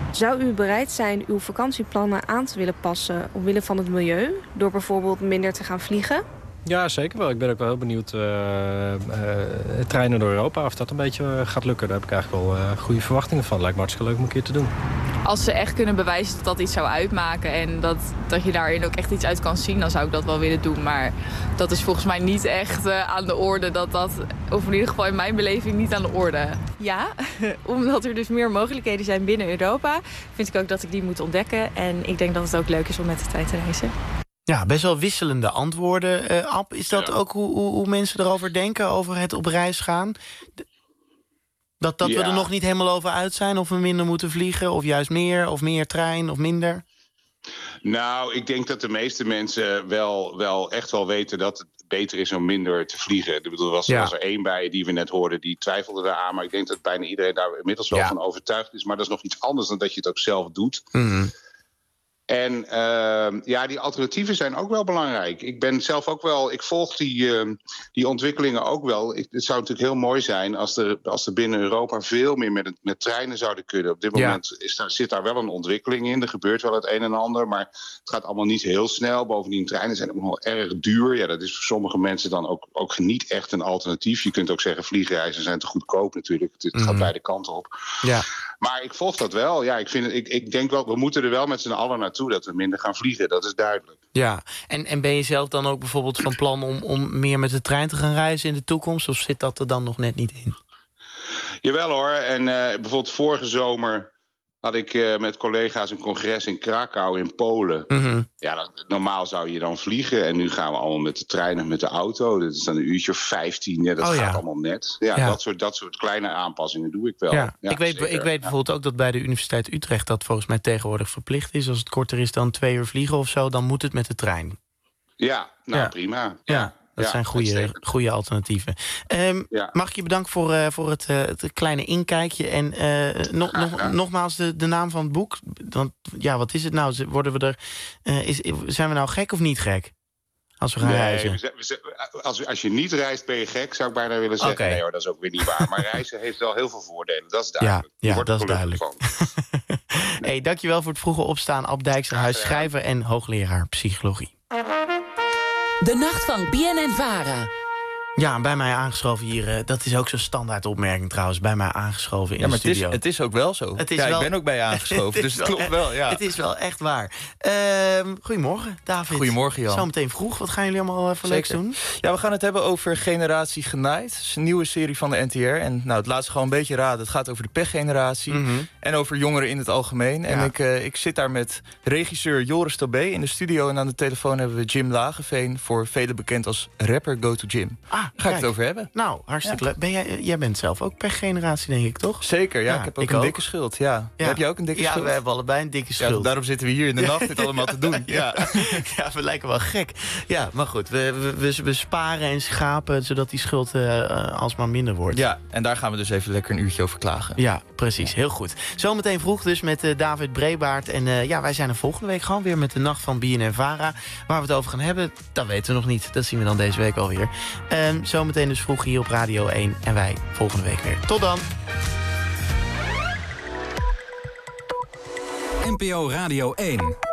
Speaker 21: Zou u bereid zijn uw vakantieplannen aan te willen passen omwille van het milieu? Door bijvoorbeeld minder te gaan vliegen?
Speaker 22: Ja, zeker wel. Ik ben ook wel heel benieuwd treinen door Europa. Of dat een beetje gaat lukken. Daar heb ik eigenlijk wel goede verwachtingen van. Lijkt me hartstikke leuk om een keer te doen.
Speaker 4: Als ze echt kunnen bewijzen dat dat iets zou uitmaken... en dat je daarin ook echt iets uit kan zien... dan zou ik dat wel willen doen. Maar dat is volgens mij niet echt aan de orde. Of in ieder geval in mijn beleving niet aan de orde. Ja, omdat er dus meer mogelijkheden zijn binnen Europa... vind ik ook dat ik die moet ontdekken. En ik denk dat het ook leuk is om met de trein te reizen.
Speaker 3: Ja, best wel wisselende antwoorden. Ab, is dat ook hoe mensen erover denken, over het op reis gaan? Dat we er nog niet helemaal over uit zijn, of we minder moeten vliegen... of juist meer, of meer trein, of minder?
Speaker 20: Nou, ik denk dat de meeste mensen wel echt wel weten dat het beter is om minder te vliegen. Ik bedoel, was er één bij die we net hoorden, die twijfelde daaraan. Maar ik denk dat bijna iedereen daar inmiddels wel van overtuigd is. Maar dat is nog iets anders dan dat je het ook zelf doet. Mm-hmm. En die alternatieven zijn ook wel belangrijk. Ik ben zelf ook wel, ik volg die ontwikkelingen ook wel. Het zou natuurlijk heel mooi zijn als er binnen Europa veel meer met treinen zouden kunnen. Op dit moment zit daar wel een ontwikkeling in. Er gebeurt wel het een en ander, maar het gaat allemaal niet heel snel. Bovendien, treinen zijn ook nog wel erg duur. Ja, dat is voor sommige mensen dan ook niet echt een alternatief. Je kunt ook zeggen, vliegreizen zijn te goedkoop natuurlijk. Het gaat beide kanten op. Ja. Maar ik volg dat wel. Ja, ik denk wel, we moeten er wel met z'n allen naartoe dat we minder gaan vliegen. Dat is duidelijk. Ja, en ben je zelf dan ook bijvoorbeeld van plan om meer met de trein te gaan reizen in de toekomst? Of zit dat er dan nog net niet in? Jawel hoor. En bijvoorbeeld vorige zomer had ik met collega's een congres in Krakau in Polen. Mm-hmm. Ja, normaal zou je dan vliegen. En nu gaan we allemaal met de trein en met de auto. Dat is dan een uurtje of 15. Ja, dat gaat allemaal net. Ja. Dat soort kleine aanpassingen doe ik wel. Ja. Ja, ik weet bijvoorbeeld ook dat bij de Universiteit Utrecht dat volgens mij tegenwoordig verplicht is. Als het korter is dan 2 uur vliegen of zo, dan moet het met de trein. Ja, prima. Ja. Dat zijn goede alternatieven. Mag ik je bedanken voor het kleine inkijkje. En nogmaals de naam van het boek. Want, wat is het nou? Zijn we nou gek of niet gek? Als we gaan reizen? Als je niet reist, ben je gek, zou ik bijna willen zeggen. Okay. Nee hoor, dat is ook weer niet waar. Maar reizen heeft wel heel veel voordelen. Dat is duidelijk. Ja, dat is duidelijk. Hey, dankjewel voor het vroege opstaan. Ab Dijksterhuis, schrijver en hoogleraar psychologie.
Speaker 5: De nacht van BNN-Vara.
Speaker 3: Ja, bij mij aangeschoven hier. Dat is ook zo'n standaard opmerking trouwens. Bij mij aangeschoven in de studio. Het is ook wel zo. Ik ben ook bij je aangeschoven, dus het klopt wel. Ja. Het is wel echt waar. Goedemorgen, David. Goedemorgen, Jan. Zometeen vroeg. Wat gaan jullie allemaal voor leuks doen? Ja, we gaan het hebben over Generatie Genaaid. Het is een nieuwe serie van de NTR. En het laat ze gewoon een beetje raden. Het gaat over de pechgeneratie. Mm-hmm. En over jongeren in het algemeen. Ja. En ik zit daar met regisseur Joris Tobé in de studio. En aan de telefoon hebben we Jim Lageveen. Voor velen bekend als rapper Go To Jim. Ga ik het over hebben. Nou, hartstikke leuk. Jij bent zelf ook pechgeneratie, denk ik, toch? Zeker, ja. Ik heb ook een dikke schuld. Ja. Heb jij ook een dikke schuld? Ja, we hebben allebei een dikke schuld. Ja, daarom zitten we hier in de nacht dit allemaal te doen. Ja, we lijken wel gek. Ja, maar goed, we sparen en schapen zodat die schuld alsmaar minder wordt. Ja, en daar gaan we dus even lekker een uurtje over klagen. Ja, precies. Heel goed. Zometeen vroeg dus met David Brebaert. En wij zijn er volgende week gewoon weer met de nacht van BNN-Vara. Waar we het over gaan hebben, dat weten we nog niet. Dat zien we dan deze week alweer. Zometeen dus vroeg hier op Radio 1. En wij volgende week weer. Tot dan.
Speaker 2: NPO Radio 1.